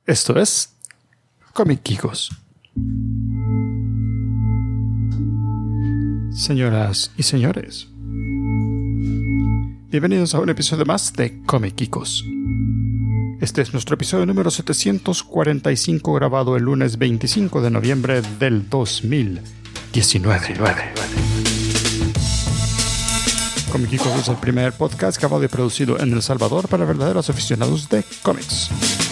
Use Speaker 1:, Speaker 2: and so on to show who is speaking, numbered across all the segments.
Speaker 1: Esto es Comic Geekos. Señoras y señores, bienvenidos a un episodio más de Comic Geekos. Este es nuestro episodio número 745, grabado el lunes 25 de noviembre del 2019. Comic Geekos es el primer podcast grabado y producido en El Salvador para verdaderos aficionados de cómics.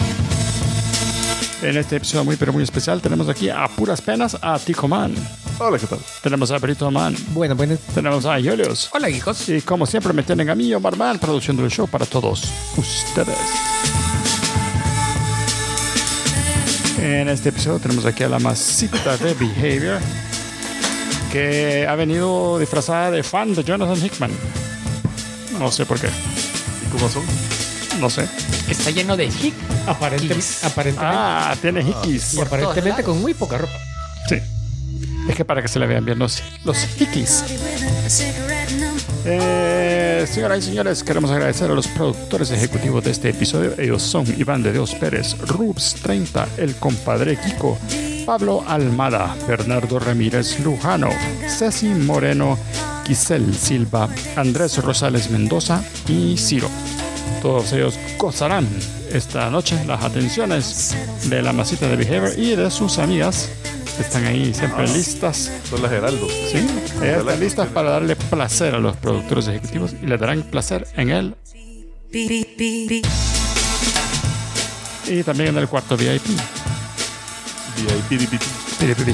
Speaker 1: En este episodio muy pero muy especial tenemos aquí a puras penas a Tico Man.
Speaker 2: Hola, ¿qué tal?
Speaker 1: Tenemos a Brito Man.
Speaker 3: Buenas.
Speaker 1: Tenemos a Julius.
Speaker 3: Hola, hijos.
Speaker 1: Y como siempre me tienen a mí, Omar Man, produciendo el show para todos ustedes. En este episodio tenemos aquí a la masita de Behavior, que ha venido disfrazada de fan de Jonathan Hickman. No sé por qué.
Speaker 2: ¿Y cómo son?
Speaker 1: No sé.
Speaker 3: Está lleno de hic. Aparentemente.
Speaker 1: Ah, tiene hickeys.
Speaker 3: Y aparentemente con muy poca ropa.
Speaker 1: Sí. Es que para que se le vean bien los hickeys. Señoras y señores, queremos agradecer a los productores ejecutivos de este episodio. Ellos son Iván de Dios Pérez, Rubs30, El Compadre Kiko, Pablo Almada, Bernardo Ramírez Lujano, Ceci Moreno, Giselle Silva, Andrés Rosales Mendoza y Ciro. Todos ellos gozarán esta noche las atenciones de la masita de Behavior y de sus amigas. Están ahí siempre listas.
Speaker 2: Son las Heraldos.
Speaker 1: Sí, ellas están listas para darle placer a los productores ejecutivos y les darán placer en él. Y también en el cuarto VIP.
Speaker 2: VIP.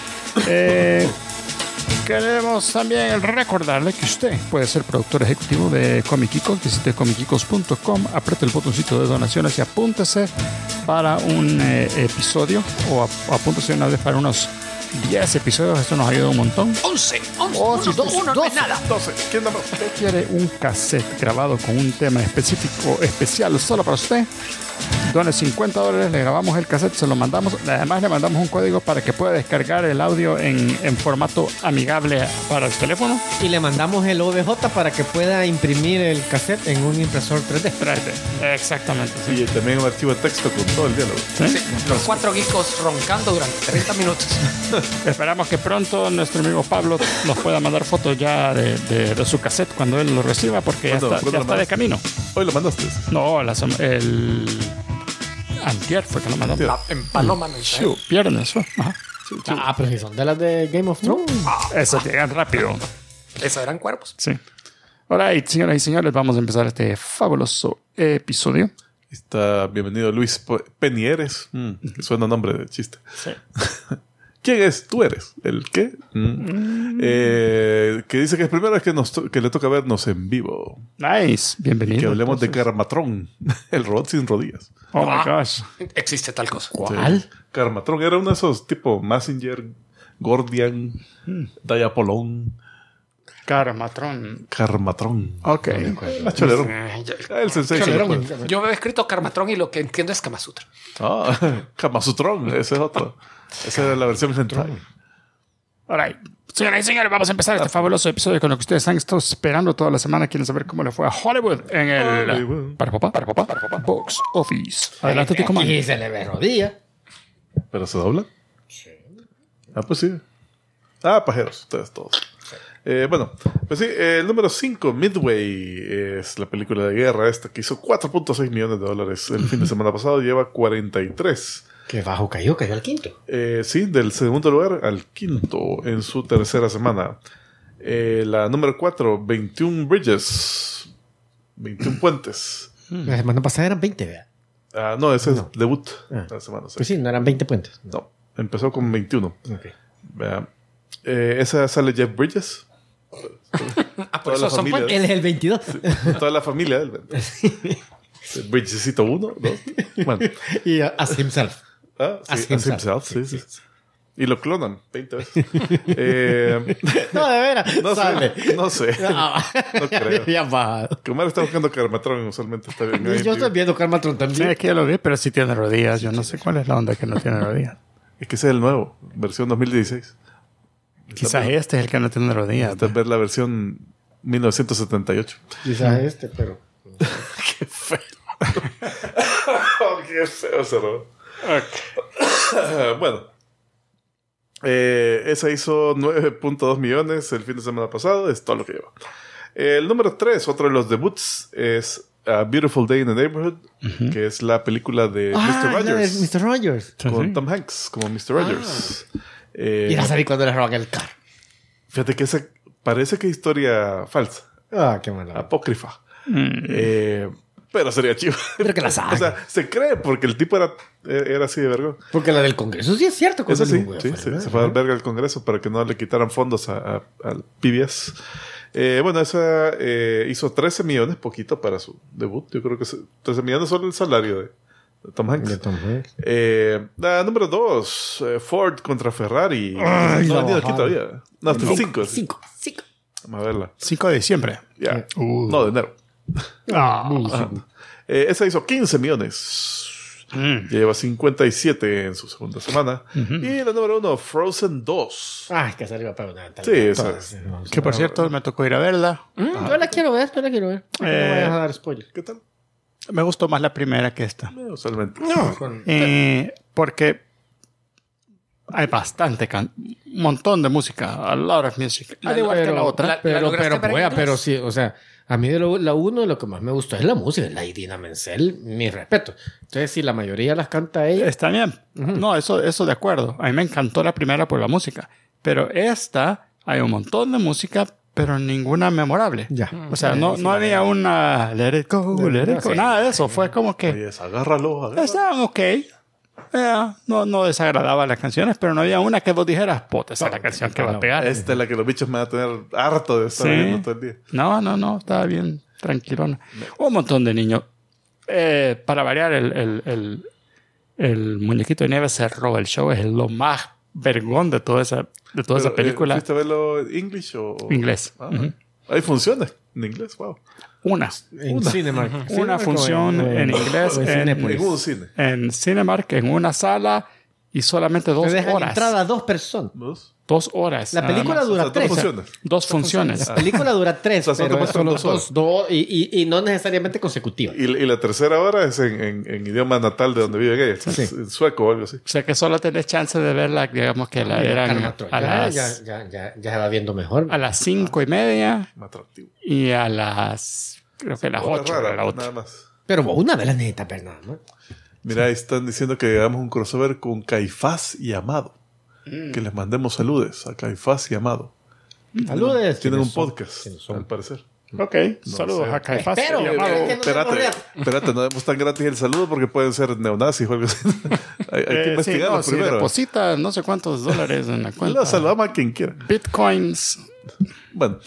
Speaker 1: Queremos también recordarle que usted puede ser productor ejecutivo de Comic Geekos. Visite comicgeekos.com, apriete el botoncito de donaciones y apúntese para un episodio o apúntese una vez para unos 10 episodios. Esto nos ayuda un montón.
Speaker 3: 11.
Speaker 1: O si
Speaker 3: 1 no es nada.
Speaker 2: 12. ¿Quién da más?
Speaker 1: usted quiere un cassette grabado con un tema específico, especial solo para usted, done $50, le grabamos el cassette, se lo mandamos. Además le mandamos un código para que pueda descargar el audio en formato amigable para el teléfono.
Speaker 3: Y le mandamos el OBJ para que pueda imprimir el cassette en un impresor 3D.
Speaker 1: Exactamente, sí.
Speaker 2: Y también un archivo de texto con todo el diálogo.
Speaker 1: ¿Sí?
Speaker 4: Sí, los 4 geekos roncando durante 30 minutos.
Speaker 1: Esperamos que pronto nuestro amigo Pablo nos pueda mandar fotos ya de su cassette cuando él lo reciba, porque ya está de camino.
Speaker 2: ¿Hoy lo mandaste?
Speaker 1: No, el antier fue que lo mandó.
Speaker 4: En Paloma mensaje.
Speaker 1: Viernes fue. Ajá.
Speaker 3: Pero si son de las de Game of Thrones.
Speaker 1: Eso llegan rápido.
Speaker 4: Esos eran cuerpos.
Speaker 1: Sí. Alright, señoras y señores, vamos a empezar este fabuloso episodio.
Speaker 2: Está bienvenido Luis Penieres. Que suena nombre de chiste.
Speaker 1: Sí.
Speaker 2: ¿Quién es? ¿Tú eres? ¿El qué? Que dice que es primera vez que le toca vernos en vivo.
Speaker 1: Nice, bienvenido.
Speaker 2: Que hablemos
Speaker 1: entonces.
Speaker 2: de Karmatron, el robot sin rodillas.
Speaker 1: Oh my gosh.
Speaker 4: Existe tal cosa.
Speaker 3: ¿Cuál?
Speaker 2: Sí. Karmatron era uno de esos tipo Messenger, Gordian, Diapolón.
Speaker 1: Karmatron.
Speaker 2: Karmatron.
Speaker 1: Ok.
Speaker 2: Cholerón.
Speaker 4: Yo
Speaker 2: El sensei. se lo acuerda.
Speaker 4: veo escrito Karmatron y lo que entiendo es Kama Sutra.
Speaker 2: Kamasutron, ese es otro. Esa era la versión hentai.
Speaker 1: Alright. Señoras y señores, vamos a empezar este fabuloso episodio con lo que ustedes han estado esperando toda la semana. Quieren saber cómo le fue a Hollywood en el
Speaker 2: Hollywood.
Speaker 1: para papá, Box Office. Adelante, Tico Man.
Speaker 3: Y se le ve rodilla.
Speaker 2: ¿Pero se dobla? Sí. Pues sí. Pajeros, ustedes todos. Bueno, pues sí, el número 5, Midway, es la película de guerra esta que hizo $4.6 millones el fin de semana pasado, lleva 43.
Speaker 3: Que bajo cayó al quinto.
Speaker 2: Sí, del segundo lugar al quinto en su tercera semana. La número 4, 21 Bridges, 21 puentes.
Speaker 3: La semana pasada eran 20, ¿verdad?
Speaker 2: No, ese es debut. La semana
Speaker 3: Pues sí, no eran 20 puentes.
Speaker 2: No, empezó con 21.
Speaker 3: Okay.
Speaker 2: Vea, esa sale Jeff Bridges.
Speaker 4: Por eso son puentes.
Speaker 3: Él es el 22.
Speaker 2: Toda la familia del Bridgesito 1, 2. Bueno.
Speaker 3: Y as himself.
Speaker 2: As himself. Sí. Y lo clonan 20 veces.
Speaker 3: No, de veras.
Speaker 2: No
Speaker 3: sale.
Speaker 2: No sé. No creo.
Speaker 3: Ya va.
Speaker 2: Kumar está buscando Karmatron, usualmente está bien.
Speaker 3: Yo estoy viendo Karmatron
Speaker 1: Sí,
Speaker 3: también.
Speaker 1: es que ya lo vi, pero sí tiene rodillas. Yo no sé cuál es la onda que no tiene rodillas.
Speaker 2: Es que ese es el nuevo, versión 2016.
Speaker 1: Quizás este es el que no tiene rodillas.
Speaker 2: Esta es ver la versión 1978.
Speaker 3: Quizás pero...
Speaker 2: Qué feo. Qué feo ese robot. Bueno. Esa hizo 9.2 millones el fin de semana pasado. Es todo lo que lleva. El número 3, otro de los debuts, es A Beautiful Day in the Neighborhood, que es la película de Mr. Rogers.
Speaker 3: Mr. Rogers.
Speaker 2: Con Tom Hanks como Mr. Rogers.
Speaker 3: Y ya sabí cuando le roban el carro.
Speaker 2: Fíjate que esa parece que es historia falsa.
Speaker 3: Ah, qué mala.
Speaker 2: Apócrifa. Pero sería chivo.
Speaker 3: Pero que la sabe.
Speaker 2: O sea, se cree porque el tipo era así de vergón.
Speaker 3: Porque la del Congreso sí es cierto.
Speaker 2: Eso sí,
Speaker 3: sí,
Speaker 2: se fue a verga al Congreso para que no le quitaran fondos al PBS. Bueno, esa hizo 13 millones, poquito para su debut. Yo creo que 13 millones solo el salario de Tom Hanks. Número 2, Ford contra Ferrari.
Speaker 3: Ay,
Speaker 2: no
Speaker 3: la
Speaker 2: ha venido aquí
Speaker 3: bajada.
Speaker 2: todavía. No, hasta el 5.
Speaker 3: 5.
Speaker 2: Vamos a verla.
Speaker 1: 5 de diciembre.
Speaker 2: Ya. No, de enero. Esa hizo 15 millones. Ya lleva 57 en su segunda semana. Y la número 1, Frozen 2.
Speaker 3: Ay, que salió para una.
Speaker 2: Sí, esa es.
Speaker 1: Que por cierto, me tocó ir a verla.
Speaker 3: Yo la quiero ver. No vayas a dar spoiler.
Speaker 2: ¿Qué tal?
Speaker 1: Me gustó más la primera que esta.
Speaker 2: Usualmente.
Speaker 1: Porque hay bastante, un montón de música, a lot of music. Al igual que la otra.
Speaker 3: Pero sí, o sea, a mí de la uno lo que más me gustó es la música. La Idina Menzel, mi respeto. Entonces, si la mayoría las canta ella.
Speaker 1: Está bien. No, eso de acuerdo. A mí me encantó la primera por la música. Pero esta, hay un montón de música, pero ninguna memorable.
Speaker 3: Ya.
Speaker 1: O sea, no había una let it go, nada de eso. Fue como que
Speaker 2: Oye, agárralo.
Speaker 1: estaban ok. No desagradaba las canciones, pero no había una que vos dijeras, puta, esa es la canción que va a pegar.
Speaker 2: Esta es la que los bichos me van a tener harto de estar viendo todo el día.
Speaker 1: No, estaba bien tranquilona. Un montón de niños. Para variar, el muñequito de nieve se roba el show. Es lo más vergón de toda esa película.
Speaker 2: ¿Fuiste a verlo en English o...?
Speaker 1: Inglés.
Speaker 2: Hay funciones en inglés, wow.
Speaker 3: En Cinemark.
Speaker 1: Una función en inglés
Speaker 2: En un cine.
Speaker 1: en Cinemark, en una sala, y solamente 2
Speaker 3: Te dejan
Speaker 1: horas.
Speaker 3: entrada a 2 personas.
Speaker 2: 2
Speaker 1: horas.
Speaker 3: La
Speaker 1: nada
Speaker 3: película
Speaker 1: más.
Speaker 3: dura
Speaker 2: O sea,
Speaker 3: 3.
Speaker 2: 2 funciones.
Speaker 1: 2 funciones.
Speaker 3: La película dura 3,
Speaker 2: O sea,
Speaker 3: pero
Speaker 2: son
Speaker 3: es solo
Speaker 2: 2 horas.
Speaker 3: 2 y no necesariamente consecutivas.
Speaker 2: Y la tercera hora es en idioma natal de donde viven ellos.
Speaker 3: Sí.
Speaker 2: En sueco o algo así.
Speaker 1: O sea que solo tenés chance de verla, digamos que la eran
Speaker 3: Ya se va viendo mejor.
Speaker 1: a las 5:30
Speaker 2: Más atractivo.
Speaker 1: y a las, creo que a las 8
Speaker 2: Rara,
Speaker 1: era la otra.
Speaker 2: nada más.
Speaker 3: Pero una de las necesitas ver nada más.
Speaker 2: Mira, ahí están diciendo que hagamos un crossover con Caifás y Amado. Que les mandemos saludes a Caifás y Amado.
Speaker 3: Saludes.
Speaker 2: Tienen un
Speaker 3: ¿Quiénes son?
Speaker 2: podcast,
Speaker 3: ¿Quiénes son?
Speaker 2: al parecer.
Speaker 1: Ok, saludos
Speaker 2: sé.
Speaker 1: a Caifás.
Speaker 3: Espero,
Speaker 1: y Amado.
Speaker 3: es que
Speaker 2: Espérate, no demos tan gratis el saludo porque pueden ser neonazis o algo así. hay que
Speaker 1: Sí,
Speaker 2: investigarlo
Speaker 1: no, si
Speaker 2: primero.
Speaker 1: deposita no sé cuántos dólares en la cuenta.
Speaker 2: Lo saludamos a quien quiera.
Speaker 1: Bitcoins.
Speaker 2: Bueno,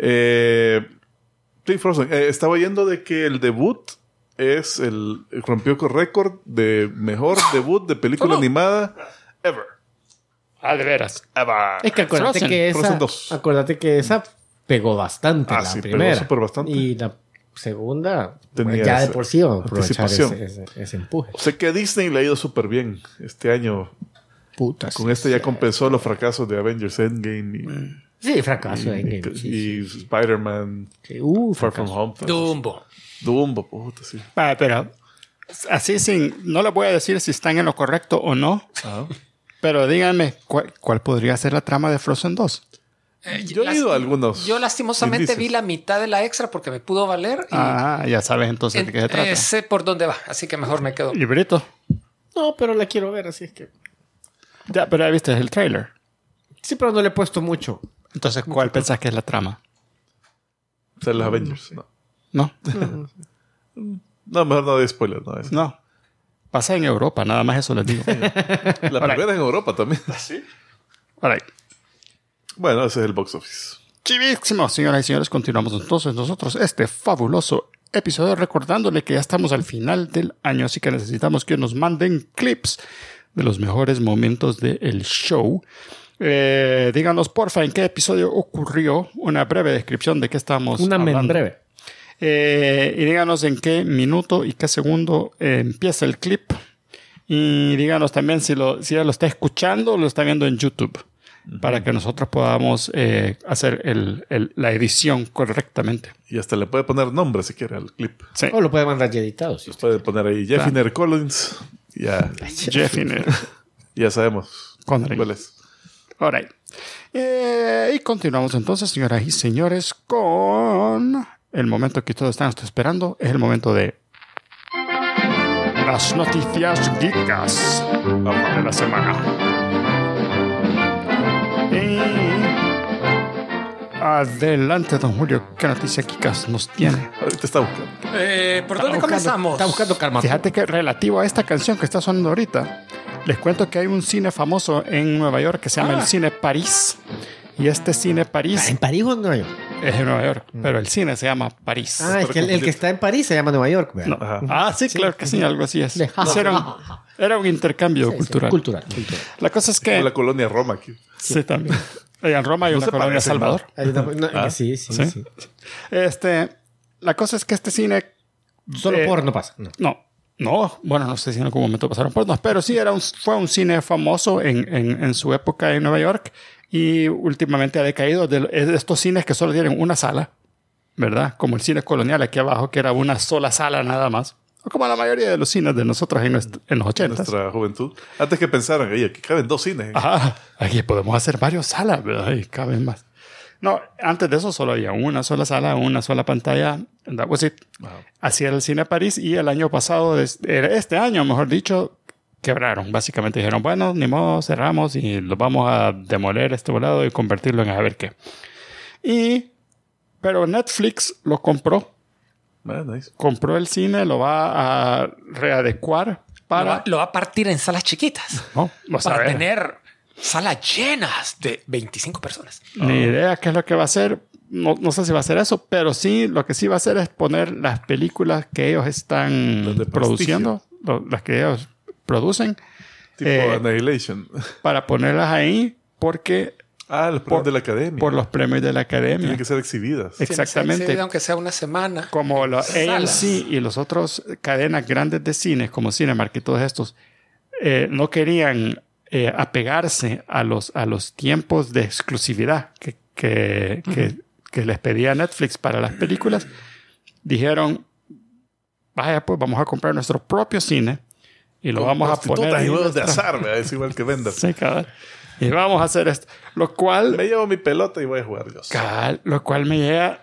Speaker 2: sí, Frozen. Estaba oyendo de que el debut rompió con récord de mejor debut de película animada ever.
Speaker 1: Ah, de veras.
Speaker 3: Es que acuérdate
Speaker 1: Frozen.
Speaker 3: que
Speaker 2: Frozen
Speaker 3: esa,
Speaker 2: 2.
Speaker 3: acuérdate que esa pegó bastante la
Speaker 2: Sí,
Speaker 3: primera.
Speaker 2: pegó súper bastante.
Speaker 3: Y la segunda,
Speaker 2: Tenía
Speaker 3: pues, ya de
Speaker 2: esa
Speaker 3: por sí vamos a aprovechar
Speaker 2: anticipación.
Speaker 3: ese empuje.
Speaker 2: Sé que a Disney le ha ido súper bien este año.
Speaker 3: Putas.
Speaker 2: Con este ya compensó los fracasos de Avengers Endgame
Speaker 3: Sí, fracaso de
Speaker 2: y,
Speaker 3: Endgame.
Speaker 2: y Spider-Man,
Speaker 3: Sí,
Speaker 2: Far From Home.
Speaker 4: Dumbo.
Speaker 2: Puta, sí.
Speaker 1: Pero así no les voy a decir si están en lo correcto o no. Pero díganme, ¿cuál podría ser la trama de Frozen 2?
Speaker 2: Yo he ido a algunos.
Speaker 4: Yo lastimosamente
Speaker 2: indicios.
Speaker 4: vi la mitad de la extra porque me pudo valer. Y
Speaker 1: Ya sabes entonces de qué se trata.
Speaker 4: sé por dónde va, así que mejor me quedo.
Speaker 1: Librito.
Speaker 3: No, pero la quiero ver, así es que...
Speaker 1: Ya, pero ya viste el trailer.
Speaker 3: Sí, pero no le he puesto mucho.
Speaker 1: Entonces, ¿cuál pensás que es la trama?
Speaker 2: O sea, los Avengers. No.
Speaker 1: No,
Speaker 2: No, mejor no de spoilers. No, eso.
Speaker 1: no. Pasa en Europa, nada más eso les digo.
Speaker 2: La primera en Europa también.
Speaker 1: All right.
Speaker 2: Bueno, ese es el box office.
Speaker 1: Chivísimo, señoras y señores, continuamos entonces nosotros este fabuloso episodio recordándole que ya estamos al final del año, así que necesitamos que nos manden clips de los mejores momentos del show. Díganos, porfa, en qué episodio ocurrió, una breve descripción de qué estamos hablando.
Speaker 3: En breve.
Speaker 1: Y díganos en qué minuto y qué segundo empieza el clip. Y díganos también si ya lo está escuchando o lo está viendo en YouTube. Para que nosotros podamos hacer la edición correctamente.
Speaker 2: Y hasta le puede poner nombre si quiere al clip.
Speaker 1: Sí.
Speaker 3: O lo puede mandar ya editado. Si usted...
Speaker 2: Puede poner ahí Jeffiner Collins. Ya.
Speaker 1: Jeffy.
Speaker 2: Ya sabemos
Speaker 1: Connery.
Speaker 2: cuál es.
Speaker 1: All right. Y continuamos entonces, señoras y señores, con el momento que todos están esperando. Es el momento de las noticias geekas de la semana. Adelante, don Julio. ¿Qué noticias geekas nos tiene?
Speaker 2: Ahorita está buscando.
Speaker 4: ¿Por dónde comenzamos?
Speaker 3: Está buscando calma.
Speaker 1: Fíjate que relativo a esta canción que está sonando ahorita, les cuento que hay un cine famoso en Nueva York que se llama el Cine París. Y este Cine París
Speaker 3: ¿En París o en Nueva York?
Speaker 1: es en Nueva York, pero el cine se llama París.
Speaker 3: Ah, es que el que está en París se llama Nueva York. ¿verdad?
Speaker 1: No.
Speaker 2: Ajá.
Speaker 1: Sí, claro que sí, algo así es.
Speaker 3: Le-
Speaker 1: Era un intercambio
Speaker 3: Sí,
Speaker 1: cultural.
Speaker 3: Cultural.
Speaker 1: La cosa es
Speaker 2: Como
Speaker 1: que...
Speaker 2: la colonia Roma aquí.
Speaker 1: Sí, también. En Roma hay
Speaker 2: No
Speaker 1: una
Speaker 2: se
Speaker 1: colonia
Speaker 2: parecen,
Speaker 1: Salvador.
Speaker 3: Hay una- sí.
Speaker 1: ¿Sí? La cosa es que este cine...
Speaker 3: Solo por no pasa. No.
Speaker 1: No, bueno, no sé si en algún momento pasaron pornos, pero sí fue un cine famoso en su época en Nueva York y últimamente ha decaído de estos cines que solo tienen una sala, ¿verdad? Como el cine colonial aquí abajo, que era una sola sala nada más. O como la mayoría de los cines de nosotros en los 80s.
Speaker 2: Nuestra juventud. Antes que pensaran, oye, aquí caben 2 cines.
Speaker 1: Ajá, aquí podemos hacer varias salas, ¿verdad? Y caben más. No, antes de eso solo había una sola sala, una sola pantalla. And that was it.
Speaker 2: Wow.
Speaker 1: Así era el cine París y el año pasado, este año, mejor dicho, quebraron. Básicamente dijeron, bueno, ni modo, cerramos y lo vamos a demoler este volado y convertirlo en a ver qué. Pero Netflix lo compró.
Speaker 2: Nice.
Speaker 1: Compró el cine, lo va a readecuar para...
Speaker 4: Lo va a partir en salas chiquitas.
Speaker 1: No, vas a
Speaker 4: Para
Speaker 1: ver.
Speaker 4: tener salas llenas de 25 personas.
Speaker 1: Ni idea qué es lo que va a hacer. No sé si va a hacer eso, pero sí, lo que sí va a hacer es poner las películas que ellos están
Speaker 2: Las de
Speaker 1: produciendo, las que ellos producen,
Speaker 2: Tipo Annihilation.
Speaker 1: para ponerlas ahí porque
Speaker 2: Los premios de la academia.
Speaker 1: por los premios de la academia.
Speaker 2: Tienen que ser exhibidas.
Speaker 1: Exactamente.
Speaker 4: Aunque sea una semana.
Speaker 1: Como la
Speaker 4: Salas.
Speaker 1: AMC y los otros cadenas grandes de cines como Cinemark y todos estos no querían apegarse a los tiempos de exclusividad que les pedía Netflix para las películas. Judijeron, vaya, pues vamos a comprar nuestro propio cine y lo vamos a poner ahí
Speaker 2: y
Speaker 1: en
Speaker 2: juegos de
Speaker 1: nuestra-
Speaker 2: azar, ¿verdad? Es igual que vendas.
Speaker 1: Sí, cabal. Y vamos a hacer esto. Lo cual
Speaker 2: Me llevo mi pelota y voy a jugar yo.
Speaker 1: Lo cual me llega.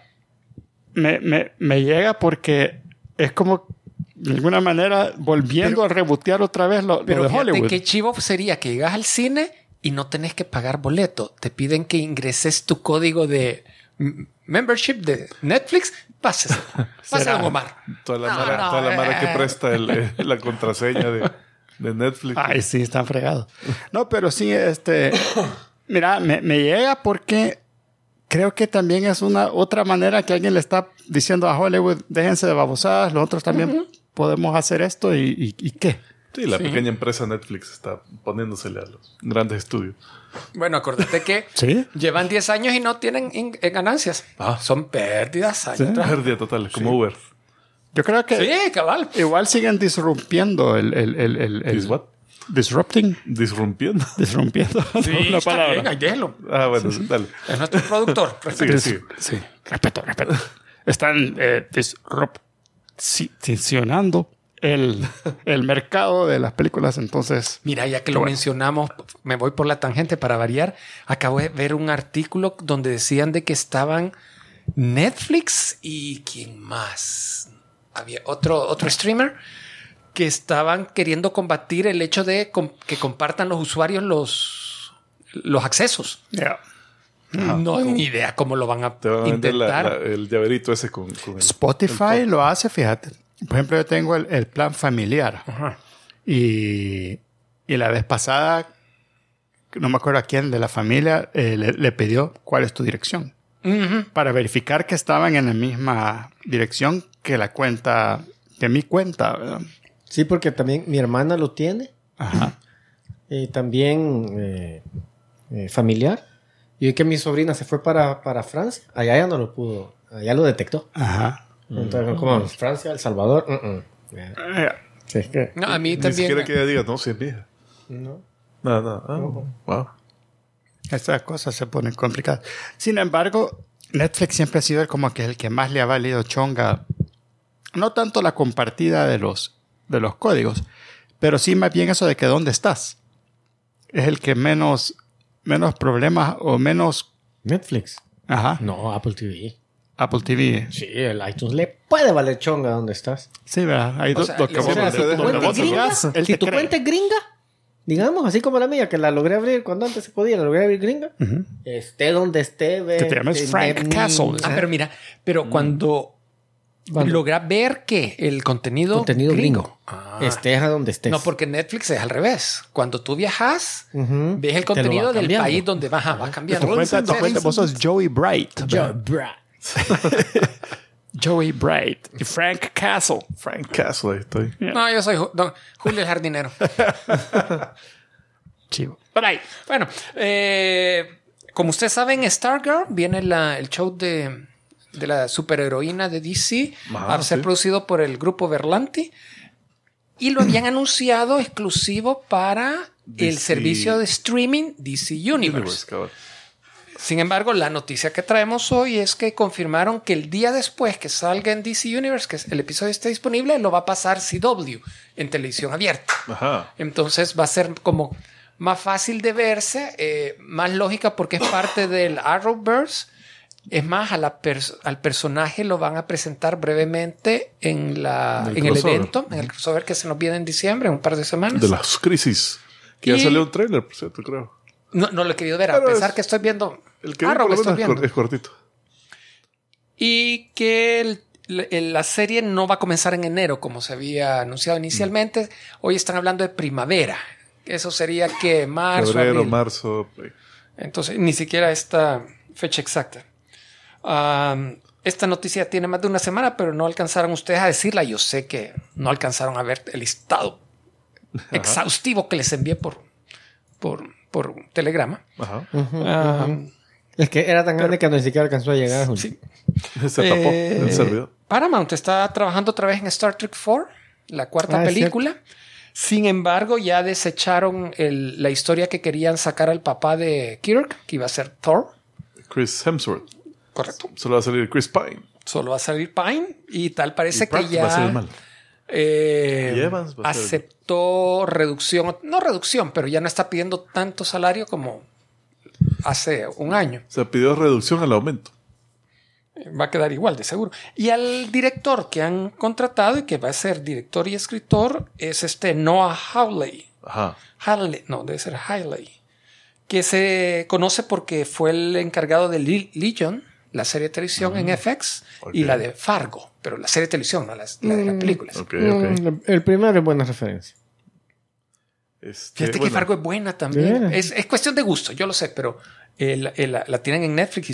Speaker 1: Me llega porque es como de alguna manera volviendo a rebotear otra vez lo
Speaker 4: Pero
Speaker 1: de
Speaker 4: fíjate
Speaker 1: Hollywood.
Speaker 4: qué chivo sería que llegas al cine y no tenés que pagar boleto. Te piden que ingreses tu código de membership de Netflix. Pase, don Omar.
Speaker 2: Toda la
Speaker 4: No,
Speaker 2: mara,
Speaker 4: no,
Speaker 2: toda la mara que presta la contraseña de Netflix.
Speaker 1: Ay, sí, están fregados. No, pero sí, mira, me llega porque creo que también es una otra manera que alguien le está diciendo a Hollywood, déjense de babosadas, nosotros también podemos hacer esto y ¿qué?
Speaker 2: Sí, la pequeña empresa Netflix está poniéndosele a los grandes estudios.
Speaker 4: Bueno, acuérdate que
Speaker 1: ¿Sí?
Speaker 4: llevan 10 años y no tienen ganancias. Son pérdidas años tras-
Speaker 2: Pérdida total, como Uber.
Speaker 1: Yo creo que
Speaker 4: Sí, cabal.
Speaker 1: igual siguen disrumpiendo
Speaker 2: ¿Is what?
Speaker 1: Disrupting.
Speaker 2: Disrumpiendo.
Speaker 1: Disrumpiendo.
Speaker 4: Sí,
Speaker 1: la
Speaker 4: está
Speaker 1: palabra.
Speaker 4: bien, ahí déjelo.
Speaker 2: Bueno, dale.
Speaker 4: Es nuestro productor.
Speaker 2: Sigue, sigue.
Speaker 1: Sí, respeto. Están disrupcionando el mercado de las películas, entonces...
Speaker 4: Mira, ya que lo mencionamos, me voy por la tangente para variar. Acabo de ver un artículo donde decían de que estaban Netflix y ¿quién más? Había otro streamer que estaban queriendo combatir el hecho de que compartan los usuarios los accesos.
Speaker 1: Yeah.
Speaker 4: No hay ni idea cómo lo van a
Speaker 2: Te van a vender
Speaker 4: intentar.
Speaker 2: el llaverito ese con el...
Speaker 1: Spotify lo hace, fíjate. Por ejemplo, yo tengo el plan familiar.
Speaker 4: Ajá.
Speaker 1: Y la vez pasada, no me acuerdo a quién de la familia, le pidió cuál es tu dirección.
Speaker 4: Ujú.
Speaker 1: Para verificar que estaban en la misma dirección que mi cuenta, ¿verdad?
Speaker 3: Sí, porque también mi hermana lo tiene.
Speaker 1: Ajá.
Speaker 3: Y también familiar. Y hoy que mi sobrina se fue para Francia, allá ya no lo pudo, allá lo detectó.
Speaker 1: Ajá.
Speaker 3: Entonces, como Francia, El Salvador, Sí, es que
Speaker 4: No, a mí
Speaker 2: Ni
Speaker 4: también.
Speaker 2: siquiera que ella diga, no, si es mía.
Speaker 3: no.
Speaker 2: No. Wow.
Speaker 1: Estas cosas se ponen complicadas. Sin embargo, Netflix siempre ha sido como que el que más le ha valido chonga. No tanto la compartida de los códigos, Pero sí, más bien eso de que dónde estás. Es el que menos problemas o menos...
Speaker 3: Netflix.
Speaker 1: Ajá.
Speaker 3: No, Apple TV.
Speaker 1: Apple TV.
Speaker 3: Sí, el iTunes le puede valer chonga donde estás.
Speaker 1: Sí, ¿verdad? Ahí
Speaker 4: O sea,
Speaker 1: lo que
Speaker 4: o
Speaker 1: vos-
Speaker 2: sea,
Speaker 3: si tu
Speaker 2: deja
Speaker 3: cuenta
Speaker 2: la
Speaker 3: es gringa,
Speaker 1: voz, él
Speaker 3: si
Speaker 1: te
Speaker 3: tu
Speaker 1: cree.
Speaker 3: cuenta es gringa, digamos, así como la mía, que la logré abrir cuando antes se podía, la logré abrir gringa, esté donde esté, ve,
Speaker 1: Que te llames Frank Castle.
Speaker 4: Pero mira, cuando logra ver que el contenido
Speaker 3: gringo.
Speaker 4: Ah.
Speaker 3: Estés a donde estés.
Speaker 4: No, porque Netflix es al revés. Cuando tú viajas,
Speaker 3: Ujú.
Speaker 4: ves el
Speaker 3: Te lo va
Speaker 4: contenido del
Speaker 3: cambiando.
Speaker 4: país donde vas cambiando.
Speaker 1: Tu cuenta, vos sos Joey Bright. Joey Bright y Frank Castle.
Speaker 2: Frank Castle, ahí estoy.
Speaker 4: No, yo soy Julio el jardinero.
Speaker 1: Chivo.
Speaker 4: Por ahí. Bueno, como ustedes saben, Stargirl viene el show de la superheroína de DC a ser
Speaker 2: sí.
Speaker 4: producido por el grupo Berlanti y lo habían anunciado exclusivo para el
Speaker 2: DC
Speaker 4: servicio de streaming DC Universe.
Speaker 2: Cabal.
Speaker 4: Sin embargo, la noticia que traemos hoy es que confirmaron que el día después que salga en DC Universe, que el episodio esté disponible, lo va a pasar CW en televisión abierta.
Speaker 2: Ajá.
Speaker 4: Entonces va a ser como más fácil de verse, más lógica porque es parte del Arrowverse. Es más, al personaje lo van a presentar brevemente en el
Speaker 2: crossover.
Speaker 4: evento, en el crossover que se nos viene en diciembre, en un par de semanas.
Speaker 2: De las crisis. Que
Speaker 4: Y-
Speaker 2: ya salió un trailer, por cierto, creo.
Speaker 4: No lo he querido ver, a
Speaker 2: Pero
Speaker 4: pesar
Speaker 2: es-
Speaker 4: que estoy viendo
Speaker 2: El que vi,
Speaker 4: Arrow,
Speaker 2: por lo
Speaker 4: estoy
Speaker 2: menos,
Speaker 4: viendo.
Speaker 2: es cortito.
Speaker 4: Y que la serie no va a comenzar en enero, como se había anunciado inicialmente. Hoy están hablando de primavera. Eso sería que marzo,
Speaker 2: Febrero,
Speaker 4: abril.
Speaker 2: marzo. Pues.
Speaker 4: Entonces, ni siquiera esta fecha exacta. Esta noticia tiene más de una semana, pero no alcanzaron ustedes a decirla. Yo sé que no alcanzaron a ver el listado exhaustivo que les envié por telegrama.
Speaker 2: Ajá.
Speaker 3: Es que era tan grande que ni siquiera alcanzó a llegar. Julio.
Speaker 4: Sí.
Speaker 2: Se tapó el servidor.
Speaker 4: Paramount está trabajando otra vez en Star Trek 4, la cuarta
Speaker 3: Ah, es
Speaker 4: película. Sin embargo, ya desecharon la historia que querían sacar al papá de Kirk, que iba a ser Thor.
Speaker 2: Chris Hemsworth.
Speaker 4: Correcto.
Speaker 2: Solo va a salir Chris Pine.
Speaker 4: Solo va a salir Pine y tal parece
Speaker 2: Y
Speaker 4: que
Speaker 2: Pratt
Speaker 4: ya
Speaker 2: va a ser el malo. Y Evans va a ser el-
Speaker 4: aceptó reducción, no reducción, pero ya no está pidiendo tanto salario como hace un año.
Speaker 2: Se pidió reducción al aumento.
Speaker 4: Va a quedar igual, de seguro. Y al director que han contratado y que va a ser director y escritor es Noah Hawley.
Speaker 2: Ajá.
Speaker 4: Hawley, no, debe ser Hawley. Que se conoce porque fue el encargado de Legion, la serie de televisión en FX, y
Speaker 2: Ok.
Speaker 4: la de Fargo. Pero la serie de televisión, no la de las películas.
Speaker 2: Ok, ok.
Speaker 3: El primero es buena referencia.
Speaker 4: Fíjate que
Speaker 2: bueno,
Speaker 4: Fargo es buena también.
Speaker 3: Bien.
Speaker 4: Es cuestión de gusto, yo lo sé, pero la tienen en Netflix y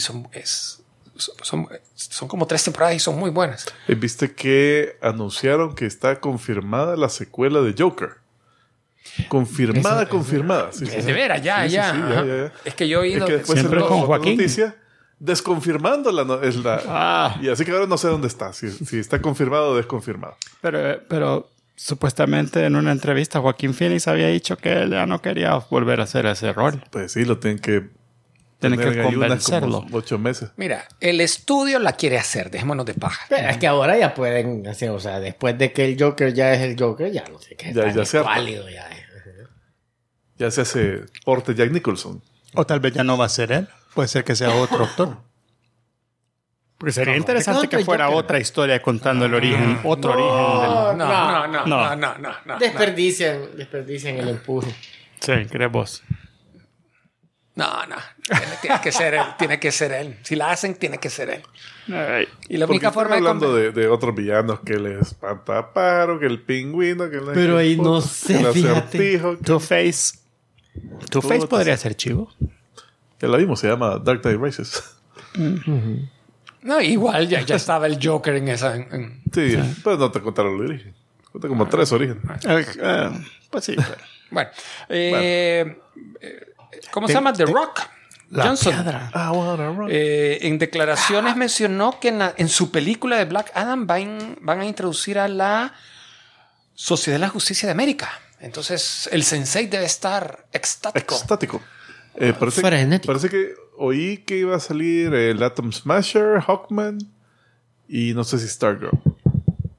Speaker 4: son como 3 temporadas y son muy buenas.
Speaker 2: ¿Viste que anunciaron que está confirmada la secuela de Joker? Confirmada. Sí, sí,
Speaker 4: De
Speaker 2: sí.
Speaker 4: veras, ya.
Speaker 2: Sí, sí, sí, ya.
Speaker 4: Es que yo he
Speaker 2: Es
Speaker 4: ido.
Speaker 2: que después
Speaker 1: Siempre
Speaker 2: salió
Speaker 1: con
Speaker 2: otra
Speaker 1: Joaquín.
Speaker 2: noticia desconfirmando
Speaker 1: Ah.
Speaker 2: y así que ahora no sé dónde está, si está confirmado o desconfirmado.
Speaker 1: Pero supuestamente en una entrevista Joaquín Phoenix había dicho que él ya no quería volver a hacer ese rol.
Speaker 2: Pues sí, lo tienen que
Speaker 1: Tienen
Speaker 2: tener
Speaker 1: que
Speaker 2: en ayunas
Speaker 1: convencerlo.
Speaker 2: como 8 meses.
Speaker 4: Mira, el estudio la quiere hacer, dejémonos de paja.
Speaker 3: Pero es que ahora ya pueden hacer, o sea, después de que el Joker ya es el Joker, ya no sé qué.
Speaker 2: Ya se harta.
Speaker 3: válido ya.
Speaker 2: Ya se hace porte Jack Nicholson.
Speaker 1: O tal vez ya no va a ser él. Puede ser que sea otro actor. Porque sería interesante que fuera otra historia contando el origen, otro origen
Speaker 4: No.
Speaker 3: Desperdician el empuje.
Speaker 1: del... Sí, crees vos.
Speaker 4: No. Tiene que ser él. Si la hacen, tiene que ser él.
Speaker 1: Ay.
Speaker 4: Y la
Speaker 2: Porque
Speaker 4: única
Speaker 2: están
Speaker 4: forma
Speaker 2: hablando de otros villanos que el espantaparo, que el pingüino, que el...
Speaker 3: Pero ahí no sé,
Speaker 2: el
Speaker 3: fíjate.
Speaker 2: acertijo.
Speaker 1: Two-Face. Two-Face
Speaker 2: Puta,
Speaker 1: podría
Speaker 2: sí.
Speaker 1: ser chivo.
Speaker 2: Ya lo vimos, se llama Dark Knight Rises.
Speaker 4: No, igual ya estaba el Joker en esa.
Speaker 2: Sí, pero no te contaron el origen. Cuenta como 3 orígenes.
Speaker 1: Pues sí. pero-
Speaker 4: Bueno, ¿cómo se llama? The Rock. Johnson.
Speaker 1: piedra.
Speaker 2: I wanna rock.
Speaker 4: En declaraciones mencionó que en su película de Black Adam van a introducir a la Sociedad de la Justicia de América. Entonces el sensei debe estar extático.
Speaker 2: Extático.
Speaker 3: Frenético.
Speaker 2: Parece que oí que iba a salir el Atom Smasher, Hawkman y no sé si Stargirl.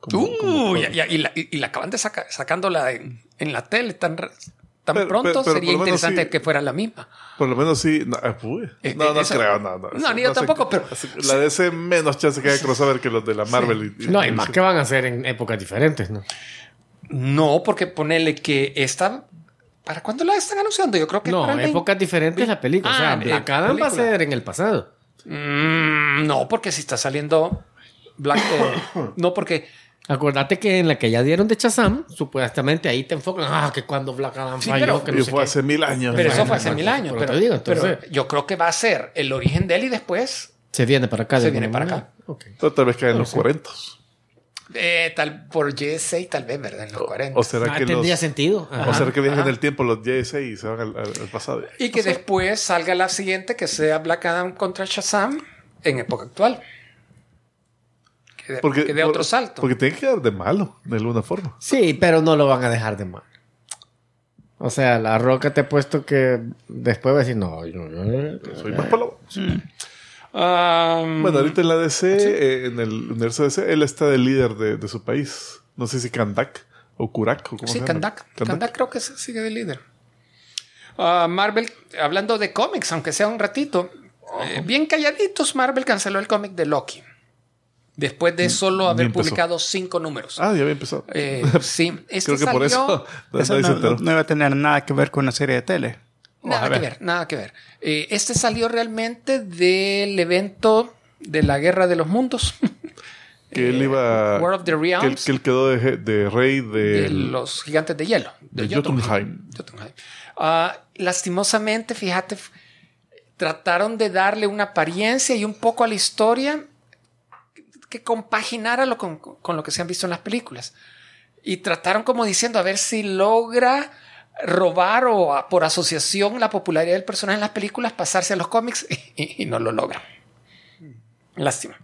Speaker 4: Y la acaban de sacándola en la tele tan
Speaker 2: Pero
Speaker 4: pronto.
Speaker 2: por
Speaker 4: Sería
Speaker 2: lo menos
Speaker 4: interesante
Speaker 2: sí.
Speaker 4: que fuera la misma.
Speaker 2: Por lo menos sí. No, no
Speaker 4: eso-
Speaker 2: creo, no.
Speaker 4: No, ni yo tampoco, pero-
Speaker 2: La DC menos chance que haya crossover que los de la Marvel.
Speaker 3: No, y más que van a ser en épocas diferentes, ¿no?
Speaker 4: No, porque ponele que esta... ¿Para cuándo la están anunciando? Yo creo que
Speaker 3: No,
Speaker 4: para el 20.
Speaker 3: épocas diferentes la película. O sea, Black Adam va a
Speaker 4: película.
Speaker 3: ser en el pasado.
Speaker 4: No, porque si está saliendo Black... no, porque...
Speaker 3: Acordate que en la que ya dieron de Shazam, supuestamente ahí te enfocan, que cuando Black Adam
Speaker 4: Sí,
Speaker 3: falló,
Speaker 4: pero-
Speaker 3: que
Speaker 2: Y
Speaker 3: no sé
Speaker 2: fue
Speaker 3: qué.
Speaker 2: hace 1000 años.
Speaker 4: Pero eso
Speaker 3: Bueno,
Speaker 4: fue hace
Speaker 3: exacto,
Speaker 4: 1000 años.
Speaker 3: pero
Speaker 4: Pero,
Speaker 3: te digo, entonces-
Speaker 4: pero yo creo que va a ser el origen de él y después...
Speaker 3: Se viene para acá.
Speaker 4: Se
Speaker 3: de
Speaker 4: viene
Speaker 3: alguna
Speaker 4: para
Speaker 3: manera. Ok.
Speaker 2: O tal vez cae en
Speaker 3: No
Speaker 2: los
Speaker 3: sé.
Speaker 2: 40.
Speaker 4: por JSA tal vez, ¿verdad? En los 40.
Speaker 2: O será que
Speaker 3: Tendría
Speaker 2: los...
Speaker 3: sentido.
Speaker 2: O será que viajan en
Speaker 4: Ajá.
Speaker 2: el tiempo los JSA y se van al pasado.
Speaker 4: Y que después salga la siguiente, que sea Black Adam contra Shazam en época actual. Que dé otro salto.
Speaker 2: Porque tiene que dar de malo, de alguna forma.
Speaker 3: Sí, pero no lo van a dejar de mal. O sea, La Roca te he puesto que después va a decir, no,
Speaker 2: Soy más palo.
Speaker 4: Um,
Speaker 2: Bueno, ahorita en la DC, en el universo DC, él está de líder de su país. No sé si Kandak o Kurak o cómo
Speaker 4: sí,
Speaker 2: se llama.
Speaker 4: Kandak. Kandak creo que sigue de líder. Marvel, hablando de cómics, aunque sea un ratito, bien calladitos, Marvel canceló el cómic de Loki. Después de solo haber
Speaker 2: empezó.
Speaker 4: publicado 5 números.
Speaker 2: Ah, ya había empezado.
Speaker 4: Sí, este
Speaker 2: Creo que por eso
Speaker 1: Eso
Speaker 2: nadie se enteró.
Speaker 1: no iba a tener nada que ver con una serie de tele.
Speaker 4: Nada que ver, nada que ver. Este salió realmente del evento de la Guerra de los Mundos.
Speaker 2: Que él iba...
Speaker 4: War of the
Speaker 2: Que
Speaker 4: Realms.
Speaker 2: él quedó de rey
Speaker 4: De los gigantes de hielo.
Speaker 2: de Jotunheim.
Speaker 4: Jotunheim. Lastimosamente, fíjate, trataron de darle una apariencia y un poco a la historia que compaginara con lo que se han visto en las películas. Y trataron como diciendo a ver si logra robar o por asociación la popularidad del personaje en las películas, pasarse a los cómics y no lo logra. Lástima.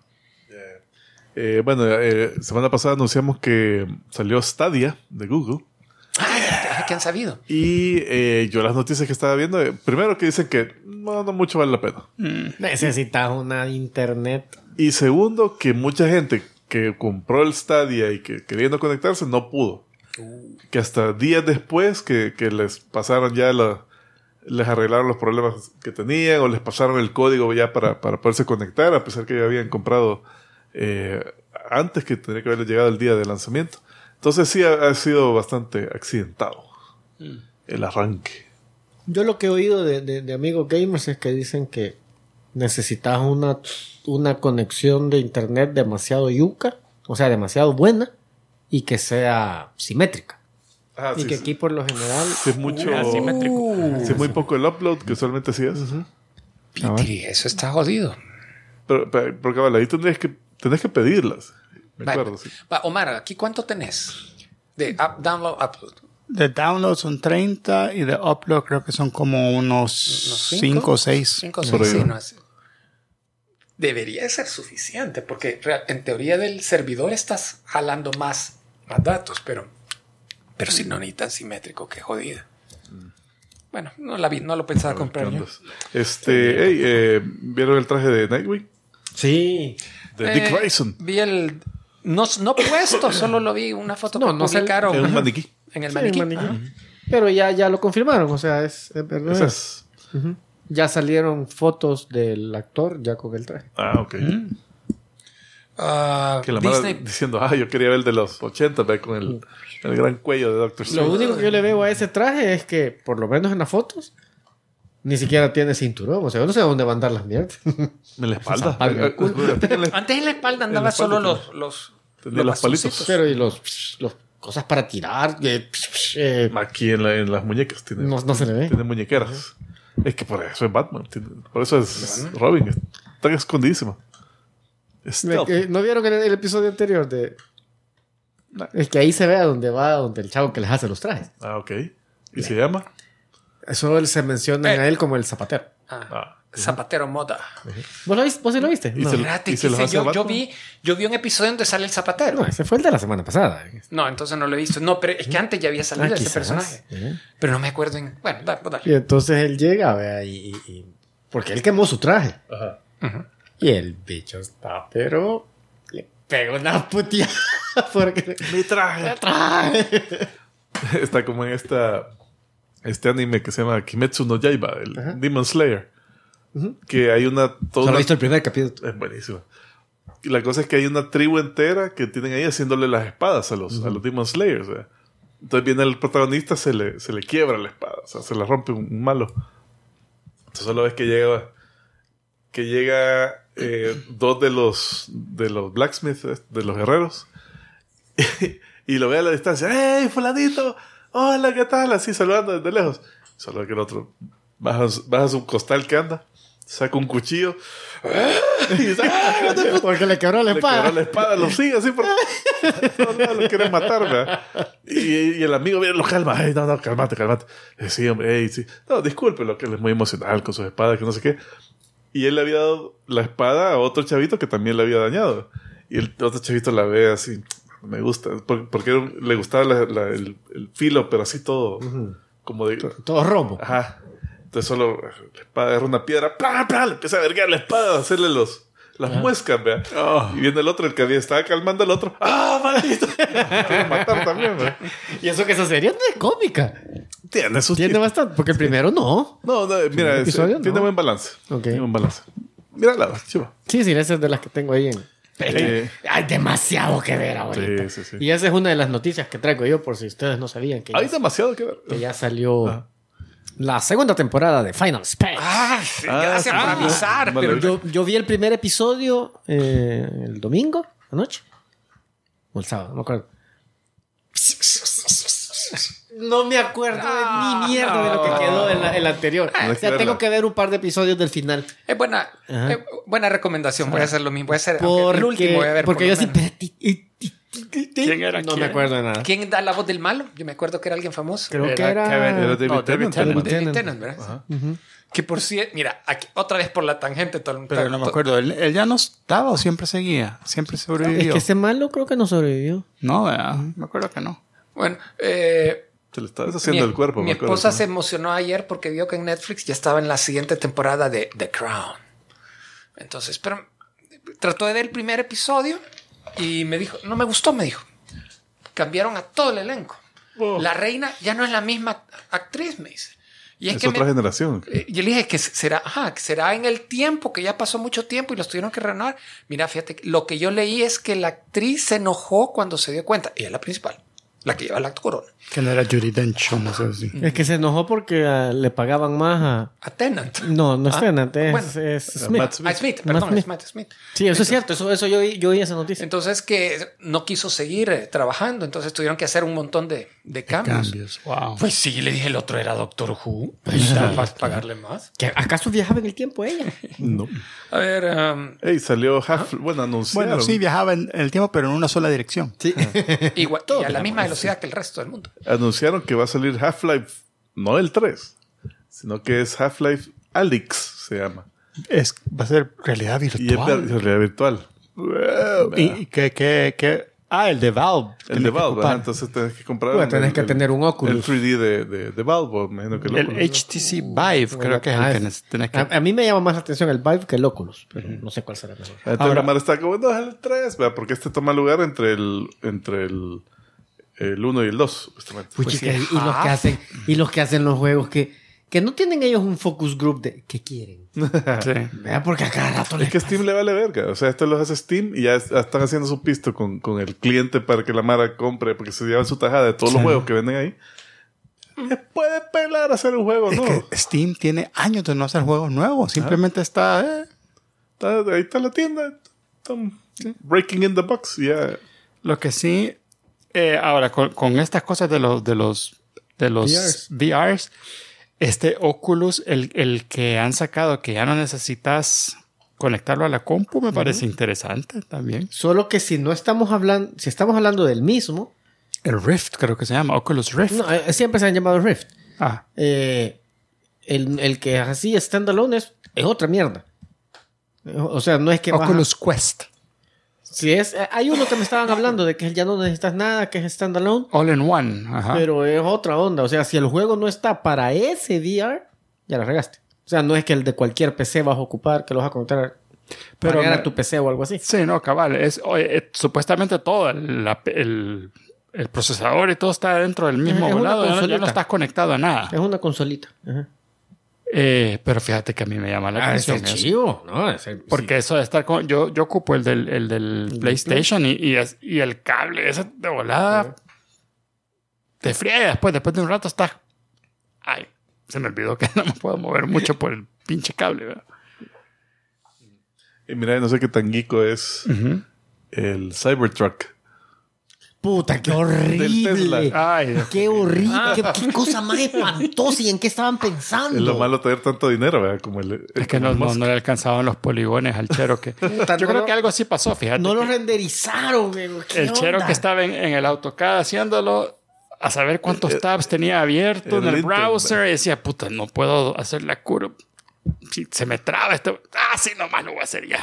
Speaker 2: Bueno, semana pasada anunciamos que salió Stadia de Google.
Speaker 4: ¿Qué han sabido?
Speaker 2: Y yo las noticias que estaba viendo, primero que dicen que no mucho vale la pena.
Speaker 3: Necesitas una internet.
Speaker 2: Y segundo, que mucha gente que compró el Stadia y que queriendo conectarse no pudo. Que hasta días después que les pasaron ya les arreglaron los problemas que tenían o les pasaron el código ya para poderse conectar, a pesar que ya habían comprado antes, que tenía que haberles llegado el día de lanzamiento. Entonces sí ha sido bastante accidentado el arranque.
Speaker 3: Yo lo que he oído de amigos gamers es que dicen que necesitas una conexión de internet demasiado yuca, o sea, demasiado buena y que sea simétrica.
Speaker 2: Ah,
Speaker 3: Y
Speaker 2: sí,
Speaker 3: que
Speaker 2: sí.
Speaker 3: aquí por lo general...
Speaker 2: Si es mucho,
Speaker 4: asimétrico.
Speaker 2: si es muy poco el upload, que usualmente sí es. ¿Sí?
Speaker 4: Piti, eso está jodido.
Speaker 2: Pero cabal, ahí tenés que pedirlas. Me acuerdo, sí.
Speaker 4: Omar, ¿aquí cuánto tenés? De download, upload.
Speaker 1: De download son 30 y de upload creo que son como unos 5 o 6.
Speaker 4: 5 o
Speaker 2: Por
Speaker 4: 6,
Speaker 2: ahí,
Speaker 4: sí,
Speaker 2: ¿no?
Speaker 4: no es. Debería ser suficiente, porque en teoría del servidor estás jalando más datos, pero si no ni tan simétrico, qué jodida. Bueno, no lo pensaba comprar yo.
Speaker 2: ¿Vieron el traje de Nightwing?
Speaker 3: Sí.
Speaker 2: De Dick Grayson.
Speaker 4: Vi el... No puesto, solo lo vi una foto
Speaker 3: No,
Speaker 4: que
Speaker 3: no sale-
Speaker 4: publicaron
Speaker 2: En un maniquí.
Speaker 4: en el
Speaker 3: Sí,
Speaker 4: maniquí.
Speaker 3: maniquí. Pero ya lo confirmaron, o sea, es verdad.
Speaker 2: Ese es...
Speaker 3: Ujú. Ya salieron fotos del actor ya con el traje.
Speaker 2: Ah, ok.
Speaker 4: Ah,
Speaker 2: Que la mala
Speaker 4: Disney
Speaker 2: diciendo, yo quería ver el de los 80, ve, con el gran cuello de Doctor
Speaker 3: Lo
Speaker 2: Strange.
Speaker 3: único que yo le veo a ese traje es que, por lo menos en las fotos, ni siquiera tiene cinturón. O sea, yo no sé dónde van a andar las mierdas.
Speaker 2: En la espalda.
Speaker 3: Palma del culo.
Speaker 4: Antes en la espalda andaba
Speaker 2: la espalda
Speaker 4: solo
Speaker 2: tenía-
Speaker 4: los
Speaker 2: tenía los palitos.
Speaker 4: bastoncitos.
Speaker 3: Pero y los cosas para tirar,
Speaker 2: Aquí en las muñecas. Tiene,
Speaker 3: no se le ve.
Speaker 2: Tiene muñequeras. Es que por eso es Batman. Por eso es Robin. Está escondidísima. Stealth.
Speaker 3: ¿No vieron el episodio anterior de... Es que ahí se ve a donde va, donde el chavo que les hace los trajes.
Speaker 2: Ah, ok. ¿Y se llama?
Speaker 3: Eso se menciona a él como el zapatero.
Speaker 4: Zapatero Moda.
Speaker 3: ¿Vos sí lo viste?
Speaker 2: Y
Speaker 3: No.
Speaker 2: se-
Speaker 4: Espérate,
Speaker 2: ¿y se los
Speaker 4: que
Speaker 2: hace a
Speaker 4: yo
Speaker 2: Batman?
Speaker 4: vi un episodio donde sale el zapatero.
Speaker 3: No, ese fue el de la semana pasada.
Speaker 4: No, entonces no lo he visto. No, pero es que antes ya había salido ese
Speaker 3: Quizás.
Speaker 4: personaje. Pero no me acuerdo en... Bueno, dale.
Speaker 3: Y entonces él llega, vea, porque él quemó su traje.
Speaker 2: Ajá.
Speaker 3: Y el bicho está, pero le pega una puteada. Porque...
Speaker 2: ¡Mi traje! Está como en este anime que se llama Kimetsu no Yaiba, el Demon Slayer. Que hay una...
Speaker 3: Solo he visto el primer capítulo.
Speaker 2: Es buenísimo. Y la cosa es que hay una tribu entera que tienen ahí haciéndole las espadas a los Demon Slayers. ¿Eh? Entonces viene el protagonista, se le quiebra la espada. O sea, se la rompe un malo. Entonces solo ves que llega dos de los blacksmiths, de los guerreros. Y lo ve a la distancia. ¡Hey, fulanito! ¡Hola, qué tal! Así saludando desde lejos. Solo que el otro baja su costal que anda, saca un cuchillo y dice,
Speaker 3: porque le quebró la espada.
Speaker 2: Le quebró la espada, lo sigue así por no, lo quiere matar, ¿verdad? Y el amigo viene, lo calma. Ay, no, cálmate. Sí, hombre, sí. No, disculpe, lo que él es muy emocional con sus espadas, que no sé qué. Y él le había dado la espada a otro chavito que también le había dañado. Y el otro chavito la ve así, me gusta, porque le gustaba el filo, pero así todo, como de...
Speaker 3: Todo rombo.
Speaker 2: Ajá. Entonces solo la espada agarra una piedra, ¡plá, plá! Le empieza a verguear la espada, a hacerle las muescas, ¿vea? Oh. Y viene el otro, el que estaba calmando al otro. ¡Ah, maldito! Quiere matar también, ¿verdad?
Speaker 3: Y eso que esa serie no es cómica.
Speaker 2: Tiene
Speaker 3: bastante, porque el primero no.
Speaker 2: No, mira, tiene buen balance.
Speaker 3: Okay.
Speaker 2: Tiene buen balance. Mírala, chiva.
Speaker 3: Sí, esa es de las que tengo ahí en... Hay demasiado que ver ahorita.
Speaker 2: Sí.
Speaker 3: Y esa es una de las noticias que traigo yo, por si ustedes no sabían. Que
Speaker 2: hay demasiado que ver.
Speaker 3: Que ya salió la segunda temporada de Final Space.
Speaker 4: Gracias por avisar.
Speaker 3: Pero yo vi el primer episodio el domingo, anoche. O el sábado, no me acuerdo. No me acuerdo ni mierda de lo que quedó en el anterior. O sea, tengo que ver un par de episodios del final.
Speaker 4: Es buena recomendación. Voy a hacer lo mismo. Voy a hacer el último. Voy a ver
Speaker 3: porque yo sí...
Speaker 1: ¿Quién era?
Speaker 3: No me acuerdo de nada.
Speaker 4: ¿Quién da la voz del malo? Yo me acuerdo que era alguien famoso.
Speaker 3: Creo que era
Speaker 2: David Tennant.
Speaker 4: David Tennant, ¿verdad? Que por cierto, mira, aquí, otra vez por la tangente.
Speaker 1: Pero no me acuerdo. ¿Él ya no estaba o siempre seguía? Siempre sobrevivió.
Speaker 3: Es que ese malo creo que no sobrevivió.
Speaker 1: No, me acuerdo que no.
Speaker 4: Bueno,
Speaker 2: se le está deshaciendo el cuerpo.
Speaker 4: Mi esposa se emocionó ayer porque vio que en Netflix ya estaba en la siguiente temporada de The Crown. Entonces, pero trató de ver el primer episodio y me dijo, no me gustó, me dijo. Cambiaron a todo el elenco. La reina ya no es la misma actriz, me dice. Y
Speaker 2: es otra generación.
Speaker 4: Y yo le dije que será en el tiempo, que ya pasó mucho tiempo y los tuvieron que renovar. Mira, fíjate, lo que yo leí es que la actriz se enojó cuando se dio cuenta. Ella es la principal, la que lleva la corona.
Speaker 1: Que no era Judi Dench, no sé si.
Speaker 3: Es que se enojó porque le pagaban más
Speaker 4: a Tennant.
Speaker 3: No es Tennant, es Smith.
Speaker 4: Matt Smith.
Speaker 3: Sí, eso es cierto, eso yo vi esa noticia.
Speaker 4: Entonces que no quiso seguir trabajando, entonces tuvieron que hacer un montón de cambios.
Speaker 1: Wow.
Speaker 4: Pues sí, le dije, el otro era Doctor Who. Para pagarle más.
Speaker 3: ¿Acaso viajaba en el tiempo ella?
Speaker 2: No.
Speaker 4: A ver...
Speaker 2: salió anunciaron.
Speaker 1: Bueno, sí, viajaba en el tiempo, pero en una sola dirección.
Speaker 3: Sí.
Speaker 4: Igual, y a la misma velocidad que el resto del mundo.
Speaker 2: Anunciaron que va a salir Half-Life, no el 3, sino que es Half-Life Alyx, se llama.
Speaker 1: Va a ser realidad virtual.
Speaker 2: Y es realidad virtual.
Speaker 1: Wow. ¿Y qué? El de Valve.
Speaker 2: El de Valve, entonces tenés que comprar.
Speaker 3: Tenés que tener un Oculus.
Speaker 2: El 3D de Valve, me imagino que
Speaker 1: el HTC Vive, creo que es el que tenés que...
Speaker 3: A mí me llama más la atención el Vive que el Oculus, pero no sé cuál será mejor.
Speaker 2: Entonces la Mara está como, no, es el 3, porque este toma lugar entre el 1 y el 2, supuestamente.
Speaker 3: Y los que hacen los juegos que no tienen ellos un focus group de ¿qué quieren?
Speaker 1: Sí.
Speaker 3: Porque a cada rato
Speaker 2: es que Steam le vale verga. O sea, esto lo hace Steam y ya están haciendo su pisto con el cliente para que la Mara compre, porque se llevan su tajada de todos los juegos que venden ahí. Puede pelar hacer un juego, ¿no?
Speaker 1: Es que Steam tiene años de no hacer juegos nuevos. Simplemente está...
Speaker 2: Ahí está la tienda. Breaking in the box. Yeah.
Speaker 1: Lo que sí... ahora, con estas cosas de los VRs, este Oculus, el que han sacado, que ya no necesitas conectarlo a la compu, me parece interesante también.
Speaker 3: Solo que si estamos hablando del mismo...
Speaker 1: El Rift, creo que se llama, Oculus Rift.
Speaker 3: No, siempre se han llamado Rift.
Speaker 1: Ah.
Speaker 3: El que así standalone es otra mierda. O sea, no es que...
Speaker 1: Oculus Quest.
Speaker 3: Sí, hay uno que me estaban hablando de que ya no necesitas nada, que es standalone.
Speaker 1: All in one. Ajá.
Speaker 3: Pero es otra onda. O sea, si el juego no está para ese VR, ya la regaste. O sea, no es que el de cualquier PC vas a ocupar, que lo vas a conectar. Pero
Speaker 1: Pero
Speaker 3: era tu PC o algo así.
Speaker 1: Sí, no, cabal. Supuestamente todo el procesador y todo está dentro del mismo
Speaker 3: Es una
Speaker 1: volado. Ya no
Speaker 3: consolita.
Speaker 1: estás conectado a nada.
Speaker 3: Es una consolita. Ajá.
Speaker 1: Pero fíjate que a mí me llama la atención
Speaker 3: es el
Speaker 1: eso.
Speaker 3: chivo, ¿no? Es el-
Speaker 1: Porque eso de estar con... Yo ocupo el del PlayStation y el cable ese de volada te friega. Después de un rato estás... Ay, se me olvidó que no me puedo mover mucho por el pinche cable, ¿verdad?
Speaker 2: Y mira, no sé qué tan geeko es el Cybertruck.
Speaker 3: Puta, qué
Speaker 2: Del
Speaker 3: horrible.
Speaker 2: Tesla.
Speaker 1: Ay,
Speaker 3: Qué horrible. Qué cosa más espantosa. ¿Y en qué estaban pensando?
Speaker 2: Es lo malo tener tanto dinero, ¿verdad? Como el
Speaker 1: es que no le alcanzaban los poligones al chero que...
Speaker 3: Puta,
Speaker 1: Yo
Speaker 3: no
Speaker 1: creo
Speaker 3: lo-
Speaker 1: que algo así pasó, fíjate.
Speaker 3: No lo
Speaker 1: que
Speaker 3: renderizaron. ¿Qué
Speaker 1: el chero
Speaker 3: onda?
Speaker 1: que estaba en el AutoCAD haciéndolo, a saber cuántos tabs tenía abierto en el
Speaker 2: el
Speaker 1: browser, y decía, puta, no puedo hacer la curva. Si se me traba esto. Ah, sí, nomás lo voy a hacer ya.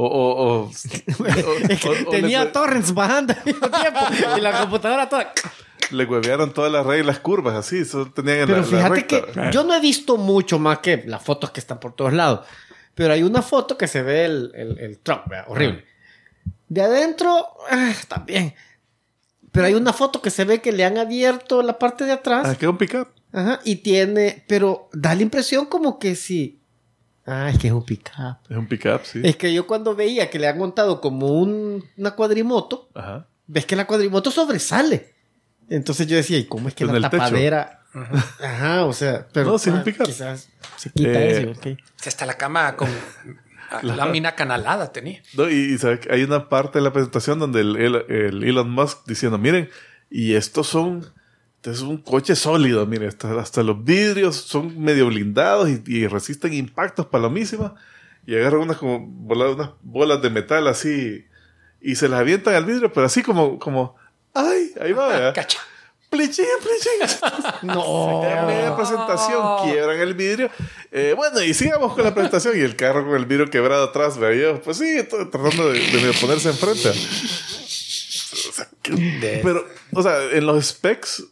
Speaker 3: Es que tenía torrents bajando al mismo tiempo y la computadora toda.
Speaker 2: le huevearon todas las reglas curvas, así. Solo tenían en
Speaker 3: Pero
Speaker 2: la
Speaker 3: fíjate
Speaker 2: recta.
Speaker 3: que yo no he visto mucho más que las fotos que están por todos lados. Pero hay una foto que se ve el truck, ¿verdad? Horrible. De adentro, también. Pero hay una foto que se ve que le han abierto la parte de atrás.
Speaker 2: Ah, queda un pickup.
Speaker 3: Ajá, y tiene, pero da la impresión como que sí. Ah, es que es un pickup.
Speaker 2: Es un pickup, sí.
Speaker 3: Es que yo cuando veía que le han montado como una cuadrimoto,
Speaker 2: Ajá.
Speaker 3: ves que la cuadrimoto sobresale. Entonces yo decía, ¿y cómo es que
Speaker 2: En
Speaker 3: la
Speaker 2: el techo.
Speaker 3: tapadera? Ajá, o sea, pero
Speaker 2: No, sí, es un pickup.
Speaker 3: quizás se quita eso, ok.
Speaker 4: Si hasta la cama con lámina canalada tenía.
Speaker 2: No, y ¿sabes? Hay una parte de la presentación donde el Elon Musk diciendo, miren, y estos son... Este es un coche sólido, mire, hasta los vidrios son medio blindados y resisten impactos palomísimas. Y agarran unas bolas de metal así y se las avientan al vidrio, pero así como ¡ay! Ahí va, ¿verdad?
Speaker 4: Cacha.
Speaker 2: ¡Plichín, plichín!
Speaker 3: No.
Speaker 2: En media presentación quiebran el vidrio. Bueno, y sigamos con la presentación. Y el carro con el vidrio quebrado atrás, ¿verdad? Y yo, pues sí, tratando de ponerse enfrente. O sea, pero, o sea, en los specs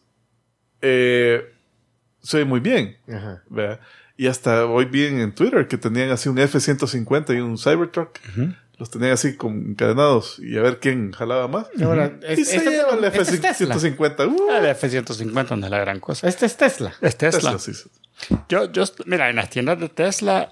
Speaker 2: se ve muy bien.
Speaker 3: Ajá.
Speaker 2: ¿Verdad? Y hasta hoy vi en Twitter que tenían así un F-150 y un Cybertruck. Los tenían así encadenados y a ver quién jalaba más.
Speaker 3: Ahora,
Speaker 2: Y se lleva el
Speaker 3: este es Tesla.
Speaker 2: F-150.
Speaker 1: El F-150 no es la gran cosa.
Speaker 3: Este es Tesla.
Speaker 1: Es Tesla.
Speaker 2: Tesla, sí.
Speaker 1: Mira, en las tiendas de Tesla,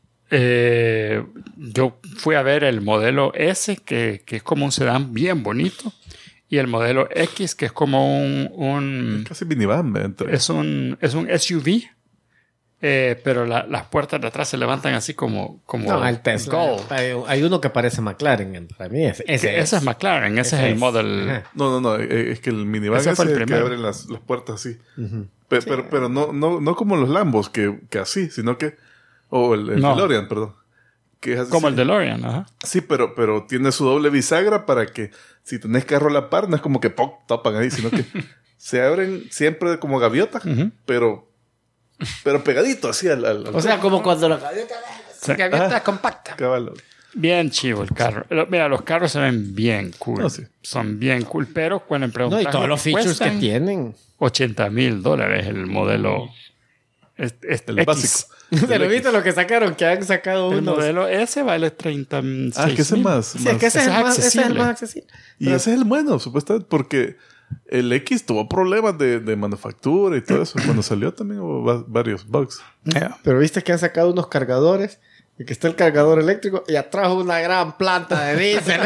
Speaker 1: yo fui a ver el modelo S, que es como un sedán bien bonito, y el modelo X, que es como un
Speaker 2: Casi minivan.
Speaker 1: es un SUV, pero las puertas de atrás se levantan así como
Speaker 3: No, el Tesla.
Speaker 1: Gold.
Speaker 3: Hay uno que parece McLaren. Para mí ese
Speaker 1: Ese es McLaren, ese es el model.
Speaker 3: Ajá.
Speaker 2: No, es que el minivan
Speaker 1: Ese
Speaker 2: es
Speaker 1: fue el
Speaker 2: el que
Speaker 1: primero.
Speaker 2: abren las puertas así. Pero no como los Lambos, que así, sino que... O el
Speaker 1: No.
Speaker 2: DeLorean, perdón. Que es así.
Speaker 1: Como el DeLorean, ajá.
Speaker 2: Sí, pero tiene su doble bisagra para que si tenés carro a la par, no es como que ¡poc! Tapan ahí, sino que se abren siempre como gaviota, pero pegadito así al
Speaker 3: O sea, como cuando la
Speaker 1: Sí.
Speaker 4: Gaviota compacta.
Speaker 2: caballo.
Speaker 1: Bien chivo el carro. Mira, los carros se ven bien cool.
Speaker 2: No, sí.
Speaker 1: Son bien cool, pero cuando me
Speaker 3: No,
Speaker 1: preguntan...
Speaker 3: y todos los features que tienen.
Speaker 1: $80,000 el modelo.
Speaker 2: El
Speaker 1: X.
Speaker 2: básico.
Speaker 3: Pero viste lo que sacaron, que han sacado
Speaker 1: El
Speaker 3: unos.
Speaker 1: modelo S vale 36,000.
Speaker 2: Ah, que ese es más.
Speaker 3: Sí, es que ese es,
Speaker 1: Ese
Speaker 3: el
Speaker 1: es
Speaker 3: más, ese es el
Speaker 1: accesible.
Speaker 3: más accesible.
Speaker 2: Y ese es el bueno, supuestamente, porque el X tuvo problemas de manufactura y todo eso. Cuando salió también hubo varios bugs.
Speaker 3: Pero viste que han sacado unos cargadores. Y que está el cargador eléctrico y atrás una gran planta de diésel.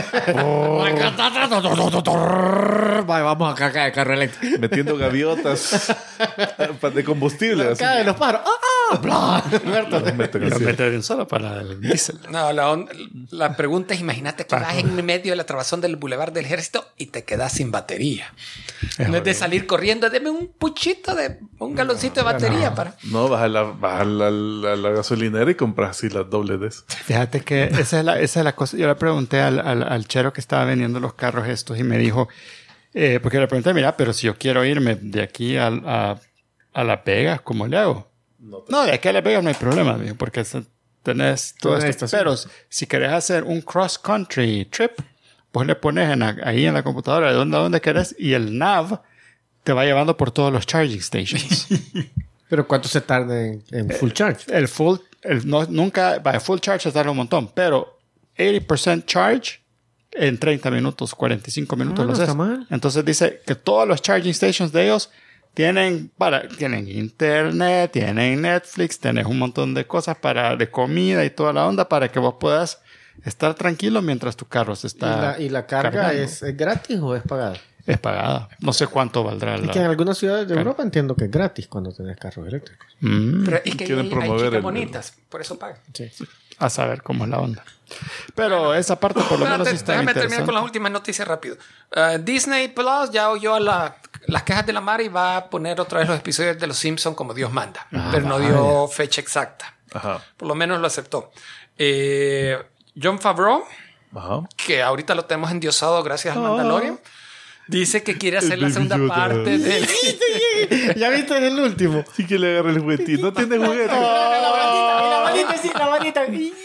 Speaker 3: Vamos a cargar el carro eléctrico.
Speaker 2: Metiendo gaviotas de combustible. así.
Speaker 3: Caen los pájaros. ¡Ah! Alberto.
Speaker 2: Los meten
Speaker 1: Lo
Speaker 2: así.
Speaker 1: meten de un solo para el diésel.
Speaker 4: No, la pregunta es, imagínate que vas en medio de la trabazón del Boulevard del Ejército y te quedas sin batería. No es de salir corriendo, deme un puchito de un galoncito de batería para...
Speaker 2: No, vas a la gasolinera y compras así las dobles de eso.
Speaker 1: Fíjate que esa es la cosa. Yo le pregunté al chero que estaba vendiendo los carros estos y me dijo, porque le pregunté, mira, pero si yo quiero irme de aquí a La Vega, ¿cómo le hago? No, de aquí a La Vega no hay problema, dijo, porque tenés todo
Speaker 3: Toda
Speaker 1: esto.
Speaker 3: esta,
Speaker 1: Pero si querés hacer un cross-country trip, pues le pones ahí en la computadora de dónde a dónde querés y el nav te va llevando por todos los charging stations.
Speaker 3: Pero ¿cuánto se tarda en full charge?
Speaker 1: El full charge se tarda un montón, pero 80% charge en 30 minutos, 45 minutos.
Speaker 3: No está mal.
Speaker 1: Entonces dice que todos los charging stations de ellos tienen internet, tienen Netflix, tienes un montón de cosas de comida y toda la onda para que vos puedas estar tranquilo mientras tu carro se está
Speaker 3: ¿Y la carga
Speaker 1: cargando.
Speaker 3: es gratis o es pagada?
Speaker 1: Es pagada. No sé cuánto valdrá
Speaker 3: Es que en algunas ciudades de Europa entiendo que es gratis cuando tenés carros eléctricos.
Speaker 4: Pero es que
Speaker 2: Quieren
Speaker 4: hay
Speaker 2: promover
Speaker 4: chicas
Speaker 2: el-
Speaker 4: bonitas, por eso pagan.
Speaker 3: Sí.
Speaker 1: A saber cómo es la onda. Pero esa parte por lo menos sí está
Speaker 4: Déjame terminar
Speaker 1: interesante.
Speaker 4: con las últimas noticias rápido. Disney Plus ya oyó las quejas de la Mara y va a poner otra vez los episodios de Los Simpsons como Dios manda. Pero no dio fecha exacta.
Speaker 2: Ajá.
Speaker 4: Por lo menos lo aceptó. Jon Favreau,
Speaker 2: Ajá.
Speaker 4: que ahorita lo tenemos endiosado gracias al Mandalorian, dice que quiere hacer la
Speaker 2: Baby
Speaker 4: segunda
Speaker 2: Yoda.
Speaker 4: parte del...
Speaker 3: ¿Ya viste en el último?
Speaker 2: Sí que le agarra el juguetito. No tiene juguete.
Speaker 3: La manita, sí, la manita.
Speaker 2: Y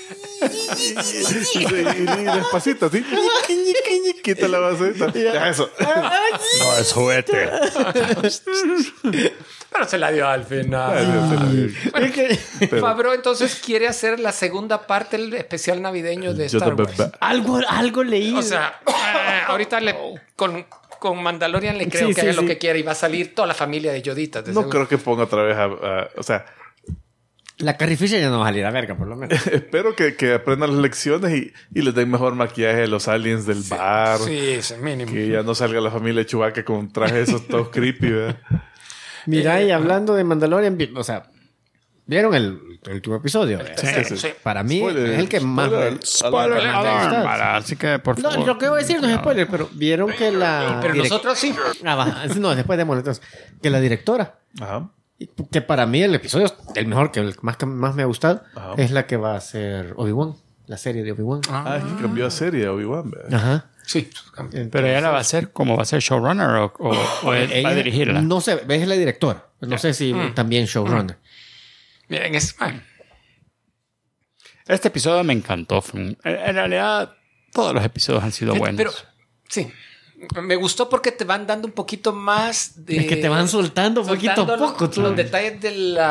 Speaker 2: despacito, así. Quita la baseta. Ya eso.
Speaker 1: No es juguete.
Speaker 4: Pero se la dio al final.
Speaker 3: Es que
Speaker 4: Favreau entonces quiere hacer la segunda parte del especial navideño de Star Wars.
Speaker 3: algo leí.
Speaker 4: O sea, ahorita con Mandalorian le creo
Speaker 3: Sí,
Speaker 4: que
Speaker 3: sí,
Speaker 4: haga lo
Speaker 3: sí.
Speaker 4: que quiera y va a salir toda la familia de Yoditas. de
Speaker 2: No
Speaker 4: seguro.
Speaker 2: creo que ponga otra vez o sea,
Speaker 3: la Carrie Fisher ya no va a salir a verga, por lo menos.
Speaker 2: espero que aprendan las lecciones y les den mejor maquillaje a los aliens del bar.
Speaker 4: Sí, es el mínimo.
Speaker 2: Que ya no salga la familia de Chewbacca con trajes esos todos creepy, ¿verdad?
Speaker 3: Mira, y hablando de Mandalorian, o sea, ¿vieron el último episodio?
Speaker 4: Sí, sí.
Speaker 3: Para mí
Speaker 2: Spoiler,
Speaker 3: es el que más...
Speaker 2: spoiler.
Speaker 1: Spoiler
Speaker 3: Alarm.
Speaker 1: alarm, Mara, así que por
Speaker 3: No,
Speaker 1: favor.
Speaker 3: lo que voy a decir no es spoiler, pero vieron que la...
Speaker 4: Pero nosotros sí.
Speaker 3: Ah, va. No, después de entonces. Que la directora,
Speaker 2: Ajá.
Speaker 3: que para mí el episodio, el mejor, que más me ha gustado,
Speaker 2: Ajá.
Speaker 3: es la que va a ser Obi-Wan. La serie de Obi-Wan.
Speaker 2: Ah, es que cambió a serie Obi-Wan, ¿verdad?
Speaker 3: Ajá.
Speaker 4: Sí.
Speaker 1: Pero ella la va a hacer como va a ser showrunner o él va a
Speaker 3: Ella-
Speaker 1: dirigirla.
Speaker 3: No sé, es la directora. No sé si también showrunner.
Speaker 4: Miren,
Speaker 1: Este episodio me encantó. En realidad, todos los episodios han sido buenos.
Speaker 4: Pero, sí. Me gustó porque te van dando un poquito más de...
Speaker 3: Es que te van soltando poquito a poco.
Speaker 4: Los detalles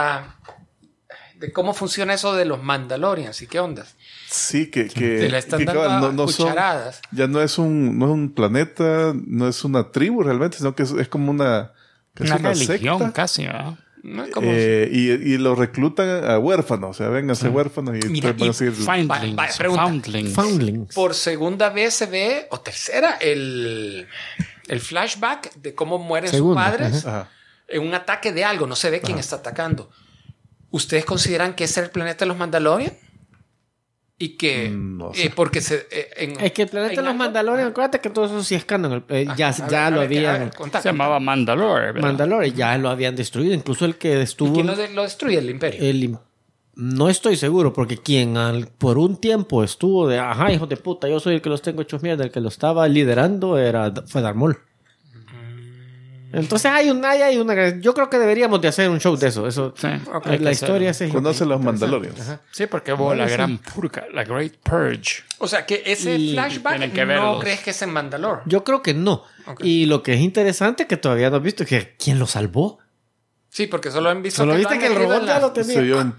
Speaker 4: de cómo funciona eso de los Mandalorians y qué onda.
Speaker 2: Sí, que
Speaker 4: Te la están
Speaker 2: que,
Speaker 4: dando
Speaker 2: claro,
Speaker 4: a cucharadas.
Speaker 2: ya no es un planeta, no es una tribu realmente, sino que es como una
Speaker 1: religión
Speaker 2: secta.
Speaker 1: casi, ¿verdad?
Speaker 4: ¿No? Como-
Speaker 2: Y lo reclutan a huérfanos, o sea, vénganse huérfanos y
Speaker 4: Mira,
Speaker 2: van a
Speaker 4: y
Speaker 2: seguir.
Speaker 1: Foundlings.
Speaker 4: Vaya, pregunta.
Speaker 1: Foundlings.
Speaker 3: Foundlings.
Speaker 4: Por segunda vez se ve, o tercera, el flashback de cómo mueren
Speaker 3: Segunda,
Speaker 4: sus padres
Speaker 2: Ajá.
Speaker 4: en un ataque de algo. No se ve quién está atacando. ¿Ustedes consideran que ese es el planeta de los Mandalorian? Y que...
Speaker 2: No sé.
Speaker 4: porque se...
Speaker 3: Es que el planeta de los Mandalorian, acuérdate que todo eso sí es canon. Ya lo habían...
Speaker 1: Se llamaba Mandalore, ¿verdad?
Speaker 3: Mandalorian ya lo habían destruido. Incluso el que estuvo...
Speaker 4: ¿Quién lo destruye? El Imperio.
Speaker 3: No estoy seguro, porque quien por un tiempo estuvo de, ajá, hijos de puta, yo soy el que los tengo hechos mierda, el que lo estaba liderando fue Darth Maul. Entonces hay una... Yo creo que deberíamos de hacer un show de eso.
Speaker 1: Sí,
Speaker 3: La
Speaker 1: hay que
Speaker 3: historia
Speaker 1: hacerlo.
Speaker 3: es...
Speaker 2: Conoce los
Speaker 3: interesante.
Speaker 2: Mandalorians.
Speaker 3: Ajá.
Speaker 1: Sí, porque hubo la gran purga, la Great Purge.
Speaker 4: O sea, que ese
Speaker 3: Y
Speaker 4: flashback
Speaker 1: tienen que
Speaker 4: no
Speaker 1: verlos.
Speaker 4: crees que es en Mandalore.
Speaker 3: Yo creo que no.
Speaker 4: Ok.
Speaker 3: Y lo que es interesante que todavía no has visto es que ¿quién lo salvó?
Speaker 4: Sí, porque solo han visto...
Speaker 3: Solo
Speaker 4: lo
Speaker 3: viste
Speaker 4: han
Speaker 3: que el
Speaker 4: metido
Speaker 3: robot
Speaker 4: en
Speaker 3: ya
Speaker 4: la-
Speaker 3: lo tenía.
Speaker 2: Se vio un...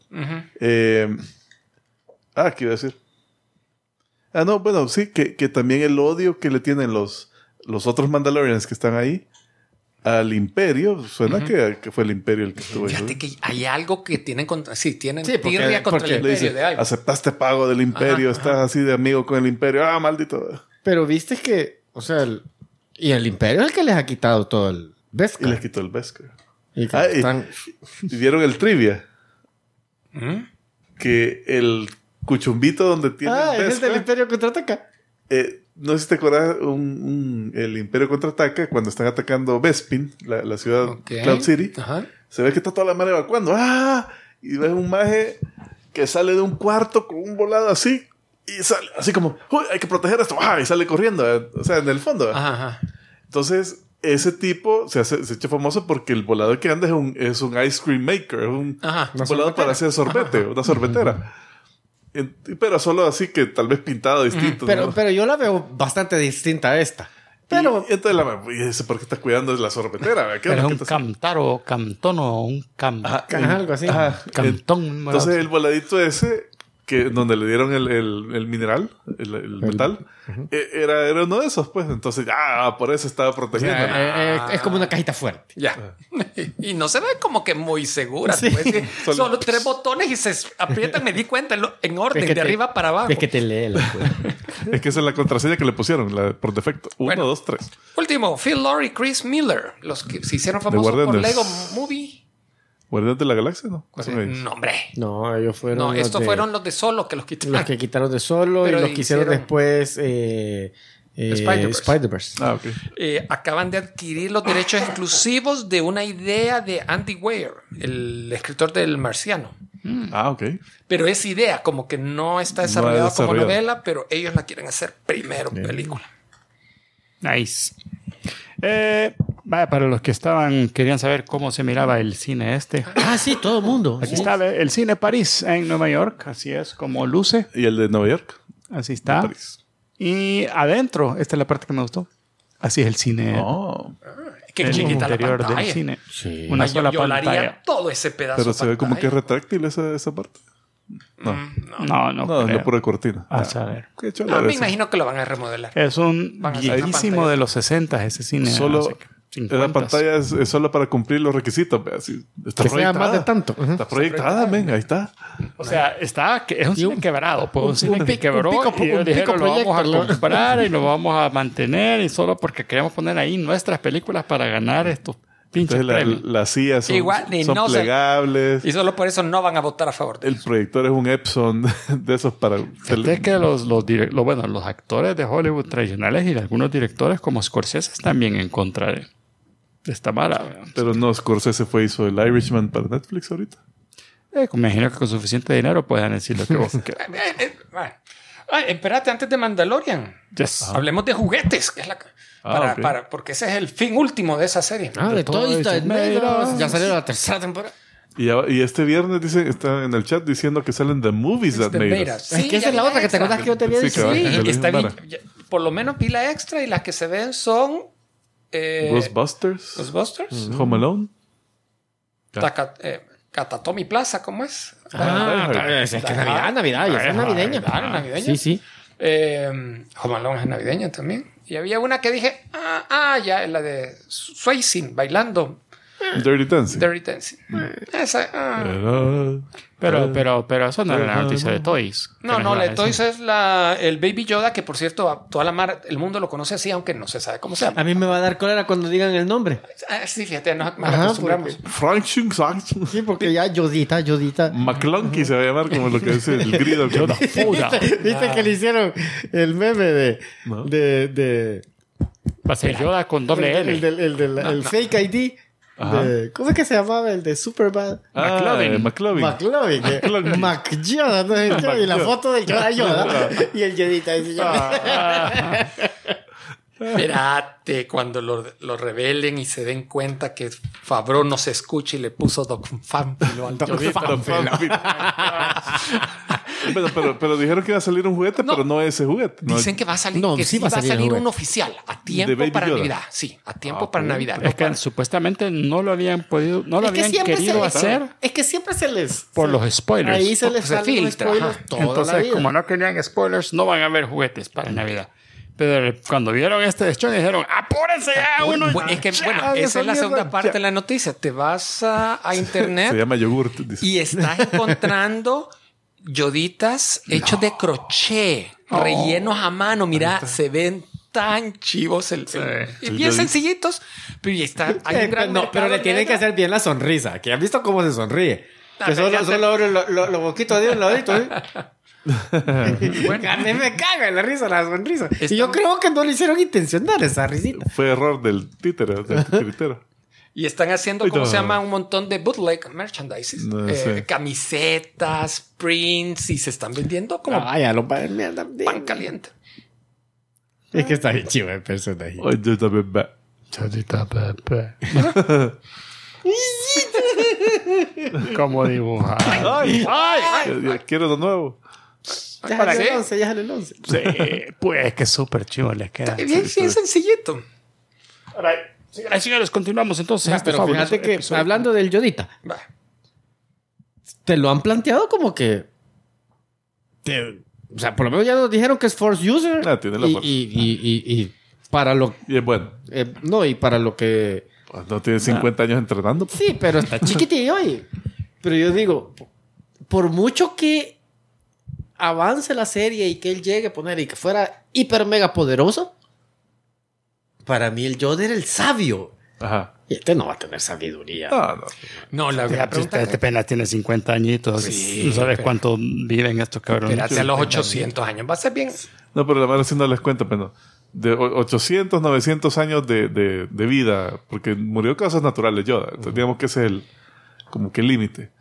Speaker 2: ¿qué iba a decir? No, bueno, sí, que también el odio que le tienen los otros Mandalorians que están ahí al Imperio, suena que fue el Imperio el que estuvo ahí.
Speaker 4: Fíjate que hay algo que tienen contra... Sí, tienen
Speaker 3: Sí, porque-
Speaker 4: tirria contra
Speaker 3: porque
Speaker 4: el
Speaker 2: Le
Speaker 4: Imperio
Speaker 2: dice,
Speaker 4: de algo.
Speaker 2: aceptaste pago del Imperio, estás así de amigo con el Imperio, maldito.
Speaker 3: Pero viste que, o sea, y el Imperio es el que les ha quitado todo el
Speaker 2: Y
Speaker 3: Beskar.
Speaker 2: les quitó el Beskar.
Speaker 3: Y que
Speaker 2: y-
Speaker 3: están-
Speaker 2: ¿Y vieron el trivia?
Speaker 4: ¿Mm?
Speaker 2: Que el cuchumbito donde tiene el
Speaker 3: es el
Speaker 2: Beskar,
Speaker 3: del Imperio contraataca.
Speaker 2: no sé si te acuerdas, el Imperio contraataca cuando están atacando Bespin, la ciudad
Speaker 4: Ok.
Speaker 2: Cloud City.
Speaker 4: Ajá.
Speaker 2: Se ve que está toda la mano evacuando. Y ves un maje que sale de un cuarto con un volado así. Y sale así como, ¡uy, hay que proteger esto! Y sale corriendo. O sea, en el fondo.
Speaker 4: Ajá, ajá.
Speaker 2: Entonces, ese tipo se echa famoso porque el volador que anda es un ice cream maker. Es un
Speaker 4: Ajá.
Speaker 2: volador para hacer sorbete. Una sorbetera. Pero solo así que tal vez pintado distinto. ¿no?
Speaker 3: Pero yo la veo bastante distinta a esta. Pero
Speaker 2: Y entonces y dice, ¿por qué está cuidando de la sorbetera? ¿Verdad? ¿Qué
Speaker 1: Pero
Speaker 2: onda?
Speaker 1: es
Speaker 2: ¿Qué
Speaker 1: un
Speaker 2: está haciendo?
Speaker 1: camtaro, camtono, un
Speaker 3: algo así.
Speaker 2: Ajá.
Speaker 1: cantón.
Speaker 2: Entonces el voladito ese que donde le dieron el mineral, el metal, era uno de esos, pues. Entonces, por eso estaba protegiendo.
Speaker 3: Es como una cajita fuerte.
Speaker 4: Ya. Y no se ve como que muy segura.
Speaker 3: Sí.
Speaker 4: Pues, que solo 3 botones y se aprietan, me di cuenta, en orden, de arriba para abajo.
Speaker 3: Es que te lee la
Speaker 2: Es que esa es la contraseña que le pusieron, por defecto. 1,
Speaker 4: Bueno.
Speaker 2: 2, 3.
Speaker 4: Último, Phil Lord y Chris Miller, los que se hicieron famosos por
Speaker 2: Guardianes.
Speaker 4: Lego Movie.
Speaker 2: ¿Guardianes de la Galaxia? No.
Speaker 4: Pues,
Speaker 2: ¿Son ellos?
Speaker 4: no, hombre.
Speaker 3: No, ellos fueron.
Speaker 4: No,
Speaker 3: los
Speaker 4: estos
Speaker 3: de-
Speaker 4: fueron los de Solo que los quitaron.
Speaker 3: Los que quitaron de Solo
Speaker 4: Pero
Speaker 3: y los que hicieron
Speaker 4: hicieron-
Speaker 3: después.
Speaker 4: Spider-Verse.
Speaker 3: Spider-Verse.
Speaker 2: Ok.
Speaker 4: Acaban de adquirir los derechos exclusivos de una idea de Andy Weir, el escritor del Marciano.
Speaker 2: Ok.
Speaker 4: Pero esa idea como que no está
Speaker 2: No
Speaker 4: desarrollada
Speaker 2: ha
Speaker 4: como
Speaker 2: desarrollado.
Speaker 4: novela, pero ellos la quieren hacer primero película.
Speaker 1: Nice. Vaya, para los que querían saber cómo se miraba el cine este.
Speaker 3: Ah, sí, todo el mundo.
Speaker 1: Aquí
Speaker 3: Sí.
Speaker 1: está el Cine París en Nueva York. Así es como luce.
Speaker 2: ¿Y el de Nueva York?
Speaker 1: Así
Speaker 2: De
Speaker 1: está.
Speaker 2: París.
Speaker 1: Y adentro, esta es la parte que me gustó. Así es el cine.
Speaker 2: Oh.
Speaker 4: Qué
Speaker 1: el
Speaker 4: chiquita la
Speaker 1: interior
Speaker 4: pantalla.
Speaker 1: del cine.
Speaker 3: Sí.
Speaker 1: Una
Speaker 4: Yo
Speaker 1: sola
Speaker 4: la haría
Speaker 1: pantalla.
Speaker 4: todo ese pedazo.
Speaker 2: Pero
Speaker 4: de
Speaker 2: se ve como que es
Speaker 4: pantalla.
Speaker 2: retráctil esa parte. No.
Speaker 1: No,
Speaker 2: No,
Speaker 1: creo.
Speaker 2: es pura cortina.
Speaker 1: A saber.
Speaker 2: Qué chulo
Speaker 4: Me
Speaker 2: eso.
Speaker 4: imagino que lo van a remodelar.
Speaker 1: Es un
Speaker 4: Van a hacer una
Speaker 1: viejísimo
Speaker 4: pantalla.
Speaker 1: de los 60 ese cine.
Speaker 2: Solo
Speaker 1: no sé qué, 50s.
Speaker 2: la pantalla es solo para cumplir los requisitos. Ve, así, está
Speaker 3: Que sea
Speaker 2: proyectada.
Speaker 3: más de tanto. Ajá.
Speaker 2: Está proyectada, men. Ahí está.
Speaker 1: O sea, es un cine quebrado. Pues un cine que quebró
Speaker 3: pico-
Speaker 1: y ellos
Speaker 3: un
Speaker 1: dijeron
Speaker 3: pico
Speaker 1: lo vamos a
Speaker 3: proyector, ¿no?
Speaker 1: comprar y lo vamos a mantener y solo porque queremos poner ahí nuestras películas para ganar estos pinches
Speaker 2: Entonces
Speaker 1: premios.
Speaker 2: las sillas son,
Speaker 4: Igual, y
Speaker 2: son
Speaker 4: no se-
Speaker 2: plegables.
Speaker 4: Y solo por eso no van a votar a favor.
Speaker 2: El proyector es un Epson de esos para...
Speaker 1: Fíjate que los actores de Hollywood tradicionales y algunos directores como Scorsese están bien en contra de esta mala. ¿verdad?
Speaker 2: Pero no, Scorsese hizo el Irishman para Netflix ahorita.
Speaker 1: Me imagino que con suficiente dinero puedan decir lo que vos quieras.
Speaker 4: Bueno. Ay, espérate, antes de Mandalorian.
Speaker 1: Yes.
Speaker 4: Hablemos de juguetes, que es
Speaker 2: ok.
Speaker 4: porque ese es el fin último de esa serie.
Speaker 3: Ah, de
Speaker 1: Toys
Speaker 3: Toys
Speaker 1: and Made
Speaker 3: Ya salió la tercera temporada.
Speaker 2: Y este viernes está en el chat diciendo que salen The Movies That
Speaker 4: The
Speaker 2: Made
Speaker 4: Made
Speaker 2: Us.
Speaker 4: Us.
Speaker 3: Es que esa
Speaker 4: ya
Speaker 3: es la
Speaker 4: vi
Speaker 3: otra que te
Speaker 4: extra.
Speaker 3: acordás que yo te había
Speaker 2: Sí,
Speaker 3: dicho.
Speaker 2: cabal.
Speaker 4: Sí,
Speaker 2: de la
Speaker 4: está
Speaker 2: misma
Speaker 4: bien.
Speaker 2: vara.
Speaker 4: Por lo menos vi la extra y las que se ven son
Speaker 2: Ghostbusters.
Speaker 4: Ghostbusters,
Speaker 2: Home Alone.
Speaker 4: Katatomi Plaza, ¿cómo es?
Speaker 3: Es que es Navidad, ya es navideña.
Speaker 4: Navideña.
Speaker 3: Sí, sí.
Speaker 4: Home Alone es navideña también. Y había una que dije, ya, la de Swayze bailando
Speaker 2: Dirty Dancing.
Speaker 4: Dirty Dancing. Esa,
Speaker 2: Pero-
Speaker 1: Pero eso no era la noticia de Toys.
Speaker 4: No, la de Toys es el Baby Yoda, que por cierto, toda el mundo lo conoce así, aunque no se sabe cómo se llama.
Speaker 3: A mí me va a dar cólera cuando digan el nombre.
Speaker 4: Sí, fíjate, nos
Speaker 3: Ajá,
Speaker 4: acostumbramos.
Speaker 2: Frank Shung-Sang.
Speaker 3: Sí, porque ya Yodita.
Speaker 2: McClunky se va a llamar como lo que dice el grido.
Speaker 3: ¿Viste que le hicieron el meme de...
Speaker 2: No.
Speaker 3: de
Speaker 1: Va a ser Yoda con doble L.
Speaker 3: el fake ID. ¿Cómo es que se llamaba el de Superbad?
Speaker 2: McLovin.
Speaker 3: McLovin. McYoda, no sé qué. Y la foto del Yoda. Y el Yodita.
Speaker 4: Espérate, cuando lo revelen y se den cuenta que Favreau no se escucha y le puso Doc Fanfilo al Yodita.
Speaker 2: pero dijeron que iba a salir un juguete,
Speaker 4: No.
Speaker 2: pero no ese juguete. No,
Speaker 4: Dicen que va a salir,
Speaker 3: No,
Speaker 4: que
Speaker 3: sí
Speaker 4: sí va a salir
Speaker 3: juguete.
Speaker 4: un oficial a
Speaker 2: ¿De
Speaker 4: tiempo
Speaker 2: Baby
Speaker 4: para
Speaker 2: Yoda?
Speaker 4: Navidad. Sí, a tiempo
Speaker 2: Ah,
Speaker 4: para
Speaker 2: ok.
Speaker 4: Navidad.
Speaker 1: Es que supuestamente no lo habían podido, no lo habían querido hacer
Speaker 3: Es que siempre se les...
Speaker 1: por los spoilers.
Speaker 3: Ahí se les
Speaker 4: Se
Speaker 3: salen los
Speaker 4: filtra,
Speaker 3: spoilers
Speaker 4: ajá.
Speaker 3: toda la
Speaker 1: Entonces,
Speaker 3: vida.
Speaker 1: como no querían spoilers, no van a haber juguetes para Navidad. Pero cuando vieron este deschón dijeron, ¡apúrense ya! Uno
Speaker 4: Es que,
Speaker 1: ya,
Speaker 4: bueno,
Speaker 1: hagan
Speaker 4: esa es la
Speaker 1: mierda,
Speaker 4: segunda parte
Speaker 1: ya".
Speaker 4: de la noticia. Te vas a
Speaker 2: se
Speaker 4: internet
Speaker 2: llama yogurt. Dice.
Speaker 4: y estás encontrando yoditas hechos de crochet, rellenos a mano. Mira, se ven tan chivos. Y bien
Speaker 2: yodita.
Speaker 4: sencillitos. Pero ya está. Hay un gran
Speaker 3: No, pero le
Speaker 4: mercado
Speaker 3: tienen que
Speaker 4: negro.
Speaker 3: hacer bien la sonrisa. Que han visto cómo se sonríe.
Speaker 4: Ah,
Speaker 3: Que
Speaker 4: pero ya
Speaker 3: solo abre los boquitos de un ladito.
Speaker 4: Bueno,
Speaker 3: A mí me caga la risa, la sonrisa.
Speaker 4: Está-
Speaker 3: Y yo creo que no le hicieron intencionar esa risita.
Speaker 2: Fue error del títere, del titiritero.
Speaker 4: y están haciendo,
Speaker 2: Ay,
Speaker 4: ¿cómo
Speaker 2: no.
Speaker 4: se llama? Un montón de bootleg merchandise.
Speaker 2: No sé.
Speaker 4: Camisetas, prints, y se están vendiendo como
Speaker 3: Ya lo padre mierda.
Speaker 4: pan caliente.
Speaker 3: Es que está bien chivo el personaje.
Speaker 2: Ay, yo también va.
Speaker 1: Chodita Pepe. ¿Cómo dibujar?
Speaker 2: ¡Ay! Quiero de nuevo.
Speaker 3: Ya
Speaker 4: ¿Sí?
Speaker 3: es el 11.
Speaker 1: Sí, pues que súper chivo les queda.
Speaker 4: Bien sencillito.
Speaker 1: Señores, continuamos entonces. este
Speaker 3: Pero
Speaker 1: fabuloso
Speaker 3: fíjate que,
Speaker 1: episodio.
Speaker 3: hablando del Yodita,
Speaker 4: Va.
Speaker 3: te lo han planteado como que O sea, por lo menos ya nos dijeron que es Force User.
Speaker 2: Tiene la fuerza.
Speaker 3: Y para lo...
Speaker 2: Y es bueno.
Speaker 3: no, y para lo que...
Speaker 2: Pues no tiene 50 años entrenando. Pues.
Speaker 3: Sí, pero está chiquitillo ahí. Pero yo digo, por mucho que avance la serie y que él llegue a poner y que fuera hiper mega poderoso, para mí el Yoda era el sabio.
Speaker 2: Ajá.
Speaker 3: Y este no va a tener sabiduría.
Speaker 2: No.
Speaker 4: No, la
Speaker 1: Ya, pues,
Speaker 4: pregunta
Speaker 1: este pena tiene 50 añitos.
Speaker 4: Sí,
Speaker 1: No sabes
Speaker 4: pero-
Speaker 1: cuánto viven estos cabrones.
Speaker 4: espérate a los 800 años. Va a ser bien.
Speaker 2: No, pero la madre sí no les cuenta, pero de 800, 900 años de vida, porque murió de causas naturales Yoda. Entonces, digamos que ese es como que el límite.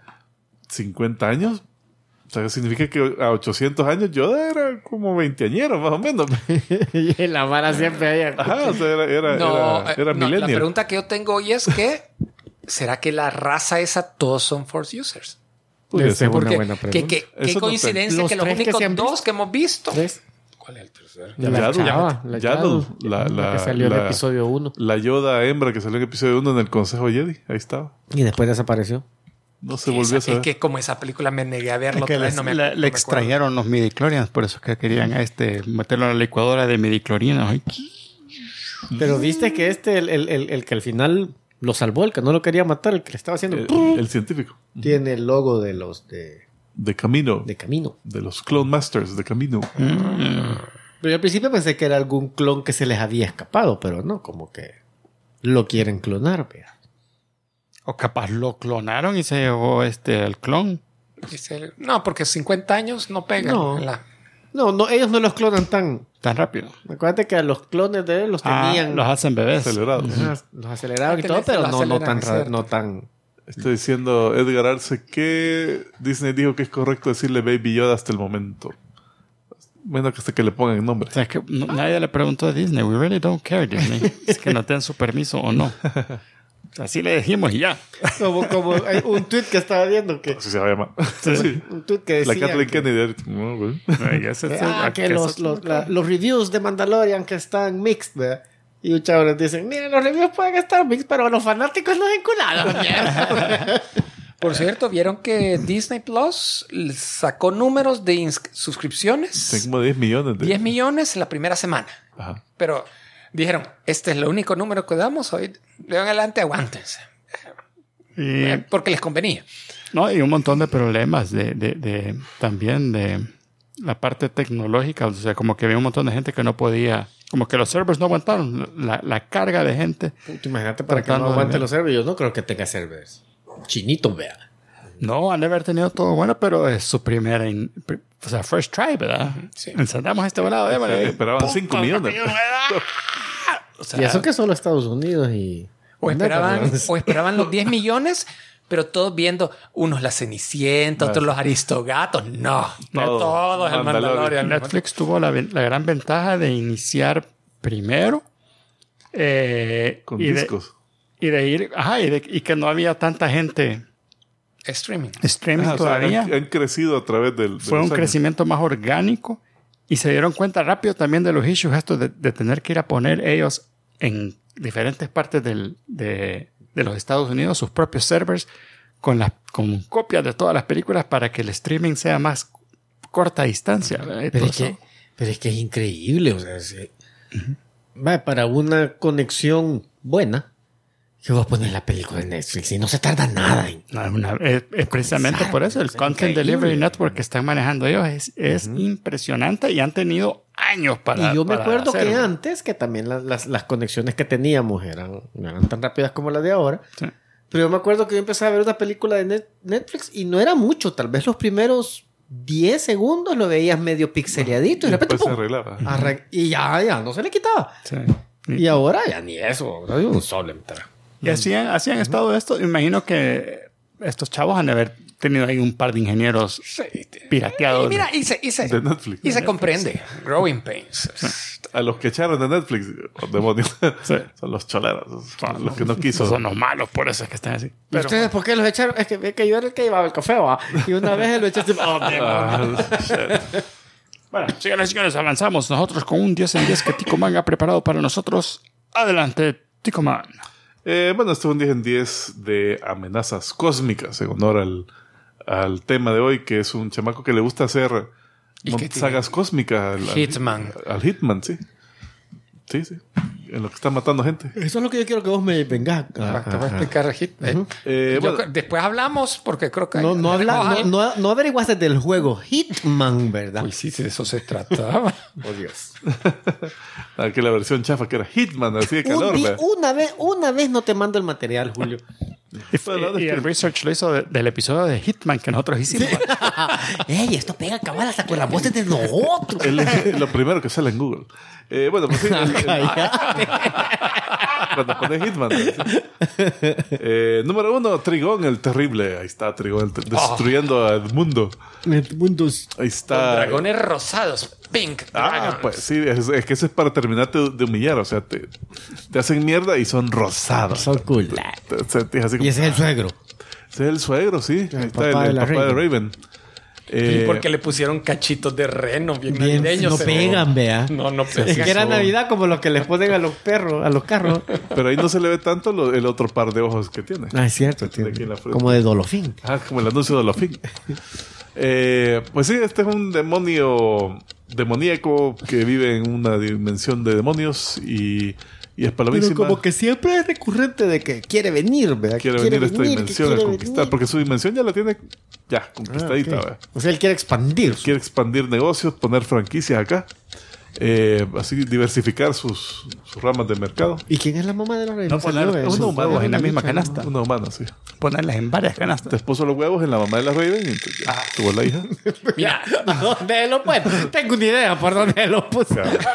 Speaker 2: 50 años, o sea, significa que a 800 años Yoda era como 20añero, más o menos.
Speaker 3: Y la vara siempre ahí.
Speaker 2: Ajá, o sea, era
Speaker 4: No,
Speaker 2: era
Speaker 4: no, la
Speaker 2: millennial.
Speaker 4: pregunta que yo tengo hoy es que ¿será que la raza esa todos son Force users?
Speaker 2: Puede
Speaker 3: Esa
Speaker 2: ser.
Speaker 3: es una
Speaker 4: Porque
Speaker 3: buena pregunta.
Speaker 4: qué
Speaker 2: Eso no
Speaker 4: coincidencia
Speaker 3: los
Speaker 4: que los
Speaker 3: tres que
Speaker 4: únicos
Speaker 3: se han
Speaker 4: dos
Speaker 3: visto.
Speaker 4: que hemos visto.
Speaker 3: ¿Tres?
Speaker 4: ¿Cuál es el tercero?
Speaker 3: La chava, la
Speaker 2: Yaddle,
Speaker 3: Yaddle, que salió en el episodio 1.
Speaker 2: La Yoda hembra que salió en el episodio 1 en el Consejo Jedi. Ahí estaba.
Speaker 3: Y después desapareció.
Speaker 2: No se volvió a
Speaker 4: Es
Speaker 2: saber.
Speaker 4: que como esa película me negué a verlo
Speaker 1: Que
Speaker 4: otra vez, no me
Speaker 1: le
Speaker 4: acuerdo.
Speaker 1: extrajeron los midichlorians, por eso es que querían meterlo en la licuadora de midichlorianos. Ay,
Speaker 3: Pero viste que el que al final lo salvó, el que no lo quería matar, el que le estaba haciendo...
Speaker 2: El científico.
Speaker 3: tiene el logo de los
Speaker 2: De Camino.
Speaker 3: de Camino.
Speaker 2: De los Clone Masters de Camino.
Speaker 3: Pero yo al principio pensé que era algún clon que se les había escapado, pero no, como que lo quieren clonar, vea.
Speaker 1: O capaz lo clonaron y se llevó el clon.
Speaker 4: Dice, no, porque 50 años no pegan.
Speaker 3: No.
Speaker 4: La-
Speaker 3: No, ellos no los clonan tan...
Speaker 1: Tan rápido.
Speaker 3: Acuérdate que a los clones de él los tenían...
Speaker 1: Los hacen bebés.
Speaker 2: Acelerados.
Speaker 3: Ajá, los aceleraron y
Speaker 4: Que
Speaker 3: todo,
Speaker 4: les-
Speaker 3: pero
Speaker 4: los
Speaker 3: no
Speaker 4: aceleran,
Speaker 3: tan...
Speaker 4: es cierto.
Speaker 3: No tan...
Speaker 2: Está diciendo Edgar Arce que Disney dijo que es correcto decirle Baby Yoda hasta el momento. Menos que hasta que le pongan el nombre.
Speaker 1: O sea, es que nadie le preguntó a Disney. We really don't care, Disney. Es que no te dan su permiso o no. Así le dijimos y ya.
Speaker 3: Como hay un tweet que estaba viendo que...
Speaker 2: Así se va a llamar.
Speaker 1: Sí.
Speaker 3: Un tweet que
Speaker 2: La
Speaker 3: decía
Speaker 2: Kathleen
Speaker 3: que,
Speaker 2: Kennedy. No, güey.
Speaker 3: que los reviews de Mandalorian que están mixed, ¿verdad? Y un chavo les dice, miren, los reviews pueden estar mixed, pero los fanáticos nos encularon. mierda".
Speaker 4: Por cierto, ¿vieron que Disney Plus sacó números de suscripciones?
Speaker 2: Tiene como 10 millones de...
Speaker 4: 10 millones la primera semana.
Speaker 2: Ajá.
Speaker 4: Pero dijeron, este es el único número que damos hoy. De ahora en adelante, aguántense. Porque les convenía.
Speaker 1: No, y un montón de problemas también de la parte tecnológica. O sea, como que había un montón de gente que no podía... Como que los servers no aguantaron la carga de gente.
Speaker 3: Puta, imagínate para que
Speaker 1: Tratando
Speaker 3: no
Speaker 1: de
Speaker 3: aguante
Speaker 1: ver.
Speaker 3: los servers. Yo no creo que tenga servers. Chinitos, vea.
Speaker 1: No, han de haber tenido todo bueno, pero es su primera... o sea, first try, ¿verdad?
Speaker 4: Sí.
Speaker 1: Encendamos este volado, démosle.
Speaker 2: Esperaban 5 millones.
Speaker 1: O sea,
Speaker 3: Y eso que solo Estados Unidos y...
Speaker 4: O esperaban los 10 millones, pero todos viendo unos la Cenicienta, otros los Aristogatos. No, todo es el Mandalorian.
Speaker 1: Netflix tuvo la gran ventaja de iniciar primero
Speaker 2: Con
Speaker 1: y
Speaker 2: discos.
Speaker 1: de ir, y que no había tanta gente
Speaker 4: Streaming.
Speaker 1: streaming
Speaker 2: Ajá, o sea,
Speaker 1: todavía.
Speaker 2: han crecido a través del...
Speaker 1: Fue un crecimiento más orgánico y se dieron cuenta rápido también de los issues estos de tener que ir a poner ellos en diferentes partes de los Estados Unidos sus propios servers con copias de todas las películas para que el streaming sea más corta distancia. ¿verdad?
Speaker 3: Pero es que es increíble, o sea, va, para una conexión buena, que vos pones la película en Netflix y no se tarda nada.
Speaker 1: Es precisamente por eso el Content Delivery Network que están manejando ellos es impresionante y han tenido años para
Speaker 3: Y yo me acuerdo que
Speaker 1: hacerlo.
Speaker 3: antes, que también las conexiones que teníamos no eran tan rápidas como las de ahora.
Speaker 1: Sí.
Speaker 3: Pero yo me acuerdo que yo empecé a ver una película de Netflix y no era mucho, tal vez los primeros 10 segundos lo veías medio pixeleadito y de repente
Speaker 2: Después se
Speaker 3: ¡pum!
Speaker 2: arreglaba.
Speaker 3: Y ya no se le quitaba.
Speaker 1: Sí.
Speaker 3: Y ahora ya ni eso, ahora hay un solo entera.
Speaker 1: Y así han estado esto. Imagino que estos chavos han de haber tenido ahí un par de ingenieros pirateados.
Speaker 4: Y mira,
Speaker 2: De Netflix.
Speaker 4: y se comprende. Growing Pains.
Speaker 2: A los que echaron de Netflix, oh, demonios,
Speaker 1: Sí.
Speaker 2: son los choleros, son los que no quiso.
Speaker 1: Son los malos, por eso es que están así.
Speaker 3: ¿Y ustedes por qué los echaron? Es que yo era el que llevaba el café, ¿va? Y una vez lo echaste...
Speaker 2: Shit.
Speaker 1: Bueno, señoras y señores, avanzamos nosotros con un 10 en 10 que Tico Man ha preparado para nosotros. Adelante, Tico Man.
Speaker 2: Bueno, este es un 10 en 10 de amenazas cósmicas, en honor al tema de hoy, que es un chamaco que le gusta hacer
Speaker 4: ¿Y qué tiene?
Speaker 2: sagas cósmicas.
Speaker 4: Hitman.
Speaker 2: Al Hitman, sí. Sí. En lo que está matando gente.
Speaker 3: Eso es lo que yo quiero que vos me vengas
Speaker 4: Te voy a explicar Hitman. Después hablamos porque creo que...
Speaker 3: No averiguaste del juego Hitman, ¿verdad?
Speaker 4: Uy, sí, de eso se trataba.
Speaker 3: Oh, Dios.
Speaker 2: Aquí la versión chafa que era Hitman, así de calor.
Speaker 3: Una vez no te mando el material, Julio.
Speaker 1: Y el research lo hizo del episodio de Hitman que nosotros hicimos.
Speaker 3: ¡Ey, esto pega cabal hasta con las voces de nosotros!
Speaker 2: Lo primero que sale en Google. Bueno, pues sí. Cuando pones Hitman. Número 1, Trigón el Terrible. Ahí está Trigón destruyendo a Edmundo. Ahí está.
Speaker 4: Con dragones rosados. Pink Dragons.
Speaker 2: Pues sí, es que eso es para terminarte de humillar. O sea, te hacen mierda y son rosados.
Speaker 3: Son cool. Y ese es el suegro.
Speaker 2: Ese es el suegro, sí. Ahí está
Speaker 3: papá
Speaker 2: el
Speaker 3: de
Speaker 2: papá de Raven.
Speaker 4: Y porque le pusieron cachitos de reno bien navideños.
Speaker 3: No pegan, vea.
Speaker 4: No pegan.
Speaker 3: Es que era Navidad como los que les ponen a los perros, a los carros.
Speaker 2: Pero ahí no se le ve tanto el otro par de ojos que tiene.
Speaker 3: Ah, es cierto. Tiene.
Speaker 2: Aquí en la frente.
Speaker 3: Como de Dolofín.
Speaker 2: Como el anuncio de Dolofín. Pues sí, este es un demoníaco que vive en una dimensión de demonios y es palomísima.
Speaker 3: Pero como que siempre es recurrente de que quiere venir, ¿verdad?
Speaker 2: Quiere venir a esta dimensión a conquistar, porque su dimensión ya la tiene conquistadita.
Speaker 3: Okay. O sea, él quiere expandir.
Speaker 2: Quiere expandir negocios, poner franquicias acá, así diversificar sus ramas de mercado.
Speaker 3: ¿Y quién es la mamá de los reyes?
Speaker 1: No poner unos huevos en la misma canasta.
Speaker 2: Una humana, sí.
Speaker 1: Ponerlas en varias canastas.
Speaker 2: Te puso los huevos en la mamá de la Raven y entonces tuvo la hija.
Speaker 3: Mira, ¿dónde lo puso? Tengo una idea por dónde lo puse.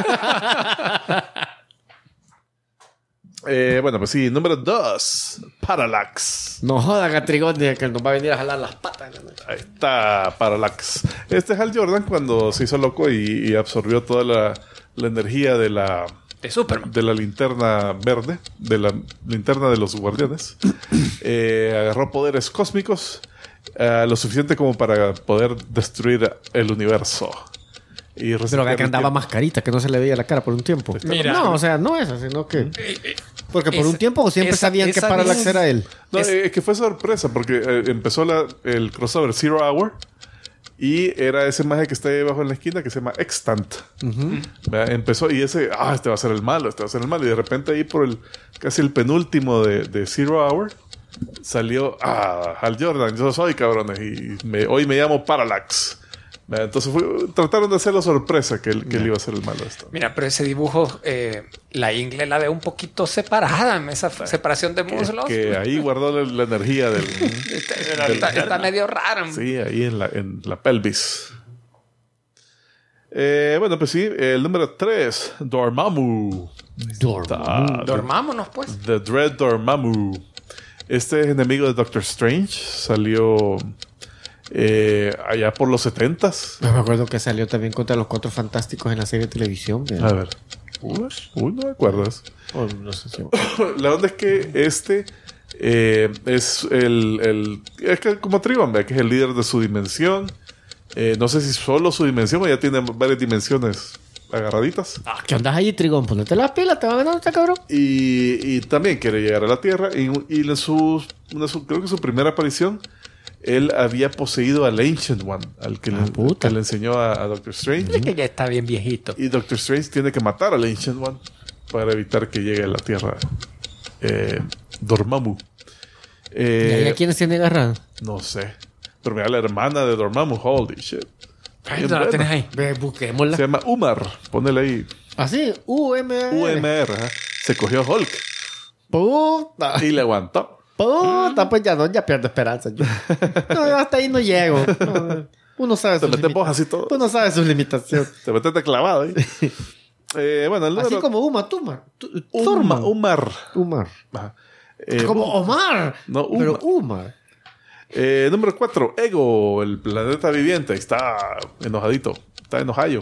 Speaker 2: Bueno, pues sí, número 2, Parallax.
Speaker 3: No jodan a Trigón de que nos va a venir a jalar las patas.
Speaker 2: Ahí está, Parallax. Este es Hal Jordan cuando se hizo loco y absorbió toda la energía de
Speaker 4: Superman.
Speaker 2: De la linterna verde, de la linterna de los guardianes. Agarró poderes cósmicos, lo suficiente como para poder destruir el universo.
Speaker 3: Pero que andaba mascarita, que no se le veía la cara por un tiempo.
Speaker 4: Mira.
Speaker 3: No, o sea, no es así, sino que... Porque por un tiempo siempre sabían que Parallax era él.
Speaker 2: No, es que fue sorpresa, porque empezó el crossover Zero Hour y era ese maje que está ahí abajo en la esquina que se llama Extant. Empezó y este va a ser el malo, y de repente ahí por casi el penúltimo de Zero Hour salió Hal Jordan. Yo soy cabrones y hoy me llamo Parallax. Entonces trataron de hacerlo sorpresa que él iba a ser el malo de esto.
Speaker 4: Mira, pero ese dibujo, la ingle la veo un poquito separada en esa separación de muslos.
Speaker 2: Que ahí guardó la energía del...
Speaker 4: está medio raro.
Speaker 2: Sí, ahí en la pelvis. Bueno, pues sí, el número 3, Dormammu.
Speaker 4: Dormámonos, pues.
Speaker 2: The Dread Dormammu. Este es enemigo de Doctor Strange. Salió... allá por los 70s.
Speaker 3: Me acuerdo que salió también contra los Cuatro Fantásticos en la serie de televisión.
Speaker 2: A ver. Uy, no me acuerdas.
Speaker 3: No sé si...
Speaker 2: La onda es que este es es que como Trigón, que es el líder de su dimensión. No sé si solo su dimensión o ya tiene varias dimensiones agarraditas.
Speaker 3: ¿Qué andas ahí, Trigón? Ponete las pilas, te va a ganar este cabrón.
Speaker 2: Y también quiere llegar a la Tierra. Y creo que su primera aparición, él había poseído al Ancient One, al que le enseñó a Doctor Strange.
Speaker 4: Que ya está bien viejito.
Speaker 2: Y Doctor Strange tiene que matar al Ancient One para evitar que llegue a la Tierra Dormammu.
Speaker 3: ¿Y a quiénes tiene agarrado?
Speaker 2: No sé. Pero mira, la hermana de Dormammu, holy shit.
Speaker 4: Ay, no la tenés ahí.
Speaker 3: Busquémosla.
Speaker 2: Se llama Umar. Ponele ahí.
Speaker 3: ¿Ah, sí?
Speaker 2: UMR. Ajá. Se cogió Hulk.
Speaker 3: Puta.
Speaker 2: Y le aguantó.
Speaker 3: Puta, pues ya pierdo esperanza. No, hasta ahí no llego. No, uno sabe
Speaker 2: sus limitaciones. Así todo.
Speaker 3: Uno sabe sus limitaciones.
Speaker 2: Te metes de clavado ahí. Bueno, el número...
Speaker 3: Así como Umar.
Speaker 2: Ajá.
Speaker 3: Como Omar.
Speaker 2: No, Umar.
Speaker 3: Pero Umar.
Speaker 2: Número 4, Ego, el planeta viviente. Está enojadito. Está enojado.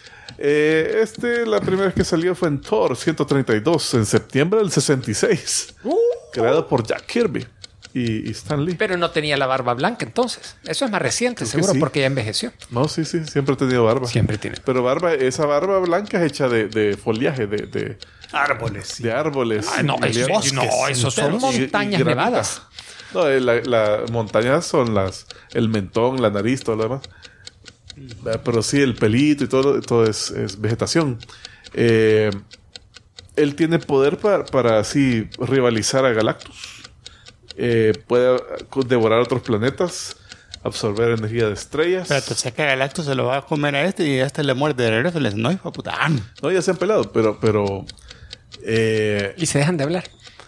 Speaker 2: La primera vez que salió fue en Thor 132, en septiembre del 66. Creado por Jack Kirby y Stan Lee.
Speaker 4: Pero no tenía la barba blanca entonces. Eso es más reciente, seguro, sí. Porque ya envejeció.
Speaker 2: No, sí, siempre ha tenido barba.
Speaker 4: Siempre tiene.
Speaker 2: Pero esa barba blanca es hecha de foliaje, de
Speaker 4: árboles.
Speaker 2: De árboles.
Speaker 4: No, eso son montañas nevadas.
Speaker 2: No, las montañas son el mentón, la nariz, todo lo demás. Pero sí, el pelito y todo es vegetación. Él tiene poder para así rivalizar a Galactus. Puede devorar otros planetas, absorber energía de estrellas.
Speaker 1: Pero entonces que Galactus se lo va a comer a este y a este le muerde de regreso. Le dice, no, hijo de puta.
Speaker 2: No, ya se han pelado, pero
Speaker 4: Y se dejan de hablar.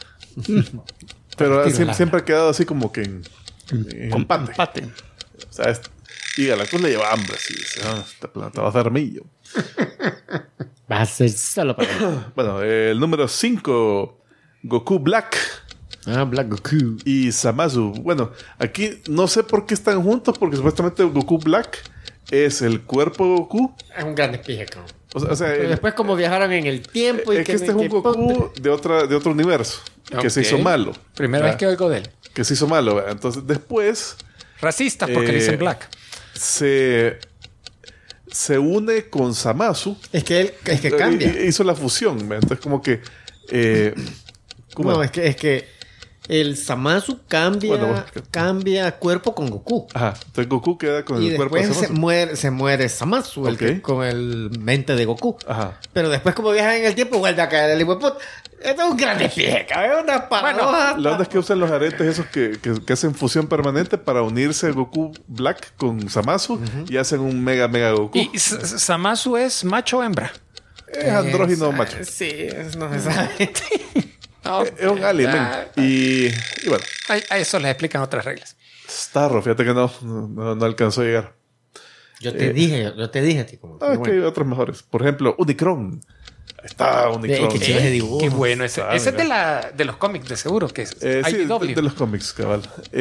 Speaker 2: pero siempre ha quedado así como que en empate.
Speaker 1: Empate.
Speaker 2: O sea, y Galactus le lleva hambre. Así, dice, este planeta va a ser millo.
Speaker 3: Va a ser solo para mí.
Speaker 2: Bueno, el número 5, Goku Black
Speaker 3: Black Goku.
Speaker 2: y Zamasu. Bueno, aquí no sé por qué están juntos, porque supuestamente Goku Black es el cuerpo de Goku.
Speaker 3: Es un gran espía, cabrón.
Speaker 2: O sea,
Speaker 3: Pero después como viajaron en el tiempo y
Speaker 2: es que este es un Goku de otro universo, que se
Speaker 4: Ok.
Speaker 2: hizo malo.
Speaker 4: Primera
Speaker 2: ¿verdad?
Speaker 4: vez que oigo de él.
Speaker 2: Que se hizo malo. ¿verdad? Entonces, después
Speaker 4: Racista porque le dicen black.
Speaker 2: se une con Zamasu.
Speaker 3: Es que cambia.
Speaker 2: Hizo la fusión. ¿verdad? Entonces, como que... ¿cómo
Speaker 3: No,
Speaker 2: es?
Speaker 3: es que el Zamasu cambia cuerpo con Goku.
Speaker 2: Ajá. Entonces, Goku queda con
Speaker 3: Y
Speaker 2: el cuerpo de
Speaker 3: después
Speaker 2: Zamasu.
Speaker 3: se muere Zamasu
Speaker 2: Ok.
Speaker 3: con el mente de Goku.
Speaker 2: Ajá.
Speaker 3: Pero después, como viajan en el tiempo, vuelve a caer el hijo de puta. Esto es un gran espía, cabrón. Es una paradoja.
Speaker 2: La onda es que usan los aretes esos que hacen fusión permanente para unirse Goku Black con Zamasu y hacen un mega Goku.
Speaker 4: ¿Y Zamasu es macho o hembra?
Speaker 2: Es andrógino macho.
Speaker 3: Sí, no se sabe.
Speaker 2: Es un alien, men. Y bueno,
Speaker 4: A eso les explican otras reglas.
Speaker 2: Starro, fíjate que no alcanzó a llegar.
Speaker 3: Yo te dije a ti. Como,
Speaker 2: Que hay otros mejores. Por ejemplo, Unicron. Ahí está Unicron.
Speaker 3: Qué chido ese dibujo.
Speaker 4: Qué bueno ese.
Speaker 2: Ah,
Speaker 4: Ese es
Speaker 2: mira.
Speaker 4: de los cómics, de seguro que es
Speaker 2: Sí,
Speaker 4: IDW.
Speaker 2: de los cómics, cabal.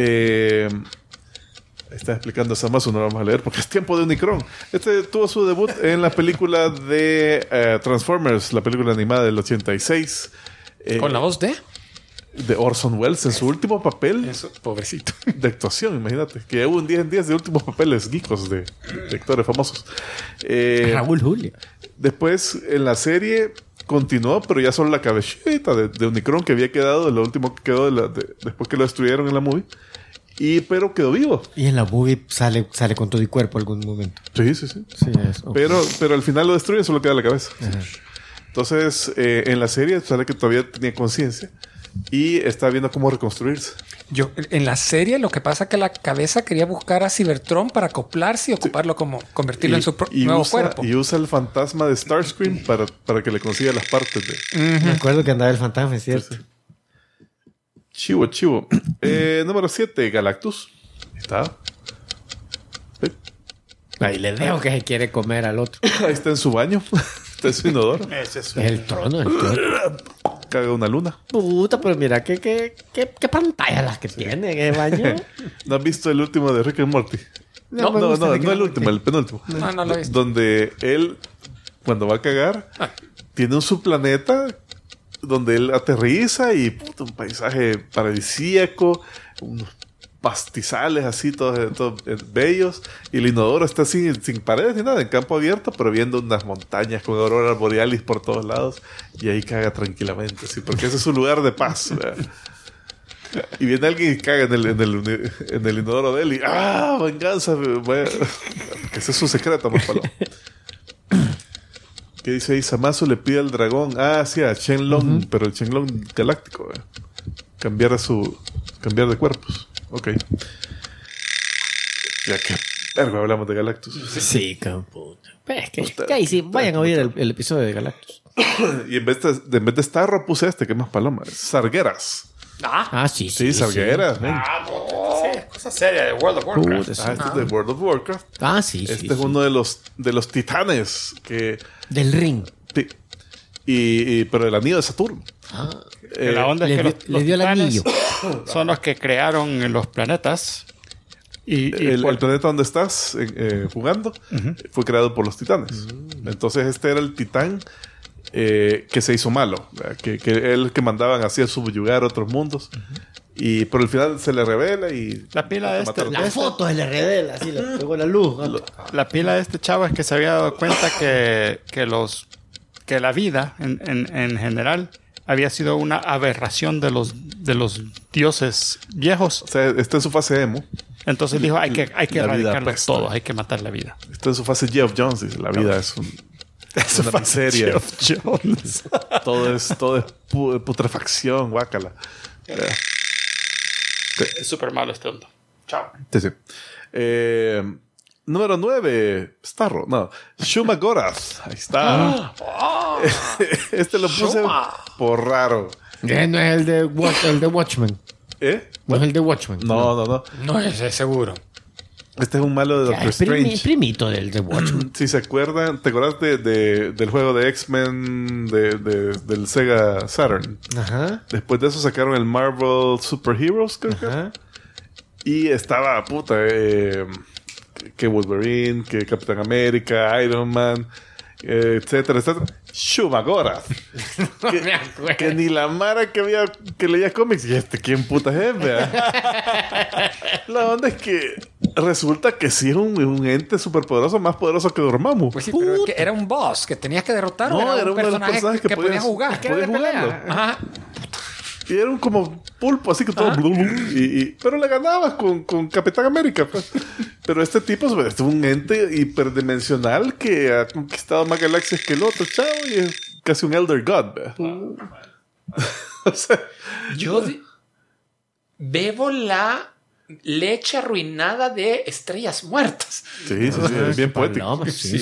Speaker 2: Está explicando Zamasu, no lo vamos a leer porque es tiempo de Unicron. Este tuvo su debut en la película de Transformers, la película animada del 86.
Speaker 4: Con la voz de...
Speaker 2: De Orson Welles en su último papel
Speaker 4: Eso, pobrecito.
Speaker 2: de actuación, imagínate. Que hubo un 10 en 10 de últimos papeles geekos de actores famosos.
Speaker 3: Raúl Julia.
Speaker 2: Después, en la serie, continuó, pero ya solo la cabecita de Unicron que había quedado, lo último que quedó después que lo destruyeron en la movie. Pero quedó vivo.
Speaker 3: Y en la movie sale con todo y cuerpo algún momento.
Speaker 2: Sí.
Speaker 3: Sí, eso.
Speaker 2: Pero al final lo destruyen, solo queda la cabeza. Entonces, en la serie sale que todavía tenía conciencia y está viendo cómo reconstruirse.
Speaker 4: Yo, en la serie lo que pasa es que la cabeza quería buscar a Cybertron para acoplarse y ocuparlo como convertirlo en su nuevo cuerpo.
Speaker 2: Y usa el fantasma de Starscream para que le consiga las partes de...
Speaker 3: Me acuerdo que andaba el fantasma, es cierto.
Speaker 2: Chivo. Número 7, Galactus. Está.
Speaker 3: Ahí le veo que se quiere comer al otro.
Speaker 2: Ahí está en su baño. Está en su inodoro.
Speaker 1: Ese es
Speaker 3: Es el trono.
Speaker 2: Caga una luna.
Speaker 3: Puta, pero mira qué pantalla las que tiene en el baño.
Speaker 2: ¿No has visto el último de Rick and Morty?
Speaker 3: No, me
Speaker 2: No,
Speaker 3: gusta Rick and
Speaker 2: el
Speaker 3: Morty.
Speaker 2: último, el penúltimo.
Speaker 4: No lo he visto.
Speaker 2: Donde él, cuando va a cagar, tiene un subplaneta donde él aterriza y puta, un paisaje paradisíaco, unos pastizales así, todos bellos, y el inodoro está así, sin paredes ni nada, en campo abierto, pero viendo unas montañas con auroras borealis por todos lados, y ahí caga tranquilamente, ¿sí? Porque ese es su lugar de paz. ¿verdad? Y viene alguien y caga en el inodoro de él, y ¡ah! Venganza. Que ese es su secreto, más palo. ¿Qué dice ahí? Zamasu le pide al dragón. Sí, a Shenlong, pero el Shenlong galáctico. Cambiar de cuerpos. Ok. Ya que verga hablamos de Galactus.
Speaker 3: Sí, campo. Es que ahí sí, vayan a oír el episodio de Galactus.
Speaker 2: Y en vez de Starro puse que es más paloma. Sargueras.
Speaker 3: Sí.
Speaker 2: Sí, Sargueras. ven.
Speaker 4: Sí, cosa seria de World of Warcraft.
Speaker 3: Puta,
Speaker 2: Este es de World of Warcraft.
Speaker 3: Sí.
Speaker 2: Este es uno de los titanes que...
Speaker 3: Del ring.
Speaker 2: Sí. Pero el anillo de Saturno.
Speaker 1: Que la onda es que
Speaker 3: Le dio el
Speaker 1: titanes
Speaker 3: anillo.
Speaker 1: son los que crearon los planetas. Y
Speaker 2: El planeta donde estás jugando fue creado por los titanes. Entonces este era el titán que se hizo malo. Que él que mandaban así a subyugar otros mundos. Y por el final se le revela y...
Speaker 1: la pila de este,
Speaker 3: La foto se le revela, así le pegó la luz.
Speaker 1: la pila de este chavo es que se había dado cuenta que la vida en general había sido una aberración de los dioses viejos.
Speaker 2: O sea, está en su fase emo.
Speaker 1: Entonces dijo, hay que
Speaker 2: La vida
Speaker 1: erradicarlos
Speaker 2: apesta.
Speaker 1: todos, hay que matar la vida.
Speaker 2: Está en su fase Geoff Jones. Dice, la vida es una miseria.
Speaker 1: Geoff Jones.
Speaker 2: Todo es putrefacción, guácala.
Speaker 1: Es súper malo este hombre. Chao.
Speaker 2: Sí, sí. Número 9, Starro. No, Shuma Gorath. Ahí está. Este lo puse por raro.
Speaker 3: No es el de Watchmen.
Speaker 2: ¿Eh?
Speaker 3: No es el de Watchmen.
Speaker 2: No.
Speaker 4: No es seguro.
Speaker 2: Este es un malo de Doctor Strange.
Speaker 3: Primito del de Watchmen.
Speaker 2: Si se acuerdan, ¿te acuerdas del juego de X-Men del Sega Saturn?
Speaker 3: Ajá.
Speaker 2: Después de eso sacaron el Marvel Super Heroes, creo que.
Speaker 3: Ajá.
Speaker 2: Y estaba, que Wolverine, que Capitán América, Iron Man, etcétera, etcétera. Shuma Gorath. que ni la Mara que leía cómics. ¿Y quién puta es, vea? La onda es que resulta que sí es un ente superpoderoso, más poderoso que Dormammu.
Speaker 4: Pues sí, pero es que era un boss que tenías que derrotar.
Speaker 2: No,
Speaker 4: o
Speaker 2: era
Speaker 4: un
Speaker 2: uno de los personajes que
Speaker 4: podías
Speaker 2: podías
Speaker 4: jugar.
Speaker 2: podías jugarlo.
Speaker 4: Ajá.
Speaker 2: Y era un como pulpo, así que todo... pero le ganabas con Capitán América. Pues. Pero este tipo es un ente hiperdimensional que ha conquistado más galaxias que el otro, chavo. Y es casi un Elder God. O sea,
Speaker 4: Yo bebo la leche arruinada de estrellas muertas.
Speaker 2: sí, es bien poético.
Speaker 3: Paloma, sí.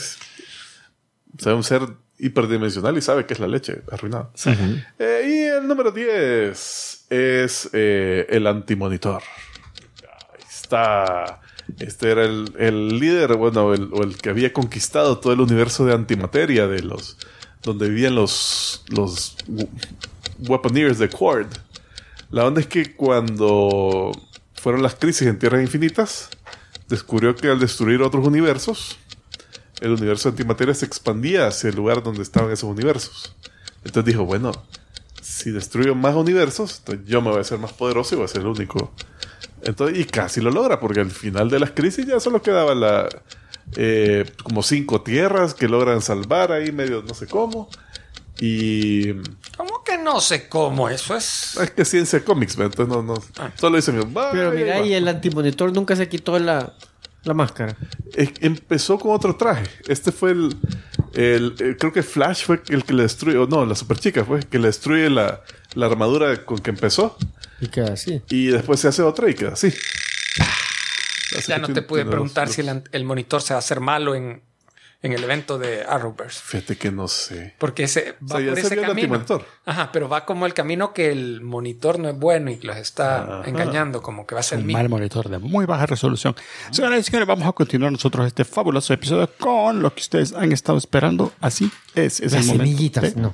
Speaker 2: O sea, un ser hiperdimensional y sabe que es la leche arruinada. Y el número 10 es el Antimonitor. Ahí está. Este era el líder, bueno, el que había conquistado todo el universo de antimateria donde vivían los Weaponeers de Quard. La onda es que cuando fueron las crisis en Tierras Infinitas, descubrió que al destruir otros universos, el universo de antimateria se expandía hacia el lugar donde estaban esos universos. Entonces dijo, bueno, si destruyo más universos, entonces yo me voy a hacer más poderoso y voy a ser el único. Entonces, y casi lo logra, porque al final de las crisis ya solo quedaba como 5 tierras que logran salvar ahí medio no sé cómo. Y
Speaker 4: ¿Cómo que no sé cómo? Eso es...
Speaker 2: es que ciencia cómics, ¿ve? Entonces no. Solo dicen, "Bye",
Speaker 3: Pero mira,
Speaker 2: va.
Speaker 3: y el antimonitor nunca se quitó la máscara.
Speaker 2: Empezó con otro traje. Este fue creo que Flash fue el que le destruyó. No, la Superchica fue que le destruye la armadura con que empezó.
Speaker 3: Y queda así.
Speaker 2: Y después se hace otra y queda así.
Speaker 4: Ya no te pude preguntar si el monitor se va a hacer malo en el evento de Arrowverse.
Speaker 2: Fíjate que no sé.
Speaker 4: Porque va
Speaker 2: O sea, ya
Speaker 4: por
Speaker 2: se
Speaker 4: ese
Speaker 2: vio el
Speaker 4: camino.
Speaker 2: antimonitor.
Speaker 4: Ajá, pero va como el camino que el monitor no es bueno y los está engañando, como que va a ser
Speaker 1: Un
Speaker 4: mío.
Speaker 1: mal monitor de muy baja resolución. Señoras y señores, vamos a continuar nosotros este fabuloso episodio con lo que ustedes han estado esperando. Así es
Speaker 3: Las
Speaker 1: el momento.
Speaker 3: semillitas, no.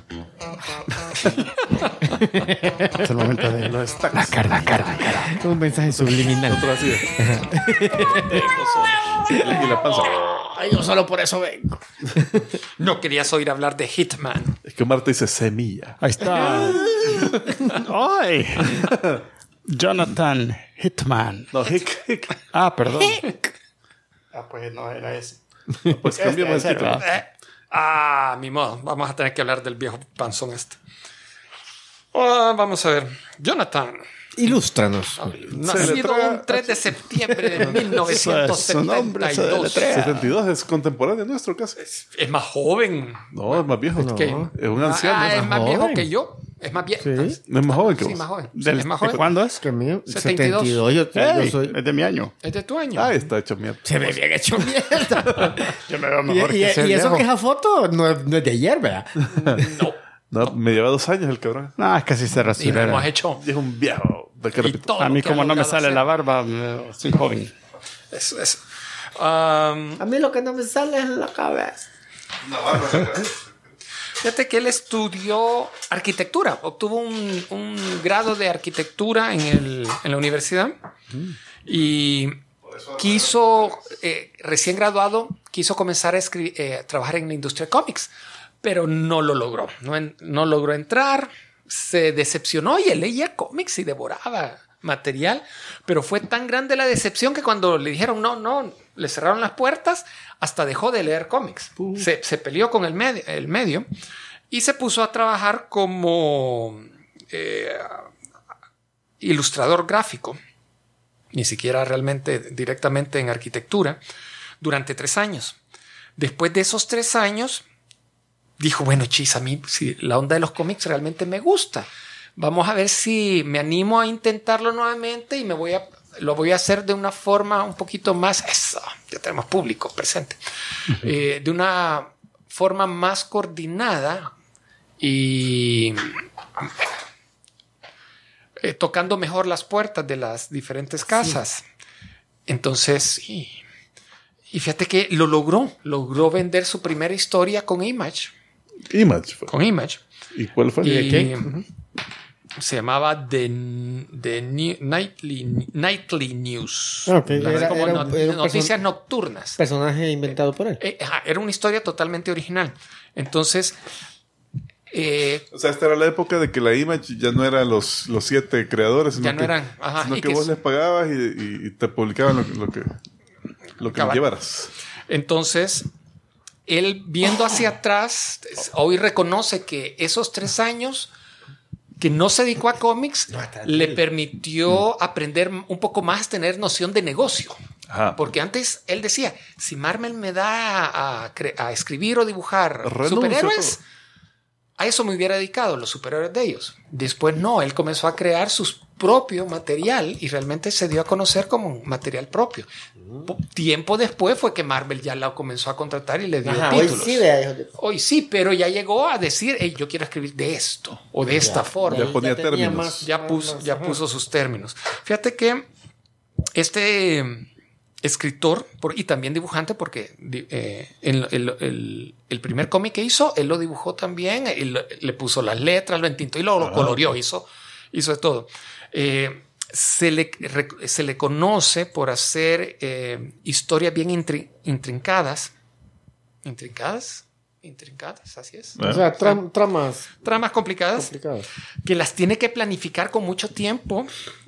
Speaker 1: Es el momento de
Speaker 2: No está.
Speaker 1: la carga.
Speaker 3: Un mensaje subliminal.
Speaker 2: Otro así. Y la panza.
Speaker 3: Ay, yo solo por eso vengo.
Speaker 4: No querías oír hablar de Hitman.
Speaker 2: Es que Marta dice semilla.
Speaker 1: Ahí está. ¡Ay! Jonathan Hitman.
Speaker 2: No, hick.
Speaker 1: Ah, perdón. Pues no era ese.
Speaker 2: Pues cambiamos el título.
Speaker 4: Mi modo. Vamos a tener que hablar del viejo panzón este. Vamos a ver. Jonathan.
Speaker 3: Ilústranos.
Speaker 4: Nacido
Speaker 2: letra-
Speaker 4: un 3 de septiembre de
Speaker 1: Su nombre se
Speaker 4: 1972.
Speaker 1: deletrea.
Speaker 2: 72 es contemporáneo nuestro casi.
Speaker 4: Es más joven.
Speaker 2: No, es más viejo.
Speaker 3: No.
Speaker 4: que-
Speaker 2: Es un anciano.
Speaker 4: es más
Speaker 3: joven.
Speaker 4: viejo que yo. Es más viejo.
Speaker 3: Sí.
Speaker 2: Es más joven que
Speaker 4: Sí,
Speaker 2: vos.
Speaker 4: más joven.
Speaker 1: ¿De
Speaker 4: Es más joven.
Speaker 1: cuándo es?
Speaker 3: Que mío,
Speaker 4: 72.
Speaker 3: 72. Yo
Speaker 1: Ey,
Speaker 3: soy.
Speaker 1: es de mi año.
Speaker 4: Es de tu año.
Speaker 2: Ah, está hecho mierda.
Speaker 3: Se ve bien hecho mierda.
Speaker 1: Yo me veo
Speaker 3: y
Speaker 1: mejor
Speaker 3: y-
Speaker 1: que ese
Speaker 3: y eso
Speaker 1: viejo.
Speaker 3: que esa foto no es de ayer, ¿verdad?
Speaker 2: No, me lleva 2 años el cabrón.
Speaker 1: No, es casi se
Speaker 4: Y lo
Speaker 1: rasurera.
Speaker 4: hemos hecho.
Speaker 2: Y es un viejo de
Speaker 4: Y
Speaker 2: carapito.
Speaker 4: todo
Speaker 1: A mí
Speaker 4: lo que ha
Speaker 1: como no me
Speaker 4: logrado
Speaker 1: sale
Speaker 4: hacer.
Speaker 1: la barba, soy joven.
Speaker 4: Eso es.
Speaker 3: A mí lo que no me sale es la cabeza.
Speaker 4: Fíjate que él estudió arquitectura. Obtuvo un grado de arquitectura en la universidad. Y quiso, recién graduado, quiso comenzar a trabajar en la industria de cómics. Pero no lo logró. No logró entrar. Se decepcionó y él leía cómics y devoraba material. Pero fue tan grande la decepción que cuando le dijeron no, le cerraron las puertas, hasta dejó de leer cómics. Se peleó con el medio y se puso a trabajar como ilustrador gráfico. ni siquiera realmente directamente en arquitectura, durante 3 años. Después de esos 3 años, dijo, bueno, a mí si la onda de los cómics realmente me gusta. Vamos a ver si me animo a intentarlo nuevamente y lo voy a hacer de una forma un poquito más... Eso, ya tenemos público presente. De una forma más coordinada y tocando mejor las puertas de las diferentes casas. Entonces, sí. Y fíjate que lo logró vender su primera historia con Image. Con Image.
Speaker 2: ¿Y cuál fue?
Speaker 4: Se llamaba The Nightly News.
Speaker 3: Okay.
Speaker 4: Como noticias nocturnas.
Speaker 3: Personaje inventado por él.
Speaker 4: Era una historia totalmente original. Entonces...
Speaker 2: o sea, esta era la época de que la Image ya no eran los 7 creadores, sino
Speaker 4: ya no eran. Ajá,
Speaker 2: sino que vos les pagabas y te publicaban lo que llevaras.
Speaker 4: Entonces, él viendo hacia atrás, hoy reconoce que esos 3 años que no se dedicó a cómics le permitió aprender un poco más, tener noción de negocio.
Speaker 2: Ajá.
Speaker 4: Porque antes él decía, si Marvel me da a escribir o dibujar superhéroes, a eso me hubiera dedicado, los superhéroes de ellos. Después no, él comenzó a crear su propio material y realmente se dio a conocer como un material propio. Tiempo después fue que Marvel ya la comenzó a contratar y le dio títulos. Hoy sí, pero ya llegó a decir, hey, yo quiero escribir de esto o de esta forma.
Speaker 2: Ya ponía términos.
Speaker 4: Ya puso sus términos. Fíjate que este escritor y también dibujante, porque el primer cómic que hizo, él lo dibujó también, le puso las letras, lo entintó y lo coloreó, hizo de todo. Se le conoce por hacer historias bien intrincadas, así es.
Speaker 3: O sea,
Speaker 4: tramas complicadas que las tiene que planificar con mucho tiempo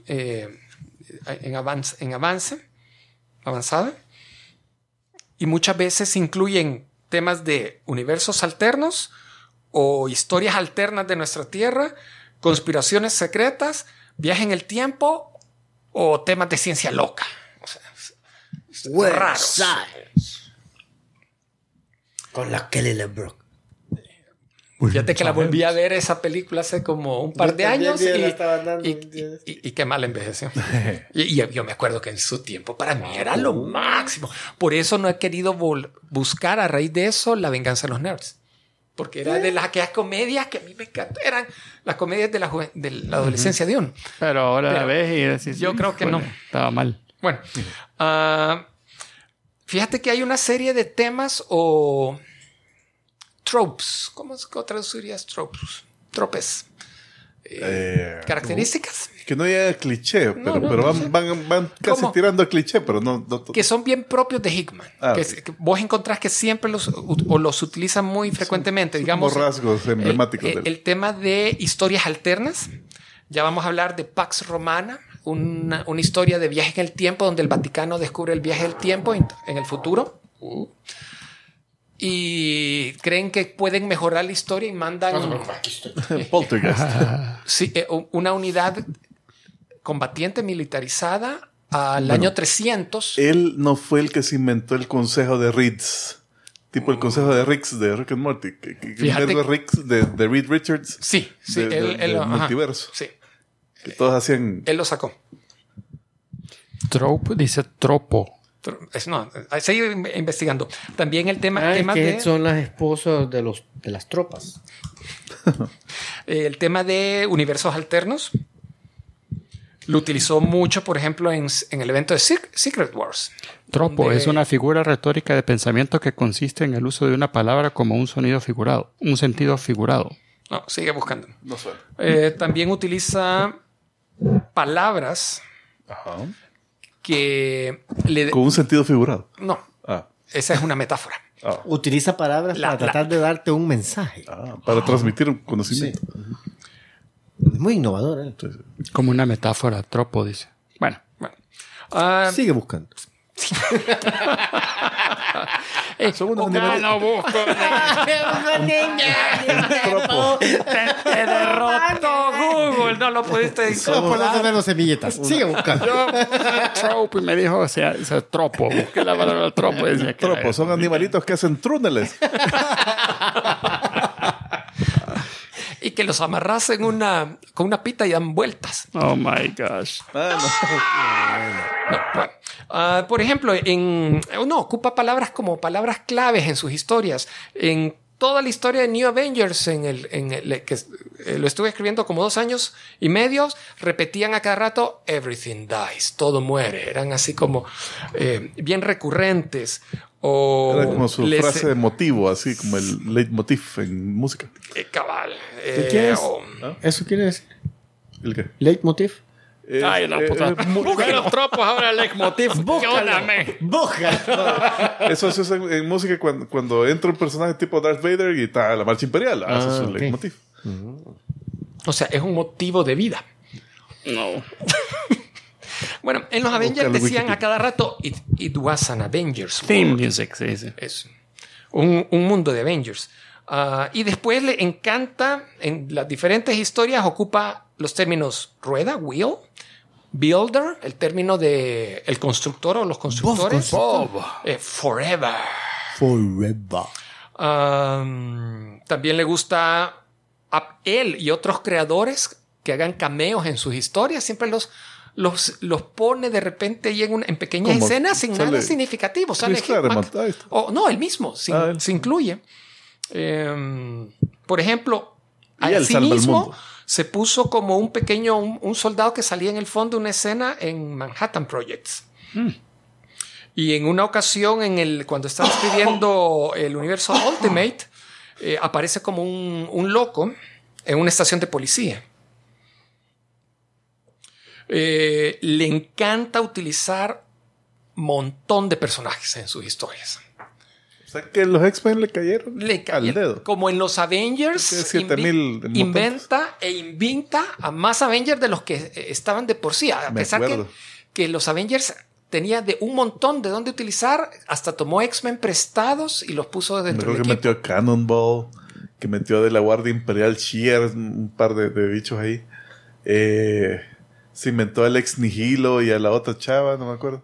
Speaker 4: avanzada, y muchas veces incluyen temas de universos alternos o historias alternas de nuestra Tierra, conspiraciones secretas, viaje en el tiempo o temas de ciencia loca. O sea, raros.
Speaker 3: Con la Kelly LeBrock.
Speaker 4: Fíjate que la volví a ver esa película hace como un par de años y qué mal envejeció. y yo me acuerdo que en su tiempo para mí era lo máximo. Por eso no he querido buscar a raíz de eso La venganza de los nerds. Porque era de aquellas comedias que a mí me encantan. Eran las comedias de la adolescencia de uno.
Speaker 1: Pero ahora la ves y decís...
Speaker 4: Yo creo que no.
Speaker 1: Estaba mal.
Speaker 4: Bueno, fíjate que hay una serie de temas o... tropes. ¿Cómo traducirías tropes? Tropes. Características.
Speaker 2: Que no haya cliché, pero van casi tirando a cliché, pero no
Speaker 4: que son bien propios de Hickman. Que vos encontrás que siempre los utilizan muy frecuentemente. Digamos,
Speaker 2: como rasgos emblemáticos.
Speaker 4: El tema de historias alternas. Ya vamos a hablar de Pax Romana, una historia de viaje en el tiempo donde el Vaticano descubre el viaje del tiempo en el futuro. Y creen que pueden mejorar la historia y mandan
Speaker 2: Poltergeist.
Speaker 4: Sí, una unidad combatiente militarizada al año 300.
Speaker 2: Él no fue el que se inventó el consejo de Reeds. Tipo el consejo de Riggs de Rick and Morty. De Riggs de Reed Richards.
Speaker 4: Sí.
Speaker 2: Del multiverso.
Speaker 4: Sí.
Speaker 2: Que todos hacían...
Speaker 4: Él lo sacó.
Speaker 1: Trope dice tropo.
Speaker 4: No, seguí investigando. También el tema
Speaker 3: que son las esposas de las tropas.
Speaker 4: El tema de universos alternos lo utilizó mucho, por ejemplo, en el evento de Secret Wars.
Speaker 1: Tropo es una figura retórica de pensamiento que consiste en el uso de una palabra como un sentido figurado.
Speaker 4: No, sigue buscando.
Speaker 2: No sé.
Speaker 4: También utiliza palabras que
Speaker 2: con un sentido figurado.
Speaker 4: No. Esa es una metáfora.
Speaker 3: Utiliza palabras para tratar de darte un mensaje.
Speaker 2: Para transmitir un conocimiento.
Speaker 3: Sí. Muy innovador.
Speaker 1: Como una metáfora, tropo, dice. Bueno.
Speaker 3: Sigue buscando.
Speaker 2: Son unos animales.
Speaker 1: No busco. Te derrotó Google. No lo pudiste
Speaker 3: Solo por no tener las semilletas. Sigue buscando.
Speaker 1: Yo puse trope y me dijo, o sea, tropo. Busqué la palabra tropo. Y decía que era
Speaker 2: Tropos,
Speaker 1: eso.
Speaker 2: son animalitos que hacen túneles.
Speaker 4: Y que los amarras con una pita y dan vueltas.
Speaker 1: Oh my gosh.
Speaker 4: No, bueno. Por ejemplo, ocupa palabras como palabras claves en sus historias. En toda la historia de New Avengers, lo estuve escribiendo como 2 años y medio, repetían a cada rato everything dies, todo muere. Eran así como bien recurrentes.
Speaker 2: Era como su frase de motivo, así como el leitmotiv en música.
Speaker 4: Cabal.
Speaker 3: ¿Qué quieres? ¿Eso quiere decir?
Speaker 2: ¿El qué?
Speaker 3: Leitmotiv.
Speaker 1: Ay, no, puta. Busca los tropos ahora, el leitmotiv. Búscame.
Speaker 2: Eso se usa en música cuando entra un personaje tipo Darth Vader y está la marcha imperial. Eso es un
Speaker 3: ok.
Speaker 2: leitmotiv.
Speaker 4: O sea, es un motivo de vida.
Speaker 1: No.
Speaker 4: Bueno, en los Avengers
Speaker 2: Búscalo en
Speaker 4: decían
Speaker 2: Wikipedia.
Speaker 4: a cada rato, it was an Avengers
Speaker 1: Theme
Speaker 4: world.
Speaker 1: music, sí, sí.
Speaker 4: Es un mundo de Avengers. Y después le encanta, en las diferentes historias, ocupa los términos rueda, wheel, builder, el término de el constructor o los constructores, forever.
Speaker 3: Forever.
Speaker 4: También le gusta a él y otros creadores que hagan cameos en sus historias. Siempre los pone de repente y en pequeñas
Speaker 2: ¿Cómo?
Speaker 4: escenas sin
Speaker 2: Sale
Speaker 4: nada significativo. Sale
Speaker 2: Chris Claremont, ahí está.
Speaker 4: no, él mismo
Speaker 2: Él.
Speaker 4: se incluye. Por ejemplo,
Speaker 2: Y
Speaker 4: a
Speaker 2: él
Speaker 4: sí
Speaker 2: salva el
Speaker 4: mismo
Speaker 2: mundo.
Speaker 4: se puso como un soldado que salía en el fondo de una escena en Manhattan Projects. Y en una ocasión, cuando estaba escribiendo el universo Ultimate, aparece como un loco en una estación de policía. Le encanta utilizar montón de personajes en sus historias.
Speaker 2: O sea que los X-Men le cayeron al dedo.
Speaker 4: Como en los Avengers,
Speaker 2: 7,000
Speaker 4: inventa e invita a más Avengers de los que estaban de por sí. A
Speaker 2: Me
Speaker 4: pesar
Speaker 2: acuerdo.
Speaker 4: que los Avengers tenía de un montón de dónde utilizar, hasta tomó X-Men prestados y los puso
Speaker 2: Me
Speaker 4: dentro
Speaker 2: acuerdo
Speaker 4: del
Speaker 2: que
Speaker 4: equipo.
Speaker 2: metió Cannonball, que metió de la Guardia Imperial Shears, un par de bichos ahí. Se inventó al Ex Nihilo y a la otra chava, no me acuerdo.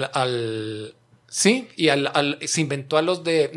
Speaker 4: Sí, y se inventó a los de...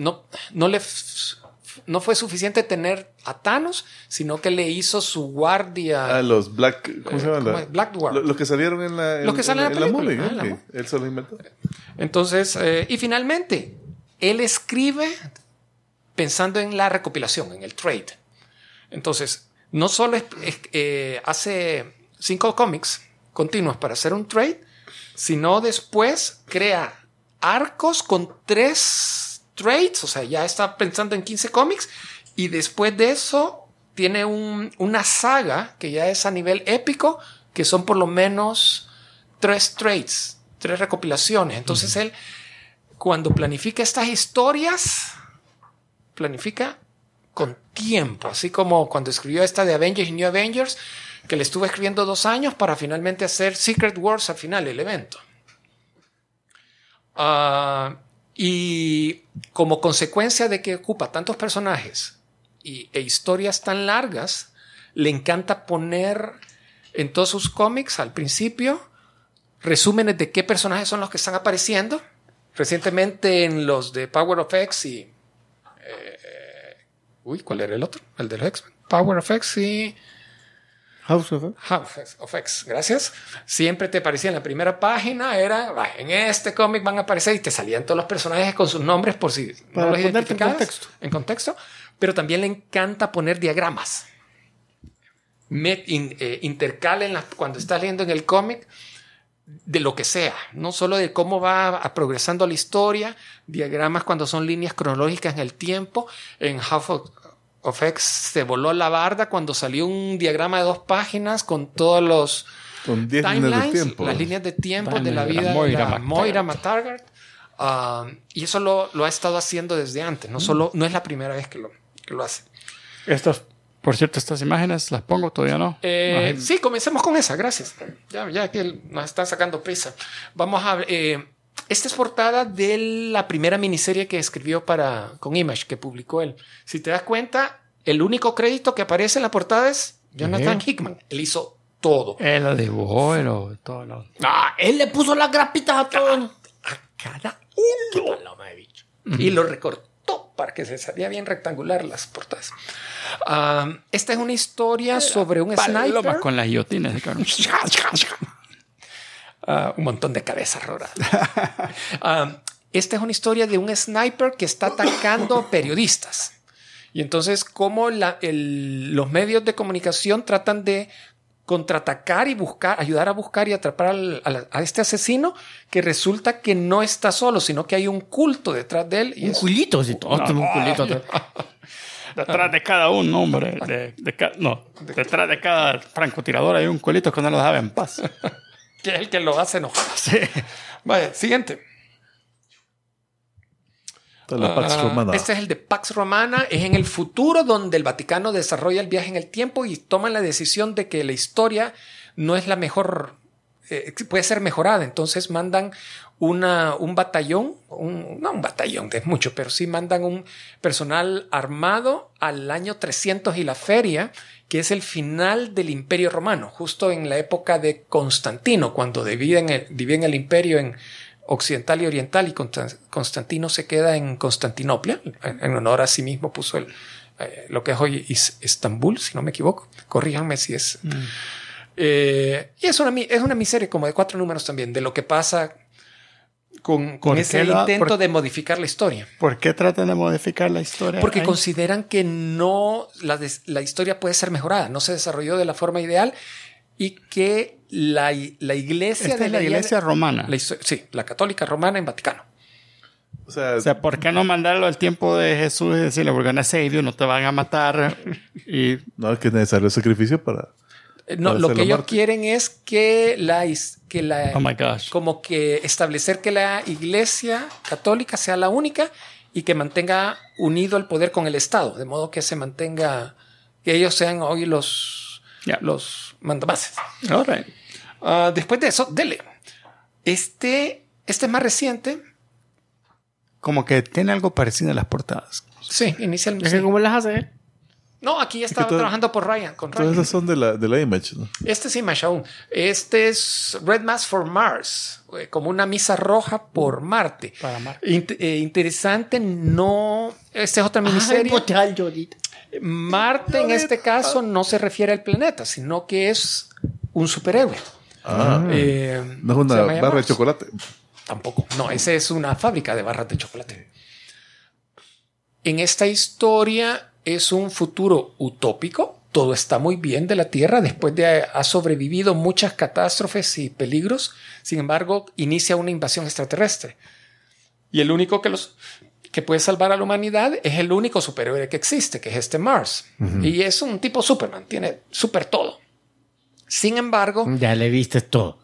Speaker 4: No fue suficiente tener a Thanos, sino que le hizo su guardia...
Speaker 2: A los Black... ¿Cómo se llama?
Speaker 4: Black Dwarf.
Speaker 2: Los que salieron en la...
Speaker 4: Los que salen en la película.
Speaker 2: movie,
Speaker 4: Ah, en la
Speaker 2: ok.
Speaker 4: movie.
Speaker 2: Él se lo inventó.
Speaker 4: Entonces, y finalmente, él escribe pensando en la recopilación, en el trade. Entonces, no solo hace 5 cómics continuos para hacer un trade, sino después crea arcos con 3 trades, o sea, ya está pensando en 15 cómics, y después de eso tiene una saga que ya es a nivel épico, que son por lo menos 3 trades, 3 recopilaciones. Entonces él, cuando planifica estas historias, planifica con tiempo, así como cuando escribió esta de Avengers y New Avengers, que le estuvo escribiendo 2 años para finalmente hacer Secret Wars al final, el evento. Y como consecuencia de que ocupa tantos personajes e historias tan largas, le encanta poner en todos sus cómics al principio resúmenes de qué personajes son los que están apareciendo. Recientemente en los de Power of X y... ¿cuál era el otro? El de los X-Men. Power of X y...
Speaker 3: House of X.
Speaker 4: House of X, gracias. Siempre te aparecía en la primera página, en este cómic van a aparecer y te salían todos los personajes con sus nombres por si
Speaker 3: Para
Speaker 4: no los
Speaker 3: ponerte en
Speaker 4: identificabas.
Speaker 3: contexto.
Speaker 4: En contexto. Pero también le encanta poner diagramas. Intercala cuando estás leyendo en el cómic de lo que sea, no solo de cómo va progresando la historia, diagramas cuando son líneas cronológicas en el tiempo. En House of X se voló la barda cuando salió un diagrama de 2 páginas con todos los
Speaker 2: Con 10 líneas de
Speaker 4: timelines,
Speaker 2: tiempo.
Speaker 4: las líneas de tiempo de la
Speaker 1: Timeline de
Speaker 4: vida
Speaker 1: la
Speaker 4: de Moira McTaggart. Y eso lo ha estado haciendo desde antes, no es la primera vez que lo hace.
Speaker 1: Por cierto, estas imágenes las pongo, todavía no.
Speaker 4: Sí, comencemos con esa, gracias. Ya que nos están sacando prisa. Vamos a ver. Esta es portada de la primera miniserie que escribió con Image, que publicó él. Si te das cuenta, el único crédito que aparece en la portada es Jonathan Hickman. Él hizo todo.
Speaker 1: Él lo dibujó, todo lo...
Speaker 3: Él le puso las grapitas a todo.
Speaker 4: A cada uno. Qué paloma de bicho. Y lo recortó para que se salía bien rectangular las portadas. Esta es una historia sobre un sniper.
Speaker 1: Con las guillotinas.
Speaker 4: Un montón de cabezas roradas. Esta es una historia de un sniper que está atacando periodistas. Y entonces, cómo los medios de comunicación tratan de contraatacar y ayudar a buscar y atrapar a este asesino, que resulta que no está solo, sino que hay un culto detrás de él. Y
Speaker 3: un culito, si todos tenemos un culito atrás.
Speaker 1: Detrás de cada uno, hombre. Detrás de cada francotirador hay un culito que no lo deja en paz.
Speaker 4: Que es el que lo hace enojar.
Speaker 1: Sí.
Speaker 4: Vaya, siguiente.
Speaker 2: La Pax Romana.
Speaker 4: Este es el de Pax Romana. Es en el futuro donde el Vaticano desarrolla el viaje en el tiempo y toman la decisión de que la historia no es la mejor, puede ser mejorada. Entonces mandan un batallón, no un batallón de mucho, pero sí mandan un personal armado al año 300 y la feria, que es el final del Imperio Romano, justo en la época de Constantino, cuando dividen el imperio en occidental y oriental, y Constantino se queda en Constantinopla. En honor a sí mismo puso lo que es hoy Estambul, si no me equivoco. Corríjanme si es... y es una miniserie como de 4 números también, de lo que pasa con ese intento de modificar la historia.
Speaker 1: ¿Por qué tratan de modificar la historia?
Speaker 4: Porque consideran que no la historia puede ser mejorada, no se desarrolló de la forma ideal, y que la iglesia...
Speaker 1: Esta es la iglesia romana.
Speaker 4: Sí, la católica romana en Vaticano.
Speaker 2: O sea,
Speaker 1: ¿por qué no mandarlo al tiempo de Jesús y decirle, we're gonna save you, no te van a matar? Y...
Speaker 2: No, es que es necesario el sacrificio para...
Speaker 4: No, lo que ellos quieren es que
Speaker 1: oh my gosh.
Speaker 4: como que establecer que la iglesia católica sea la única y que mantenga unido el poder con el Estado, de modo que se mantenga, que ellos sean hoy los mandamases.
Speaker 1: All right.
Speaker 4: Después de eso, dele. Este es más reciente.
Speaker 1: Como que tiene algo parecido a las portadas.
Speaker 4: Sí, inicialmente.
Speaker 3: Es que ¿cómo las hace?
Speaker 4: No, aquí ya estaba trabajando con Ryan.
Speaker 2: Todas esas son de la Image, ¿no?
Speaker 4: Este es Image aún. Este es Red Mass for Mars, como una misa roja por Marte.
Speaker 1: Para Marte.
Speaker 4: Interesante, no... Esta es otra miniserie. Marte en este caso no se refiere al planeta, sino que es un superhéroe.
Speaker 2: No es una barra de chocolate.
Speaker 4: Tampoco. No, esa es una fábrica de barras de chocolate. En esta historia es un futuro utópico. Todo está muy bien de la Tierra después de haber sobrevivido muchas catástrofes y peligros. Sin embargo, inicia una invasión extraterrestre. Y el único que puede salvar a la humanidad es el único superhéroe que existe, que es este Mars. Y es un tipo Superman, tiene super todo. Sin embargo...
Speaker 3: Ya le viste todo.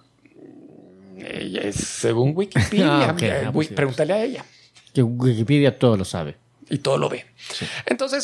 Speaker 4: Según Wikipedia, pregúntale a ella.
Speaker 3: Que Wikipedia todo lo sabe.
Speaker 4: Y todo lo ve. Sí. Entonces,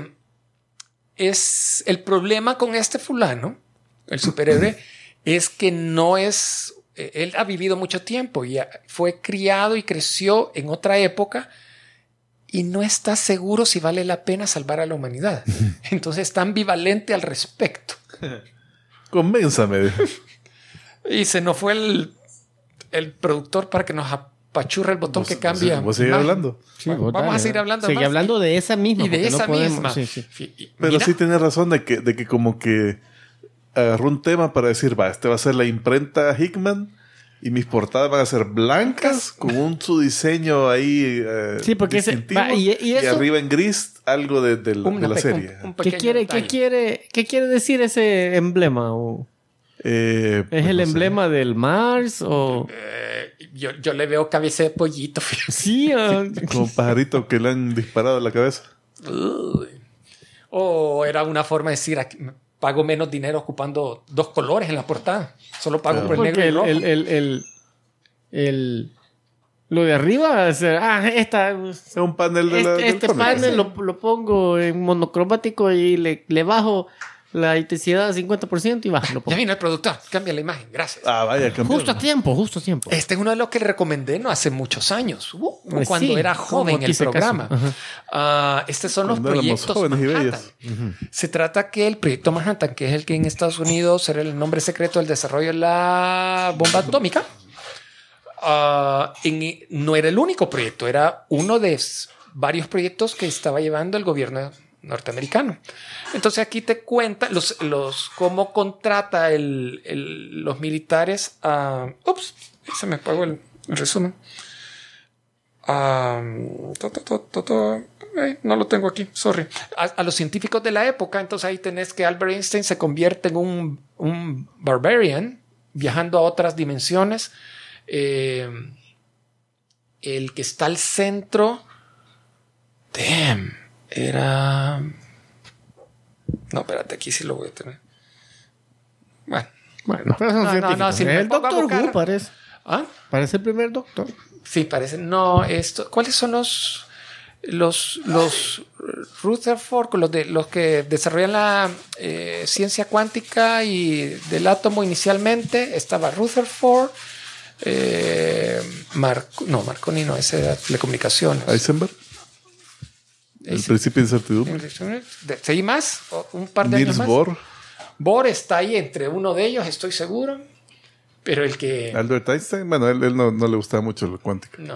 Speaker 4: es el problema con este fulano, el superhéroe, es que no es... Él ha vivido mucho tiempo y fue criado y creció en otra época y no está seguro si vale la pena salvar a la humanidad. Entonces está ambivalente al respecto.
Speaker 2: Convénzame.
Speaker 4: Y se nos fue el productor para que nos apachurre el botón que cambia.
Speaker 2: ¿Vos seguir hablando?
Speaker 3: Sí,
Speaker 4: vamos a seguir hablando.
Speaker 3: Sigue hablando de esa misma.
Speaker 4: Y de esa misma.
Speaker 3: Sí, sí.
Speaker 2: Pero sí tienes razón de que como que agarró un tema para decir, este va a ser la imprenta Hickman y mis portadas van a ser blancas con su diseño ahí
Speaker 3: sí, porque
Speaker 2: distintivo,
Speaker 3: y eso,
Speaker 2: arriba en gris algo de la serie.
Speaker 3: ¿Qué quiere decir ese emblema? ¿Es el emblema del Mars o...?
Speaker 4: Yo le veo cabeza de pollito.
Speaker 3: Sí.
Speaker 2: Como un pajarito que le han disparado en la cabeza.
Speaker 4: O era una forma de decir, pago menos dinero ocupando 2 colores en la portada. Solo pago por el negro y rojo.
Speaker 3: Lo de arriba es
Speaker 2: un panel de
Speaker 3: este panel lo pongo en monocromático y le bajo la intensidad a 50% y va.
Speaker 4: Ya vino el productor, cambia la imagen, gracias.
Speaker 2: Vaya, campeón.
Speaker 3: Justo a tiempo.
Speaker 4: Este es uno de los que le recomendé no hace muchos años,
Speaker 3: Pues
Speaker 4: cuando
Speaker 3: sí,
Speaker 4: era
Speaker 3: como
Speaker 4: joven
Speaker 3: aquí
Speaker 4: el
Speaker 3: se
Speaker 4: programa.
Speaker 3: casó.
Speaker 4: Estos son los
Speaker 2: Cuando éramos
Speaker 4: proyectos
Speaker 2: jóvenes y
Speaker 4: Manhattan. Se trata que el proyecto Manhattan, que es el que en Estados Unidos era el nombre secreto del desarrollo de la bomba atómica, no era el único proyecto, era uno de varios proyectos que estaba llevando el gobierno norteamericano. Entonces aquí te cuenta cómo contrata los militares a... Ups, se me apagó el resumen. No lo tengo aquí, sorry. A los científicos de la época. Entonces ahí tenés que Albert Einstein se convierte en un barbarian viajando a otras dimensiones. El que está al centro era... No, espérate, aquí sí lo voy a tener. Bueno,
Speaker 3: pero son
Speaker 4: no,
Speaker 3: científicos.
Speaker 4: si me
Speaker 3: El
Speaker 4: pongo a
Speaker 3: Doctor
Speaker 4: buscar-
Speaker 3: Who parece.
Speaker 4: ¿Ah?
Speaker 3: Parece el primer Doctor.
Speaker 4: Sí, parece. No, ¿cuáles son los Rutherford, los que desarrollan la ciencia cuántica y del átomo inicialmente? Estaba Rutherford, Marconi no, ese era telecomunicaciones.
Speaker 2: Heisenberg. El principio de incertidumbre.
Speaker 4: ¿Seguí más? ¿Un par de años
Speaker 2: Niels
Speaker 4: más?
Speaker 2: Bohr.
Speaker 4: Bohr está ahí entre uno de ellos, estoy seguro. Pero el que...
Speaker 2: Albert Einstein. Bueno, él no le gustaba mucho la cuántica.
Speaker 4: No.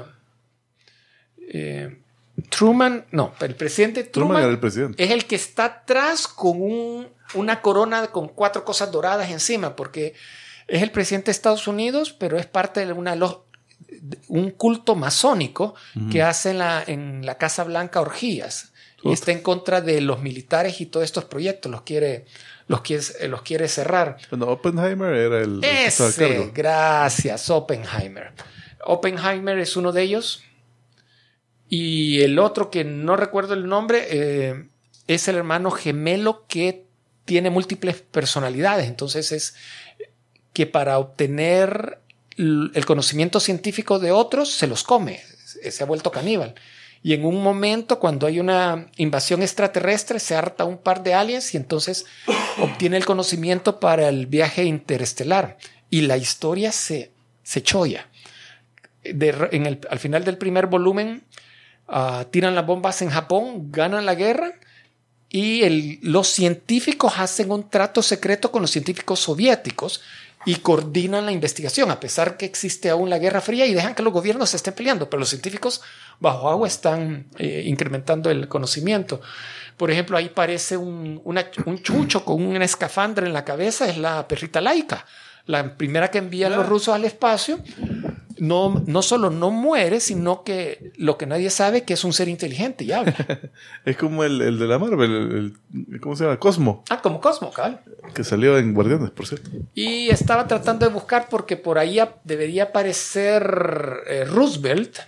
Speaker 4: Truman, no, el presidente Truman
Speaker 2: era el presidente.
Speaker 4: es el que está atrás con una corona con 4 cosas doradas encima, porque es el presidente de Estados Unidos, pero es parte de un culto masónico que hace en la Casa Blanca orgías. Y está en contra de los militares y todos estos proyectos. Los quiere cerrar.
Speaker 2: Bueno, Oppenheimer era el que estaba a cargo.
Speaker 4: Gracias, Oppenheimer. Oppenheimer es uno de ellos. Y el otro que no recuerdo el nombre es el hermano gemelo que tiene múltiples personalidades. Entonces es que para obtener el conocimiento científico de otros se los come. Se ha vuelto caníbal. Y en un momento, cuando hay una invasión extraterrestre, se harta un par de aliens y entonces obtiene el conocimiento para el viaje interestelar. Y la historia se cholla. Al final del primer volumen, tiran las bombas en Japón, ganan la guerra y los científicos hacen un trato secreto con los científicos soviéticos y coordinan la investigación, a pesar que existe aún la Guerra Fría, y dejan que los gobiernos se estén peleando, pero los científicos bajo agua están incrementando el conocimiento. Por ejemplo, ahí parece un chucho con una escafandra en la cabeza, es la perrita Laika, la primera que envían los rusos al espacio. No solo no muere, sino que lo que nadie sabe que es un ser inteligente y habla.
Speaker 2: Es como el de la Marvel, ¿cómo se llama? Cosmo.
Speaker 4: Como Cosmo, cabal.
Speaker 2: Que salió en Guardianes, por cierto.
Speaker 4: Y estaba tratando de buscar porque por ahí debería aparecer Roosevelt,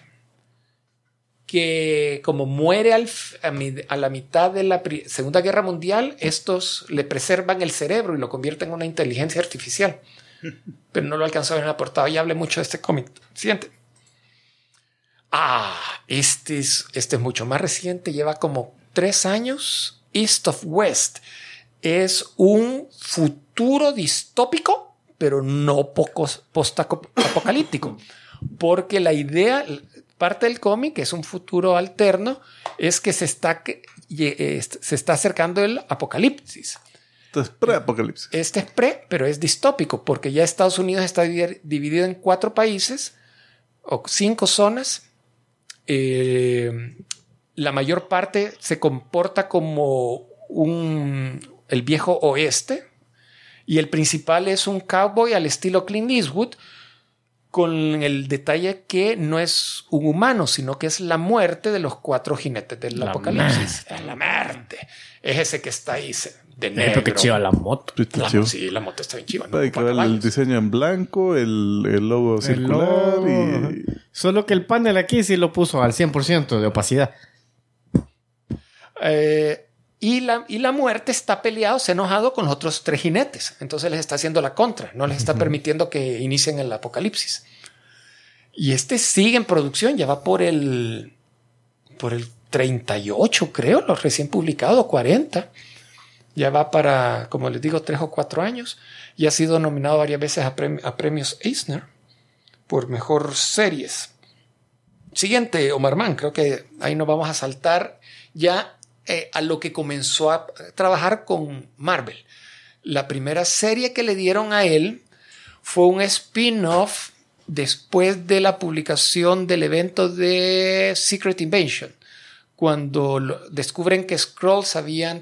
Speaker 4: que como muere a la mitad de la Segunda Guerra Mundial, estos le preservan el cerebro y lo convierten en una inteligencia artificial. Pero no lo alcanzó a ver en la portada. Ya hablé mucho de este cómic. Siguiente. Este es mucho más reciente. Lleva como 3 años. East of West. Es un futuro distópico, pero no post-apocalíptico. Porque la idea, parte del cómic, es un futuro alterno, es que se está acercando el apocalipsis.
Speaker 2: Entonces, pre-apocalipsis.
Speaker 4: Este es pero es distópico, porque ya Estados Unidos está dividido en 4 países o 5 zonas. La mayor parte se comporta como el viejo oeste, y el principal es un cowboy al estilo Clint Eastwood, con el detalle que no es un humano, sino que es la muerte de los 4 jinetes del apocalipsis. La muerte. Es ese que está ahí de negro.
Speaker 3: Que chiva la moto.
Speaker 4: Sí, la moto está bien chiva.
Speaker 2: Hay que ver el diseño en blanco, el logo circular.
Speaker 3: Solo que el panel aquí sí lo puso al 100% de opacidad.
Speaker 4: Y la muerte está peleado, se ha enojado con los otros 3 jinetes. Entonces les está haciendo la contra. No les está permitiendo que inicien el apocalipsis. Y sigue en producción. Ya va por el 38, creo. Los recién publicados, 40. Ya va para, como les digo, 3 o 4 años. Y ha sido nominado varias veces a premios Eisner por mejor series. Siguiente, Omar Mann. Creo que ahí nos vamos a saltar ya a lo que comenzó a trabajar con Marvel. La primera serie que le dieron a él fue un spin-off después de la publicación del evento de Secret Invasion, cuando descubren que Skrulls habían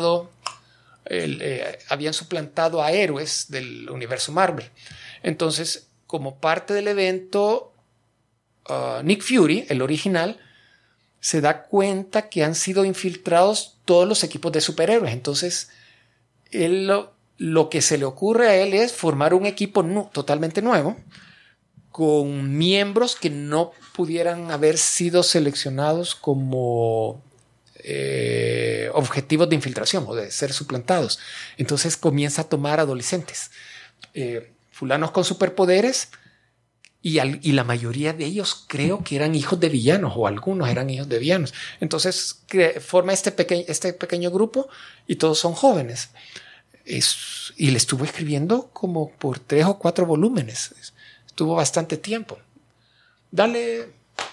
Speaker 4: habían suplantado a héroes del universo Marvel. Entonces, como parte del evento, Nick Fury, el original, se da cuenta que han sido infiltrados todos los equipos de superhéroes. Entonces, él lo que se le ocurre a él es formar un equipo totalmente nuevo, con miembros que no pudieran haber sido seleccionados como objetivos de infiltración o de ser suplantados. Entonces comienza a tomar adolescentes, fulanos con superpoderes, y la mayoría de ellos creo que eran hijos de villanos, o algunos eran hijos de villanos. Entonces forma este pequeño grupo y todos son jóvenes. Y le estuvo escribiendo como por 3 o 4 volúmenes. Estuvo bastante tiempo. Dale.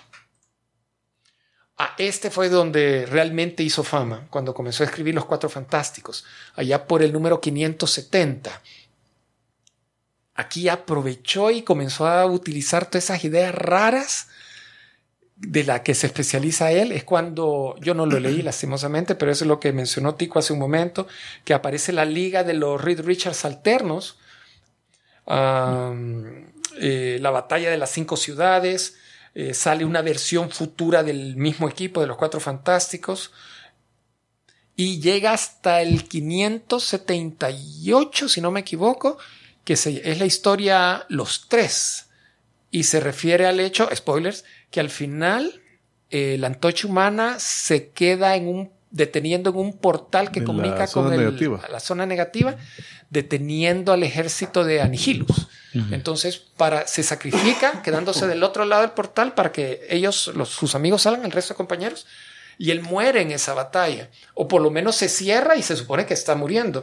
Speaker 4: Este fue donde realmente hizo fama, cuando comenzó a escribir Los Cuatro Fantásticos, allá por el número 570. Aquí aprovechó y comenzó a utilizar todas esas ideas raras de la que se especializa él. Es cuando, yo no lo leí lastimosamente, pero eso es lo que mencionó Tico hace un momento, que aparece la liga de los Reed Richards alternos, la batalla de las 5 ciudades, sale una versión futura del mismo equipo de los Cuatro Fantásticos, y llega hasta el 578, si no me equivoco, que es la historia Los Tres, y se refiere al hecho, spoilers, que al final la antorcha humana se queda deteniendo en un portal que comunica con la zona negativa, deteniendo al ejército de Anihilus. Entonces se sacrifica quedándose del otro lado del portal para que sus amigos salgan, el resto de compañeros, y él muere en esa batalla, o por lo menos se cierra y se supone que está muriendo.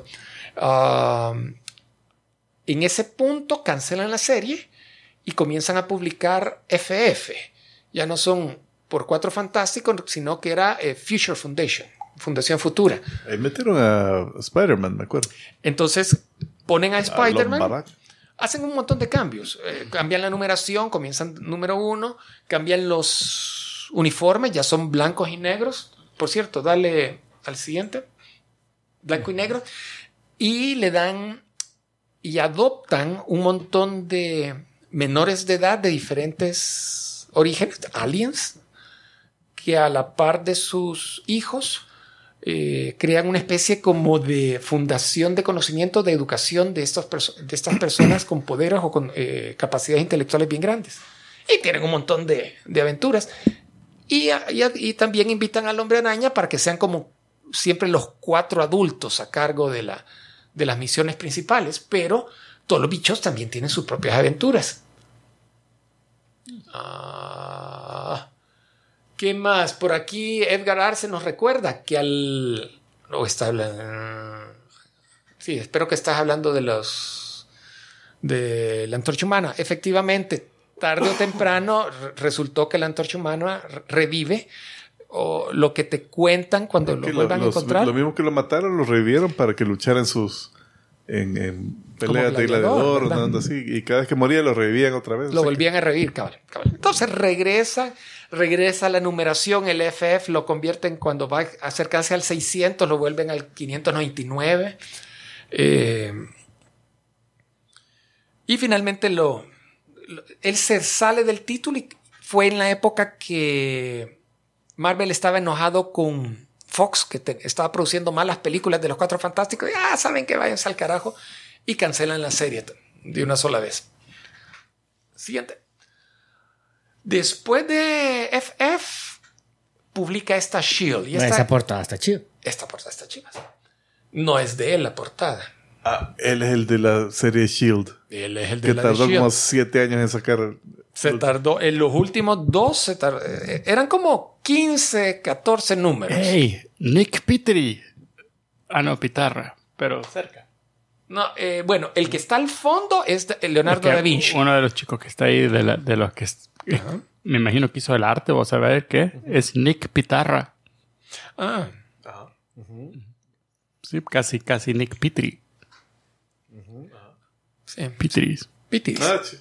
Speaker 4: En ese punto cancelan la serie y comienzan a publicar FF. Ya no son por Cuatro Fantásticos, sino que era Future Foundation, Fundación Futura.
Speaker 2: Ahí metieron a Spider-Man, me acuerdo.
Speaker 4: Entonces ponen a Spider-Man, hacen un montón de cambios. Cambian la numeración, comienzan número 1, cambian los uniformes, ya son blancos y negros. Por cierto, dale al siguiente. Blanco y negro. Y le dan y adoptan un montón de menores de edad de diferentes orígenes, aliens, que a la par de sus hijos crean una especie como de fundación de conocimiento, de educación de estas personas con poderes o con capacidades intelectuales bien grandes. Y tienen un montón de aventuras. Y también invitan al Hombre Araña para que sean como siempre los 4 adultos a cargo de las misiones principales, pero todos los bichos también tienen sus propias aventuras. ¿Qué más? Por aquí Edgar Arce nos recuerda que sí, espero que estás hablando de la Antorcha Humana. Efectivamente, tarde o temprano resultó que la Antorcha Humana revive, o lo que te cuentan cuando lo vuelvan a encontrar.
Speaker 2: Lo mismo que lo mataron, lo revivieron para que lucharan en peleas de gladiador, ¿no? Así, y cada vez que moría lo revivían otra vez.
Speaker 4: Lo volvían a revivir, cabal. Entonces regresa la numeración, el FF lo convierten, cuando va a acercarse al 600, lo vuelven al 599. Y finalmente él se sale del título, y fue en la época que Marvel estaba enojado con Fox, que estaba produciendo malas películas de los Cuatro Fantásticos. Saben que váyanse al carajo, y cancelan la serie de una sola vez. Siguiente. Después de FF, publica esta Shield.
Speaker 3: Esa portada está chida.
Speaker 4: Esta portada está chida. No es de él la portada.
Speaker 2: Él es el de la serie Shield.
Speaker 4: Él es el de
Speaker 2: que
Speaker 4: la
Speaker 2: tardó
Speaker 4: Shield.
Speaker 2: como 7 años en sacar.
Speaker 4: Se tardó. En los últimos 2 eran como 15, 14 números.
Speaker 1: ¡Hey! Nick Petrie. no, Pitarra, pero cerca.
Speaker 4: No, bueno, el que está al fondo es Leonardo da Vinci.
Speaker 1: Uno de los chicos que está ahí, de los que me imagino que hizo el arte, vos sabés qué, es Nick Pitarra.
Speaker 4: Ah.
Speaker 1: Sí, casi Nick Petrie.
Speaker 4: Sí.
Speaker 1: Pitris.
Speaker 4: Pitis.
Speaker 2: Sí.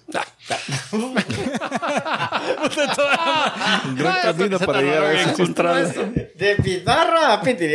Speaker 4: Ah.
Speaker 2: Un gran camino para llegar a eso.
Speaker 3: De Pitarra a Pitiri,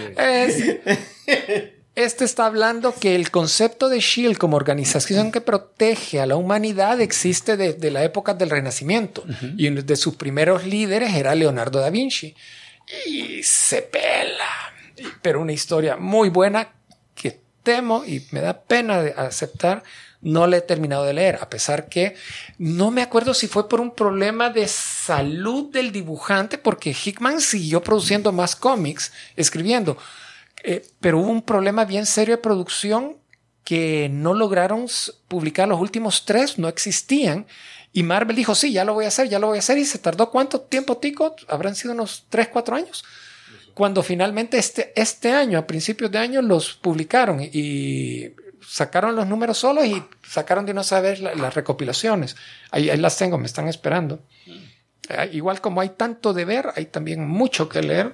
Speaker 4: Este está hablando que el concepto de S.H.I.E.L.D. como organización que protege a la humanidad existe desde la época del Renacimiento. Y uno de sus primeros líderes era Leonardo da Vinci. Y se pela. Pero una historia muy buena que temo y me da pena de aceptar. No la he terminado de leer, a pesar que no me acuerdo si fue por un problema de salud del dibujante, porque Hickman siguió produciendo más cómics, escribiendo. Pero hubo un problema bien serio de producción que no lograron publicar los últimos 3, no existían. Y Marvel dijo, sí, ya lo voy a hacer. Y se tardó ¿cuánto tiempo, Tico? Habrán sido unos 3, 4 años. Cuando finalmente este año, a principios de año, los publicaron y sacaron los números solos y sacaron de una vez las recopilaciones. Ahí las tengo, me están esperando. Igual como hay tanto de ver, hay también mucho que leer.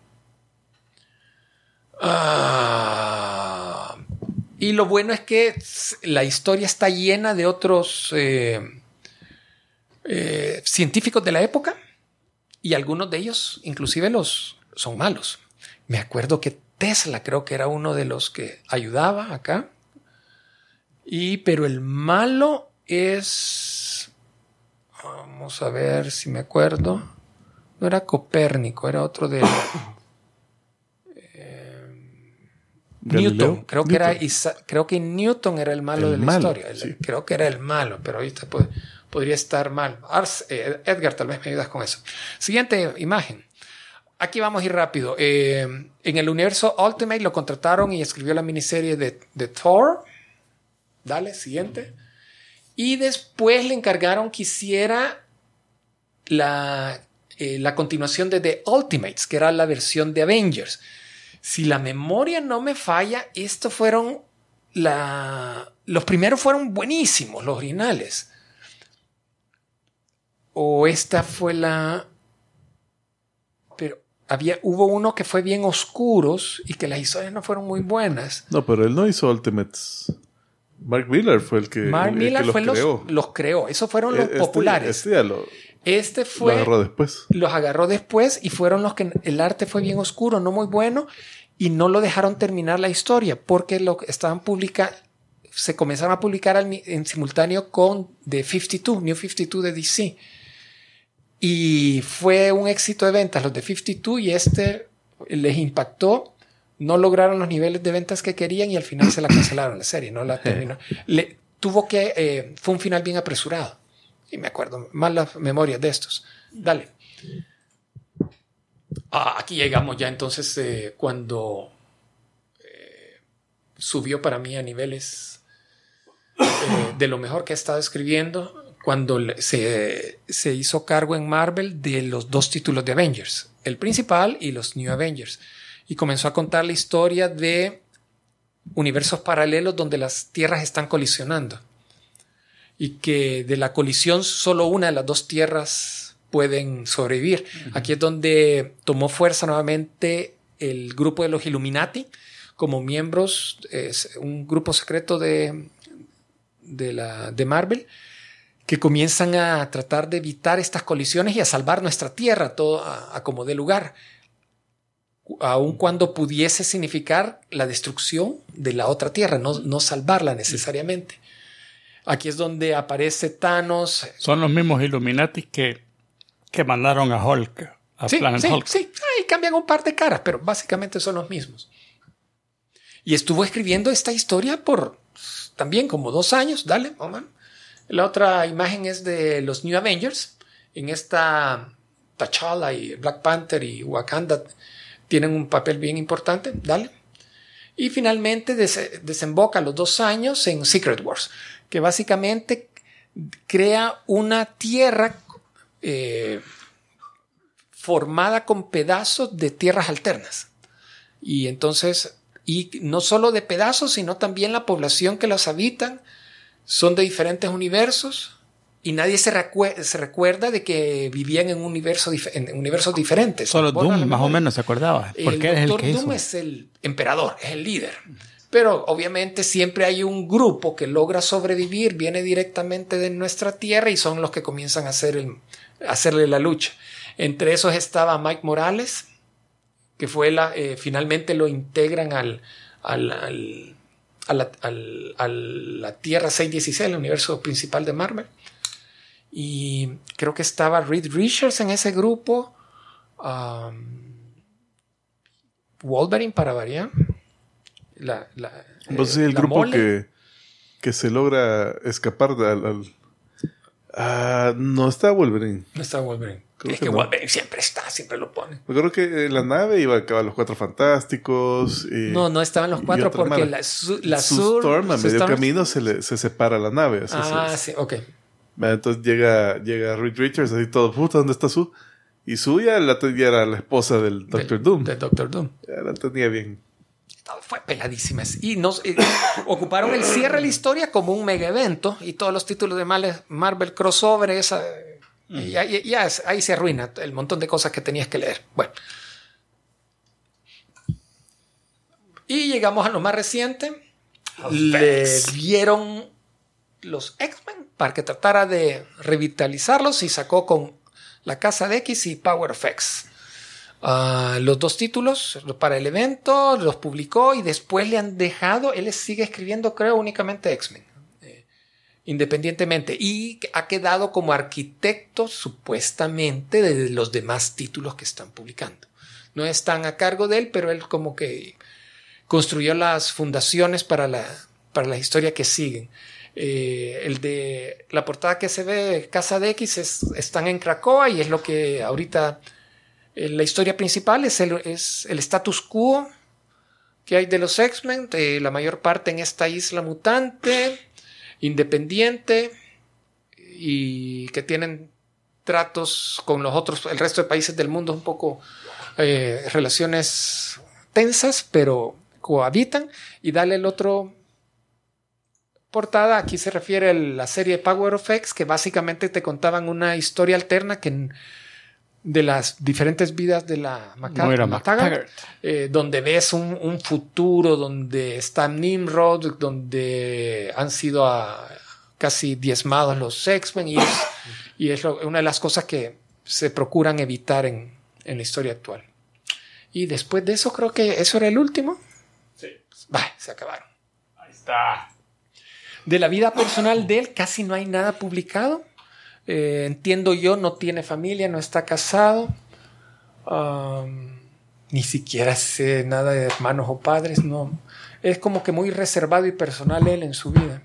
Speaker 4: Y lo bueno es que la historia está llena de otros científicos de la época y algunos de ellos inclusive son malos. Me acuerdo que Tesla creo que era uno de los que ayudaba acá. Pero el malo es... Vamos a ver si me acuerdo. No era Copérnico, era otro de... Newton. Creo que Newton era el malo de la historia.
Speaker 2: Sí.
Speaker 4: Creo que era el malo, pero ahorita podría estar mal. Edgar, tal vez me ayudas con eso. Siguiente imagen. Aquí vamos a ir rápido. En el universo Ultimate lo contrataron y escribió la miniserie de Thor. Dale, siguiente. Y después le encargaron que hiciera la continuación de The Ultimates, que era la versión de Avengers. Si la memoria no me falla, estos fueron los primeros fueron buenísimos, los originales. O esta fue pero hubo uno que fue bien oscuros y que las historias no fueron muy buenas.
Speaker 2: No, pero él no hizo Ultimates. Mark Millar fue el que
Speaker 4: los creó. Esos fueron los populares. Los agarró después y fueron los que el arte fue bien oscuro, no muy bueno, y no lo dejaron terminar la historia porque se comenzaron a publicar en simultáneo con The 52, New 52 de DC. Y fue un éxito de ventas los de 52 y les impactó. No lograron los niveles de ventas que querían y al final se la cancelaron la serie, no la terminó. Fue un final bien apresurado. Y me acuerdo, malas memorias de estos. Dale. Aquí llegamos ya entonces cuando subió para mí a niveles de lo mejor que he estado escribiendo, cuando se hizo cargo en Marvel de los 2 títulos de Avengers, el principal y los New Avengers. Y comenzó a contar la historia de universos paralelos donde las tierras están colisionando. Y que de la colisión solo una de las 2 tierras pueden sobrevivir. Aquí es donde tomó fuerza nuevamente el grupo de los Illuminati como miembros, un grupo secreto de Marvel, que comienzan a tratar de evitar estas colisiones y a salvar nuestra tierra, todo a como dé lugar. Aun cuando pudiese significar la destrucción de la otra tierra, no salvarla necesariamente. Aquí es donde aparece Thanos.
Speaker 1: Son los mismos Illuminati que mandaron a Hulk, Planet Hulk.
Speaker 4: Sí, ahí cambian un par de caras, pero básicamente son los mismos. Y estuvo escribiendo esta historia por también como 2 años. Dale, Oman. La otra imagen es de los New Avengers. En esta T'Challa y Black Panther y Wakanda tienen un papel bien importante. Dale. Y finalmente desemboca los 2 años en Secret Wars, que básicamente crea una tierra formada con pedazos de tierras alternas. Y entonces Y no solo de pedazos, sino también la población que los habitan son de diferentes universos y nadie se recuerda de que vivían en universos diferentes.
Speaker 1: Solo Doom más o menos se acordaba. Porque
Speaker 4: el
Speaker 1: es el
Speaker 4: Doctor
Speaker 1: que
Speaker 4: Doom
Speaker 1: hizo.
Speaker 4: es el emperador, es el líder. Pero obviamente siempre hay un grupo que logra sobrevivir, viene directamente de nuestra Tierra y son los que comienzan a hacerle la lucha. Entre esos estaba Mike Morales, que fue finalmente lo integran a la Tierra 616, el universo principal de Marvel. Y creo que estaba Reed Richards en ese grupo. Wolverine para variar.
Speaker 2: Pues sí, el grupo
Speaker 4: mole.
Speaker 2: que se logra escapar no está Wolverine.
Speaker 4: No está Wolverine.
Speaker 2: Creo
Speaker 4: Es
Speaker 2: que
Speaker 4: que
Speaker 2: no.
Speaker 4: Wolverine siempre está, siempre lo pone.
Speaker 2: Me acuerdo que en la nave iba a acabar los Cuatro Fantásticos. Y,
Speaker 4: No estaban los
Speaker 2: y
Speaker 4: cuatro
Speaker 2: otra
Speaker 4: porque
Speaker 2: madre.
Speaker 4: Sue
Speaker 2: Storm a
Speaker 4: Sue
Speaker 2: medio
Speaker 4: Storm-
Speaker 2: camino se separa la nave. Así
Speaker 4: sí, ok.
Speaker 2: Entonces llega Reed Richards así todo, puta, ¿dónde está Sue? Y Sue ya era la esposa del Doctor Doom.
Speaker 4: Del Doctor Doom.
Speaker 2: Ya la tenía bien.
Speaker 4: Fue peladísima. Y ocuparon el cierre de la historia como un mega evento y todos los títulos de Marvel crossover, y ahí se arruina el montón de cosas que tenías que leer. Bueno. Y llegamos a lo más reciente. Le dieron los X-Men para que tratara de revitalizarlos y sacó con La Casa de X y Power of X. Los dos títulos para el evento los publicó y después le han dejado. Él sigue escribiendo, creo, únicamente X-Men, independientemente, y ha quedado como arquitecto supuestamente de los demás títulos que están publicando. No están a cargo de él, pero él como que construyó las fundaciones para la historia que siguen. El de la portada que se ve, Casa de X, están en Krakoa y es lo que ahorita la historia principal es el status quo que hay de los X-Men, la mayor parte en esta isla mutante, independiente y que tienen tratos con el resto de países del mundo, un poco relaciones tensas, pero cohabitan. Y dale el otro portada, aquí se refiere a la serie Power of X, que básicamente te contaban una historia alterna de las diferentes vidas de la
Speaker 1: Moira
Speaker 4: MacTaggert, donde ves un futuro donde está Nimrod, donde han sido casi diezmados los X-Men y es una de las cosas que se procuran evitar en la historia actual. Y después de eso creo que eso era el último.
Speaker 1: Sí.
Speaker 4: Se acabaron.
Speaker 1: Ahí está.
Speaker 4: De la vida personal de él casi no hay nada publicado. Entiendo yo, no tiene familia, no está casado. Ni siquiera sé nada de hermanos o padres. No. Es como que muy reservado y personal él en su vida.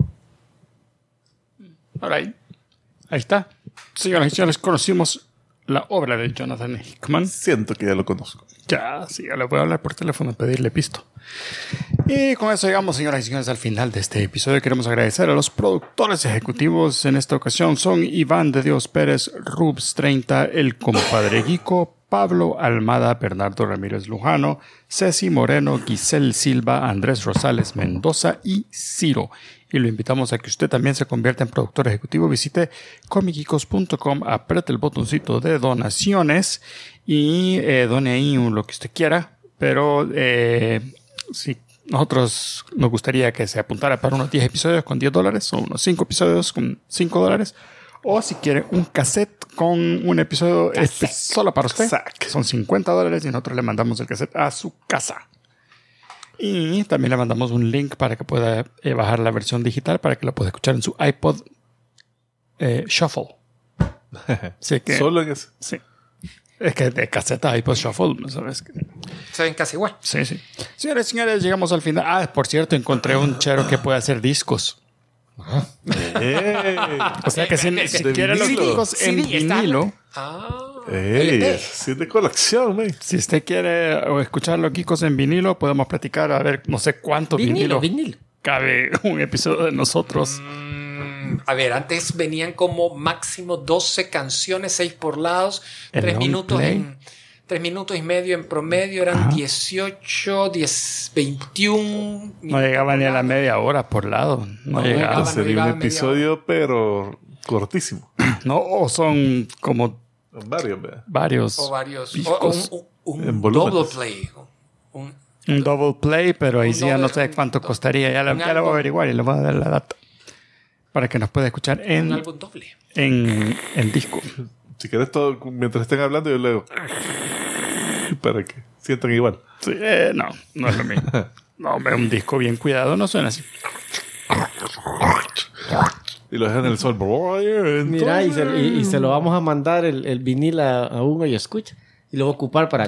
Speaker 1: Ahí está. Señoras y señores, conocimos la obra de Jonathan Hickman.
Speaker 2: Siento que ya lo conozco.
Speaker 1: Ya le voy a hablar por teléfono, pedirle pisto. Y con eso llegamos, señoras y señores, al final de este episodio. Queremos agradecer a los productores ejecutivos. En esta ocasión son Iván de Dios Pérez, Rubs 30, El Compadre Guico, Pablo Almada, Bernardo Ramírez Lujano, Ceci Moreno, Giselle Silva, Andrés Rosales Mendoza y Ciro. Y lo invitamos a que usted también se convierta en productor ejecutivo. Visite comicgeekos.com, apriete el botoncito de donaciones y done ahí lo que usted quiera. Pero si nosotros nos gustaría que se apuntara para unos 10 episodios con $10 o unos 5 episodios con $5. O si quiere un cassette con un episodio solo para usted, que son $50 y nosotros le mandamos el cassette a su casa. Y también le mandamos un link para que pueda bajar la versión digital para que la pueda escuchar en su iPod Shuffle. Así que,
Speaker 2: Solo en eso.
Speaker 1: sí. Es que de cassette a iPod Shuffle, ¿no sabes?
Speaker 4: Se ven casi igual.
Speaker 1: Sí. Señores y señores, llegamos al final. Por cierto, encontré un chero que puede hacer discos. O sea que si quiere los
Speaker 2: vinilo.
Speaker 1: discos en
Speaker 4: está.
Speaker 1: vinilo,
Speaker 4: LP.
Speaker 2: Sí, de colección, man.
Speaker 1: si usted quiere escuchar los discos en vinilo, podemos platicar a ver no sé cuánto vinilo cabe un episodio de nosotros.
Speaker 4: A ver, antes venían como máximo 12 canciones, 6 por lados,
Speaker 1: ¿El
Speaker 4: 3
Speaker 1: long
Speaker 4: minutos
Speaker 1: play?
Speaker 4: 3 minutos y medio en promedio, eran 18, 21.
Speaker 1: No llegaba ni a la media hora por lado. No llegaba.
Speaker 2: Sería un episodio, pero cortísimo.
Speaker 1: No, o son como
Speaker 2: Varios, ¿verdad?
Speaker 1: varios.
Speaker 4: O varios.
Speaker 1: picos.
Speaker 4: Un
Speaker 2: En volúmenes.
Speaker 4: double play.
Speaker 1: Un double play, pero ahí sí ya no sé
Speaker 4: un-
Speaker 1: cuánto costaría. Ya lo voy a
Speaker 4: álbum.
Speaker 1: averiguar y le voy a dar la data. Para que nos pueda escuchar
Speaker 4: Un
Speaker 1: en
Speaker 4: álbum doble.
Speaker 1: disco.
Speaker 2: Si querés, todo, mientras estén hablando, yo leo. Para que sientan igual.
Speaker 1: Sí, no es lo mismo. No, hombre, un disco bien cuidado no suena así.
Speaker 2: Y lo dejan en el sol.
Speaker 3: Mira, y se lo vamos a mandar el vinil a Hugo y escucha. Y lo va a ocupar para...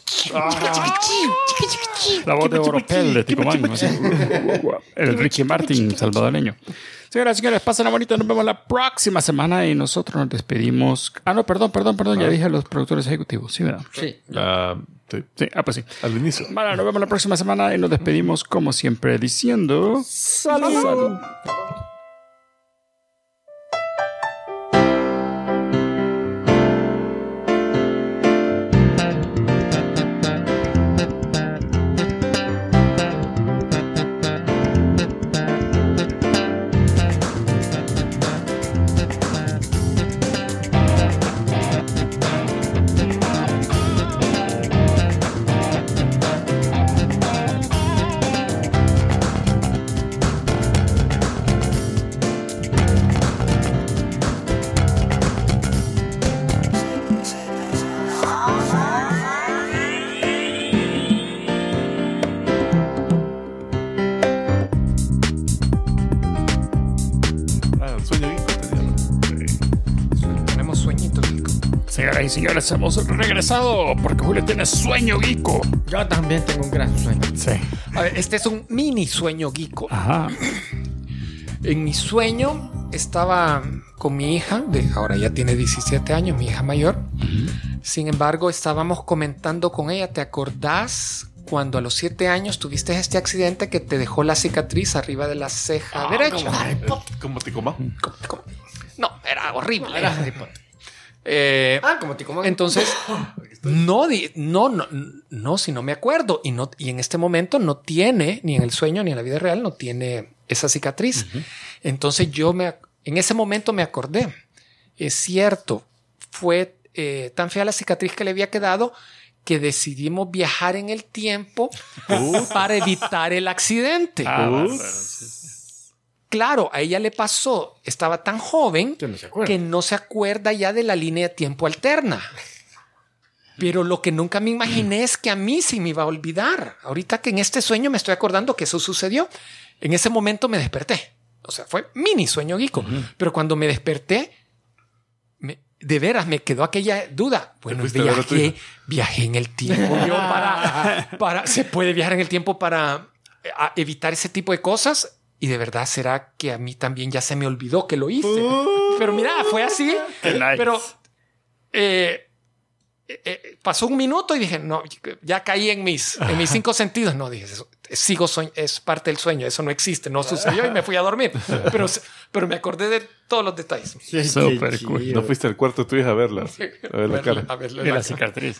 Speaker 1: La voz de Oropel de Ticomán. Así. El Ricky Martin salvadoreño. Señoras y señores, pasen bonito. Nos vemos la próxima semana y nosotros nos despedimos. No, perdón. Ya dije a los productores ejecutivos. Sí, ¿verdad?
Speaker 3: Sí.
Speaker 2: Sí,
Speaker 1: Sí, pues sí.
Speaker 2: al inicio.
Speaker 1: Vale, nos vemos la próxima semana y nos despedimos como siempre diciendo... ¡Salud!
Speaker 2: El sueño tenía.
Speaker 4: Tenemos sueñitos, Kiko.
Speaker 1: Señoras y señores, hemos regresado porque Julio tiene sueño, Guico.
Speaker 3: Yo también tengo un gran sueño.
Speaker 1: Sí.
Speaker 4: A ver, este es un mini sueño, Kiko.
Speaker 1: Ajá.
Speaker 4: En mi sueño estaba con mi hija, ahora ya tiene 17 años, mi hija mayor. Sin embargo, estábamos comentando con ella, ¿te acordás cuando a los 7 años tuviste este accidente que te dejó la cicatriz arriba de la ceja derecha?
Speaker 2: Como Ticomán.
Speaker 4: No, era horrible.
Speaker 3: Como Ticomán.
Speaker 4: Entonces, no, si no me acuerdo. Y en este momento no tiene, ni en el sueño ni en la vida real, no tiene esa cicatriz. Entonces en ese momento me acordé. Es cierto, fue tan fea la cicatriz que le había quedado que decidimos viajar en el tiempo para evitar el accidente. Claro, a ella le pasó, estaba tan joven que no se acuerda ya de la línea de tiempo alterna. Pero lo que nunca me imaginé es que a mí sí me iba a olvidar. Ahorita que en este sueño me estoy acordando que eso sucedió. En ese momento me desperté. O sea, fue mini sueño, Guico. Pero cuando me desperté, de veras me quedó aquella duda. Bueno, viajé en el tiempo. Yo se puede viajar en el tiempo para evitar ese tipo de cosas. Y de verdad, ¿será que a mí también ya se me olvidó que lo hice? Pero mira, fue así.
Speaker 1: Nice.
Speaker 4: Pero pasó un minuto y dije, no, ya caí en mis 5 sentidos. No, dije, eso, es parte del sueño. Eso no existe, no sucedió y me fui a dormir. Pero me acordé de todos los detalles.
Speaker 1: Súper cool.
Speaker 2: No fuiste al cuarto de tu hija a verla. A ver la cara.
Speaker 1: Y la cicatriz.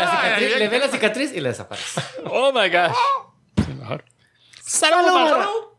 Speaker 3: Le ve la cicatriz y le desaparece.
Speaker 1: Oh my gosh. Mejor. ¡Salud!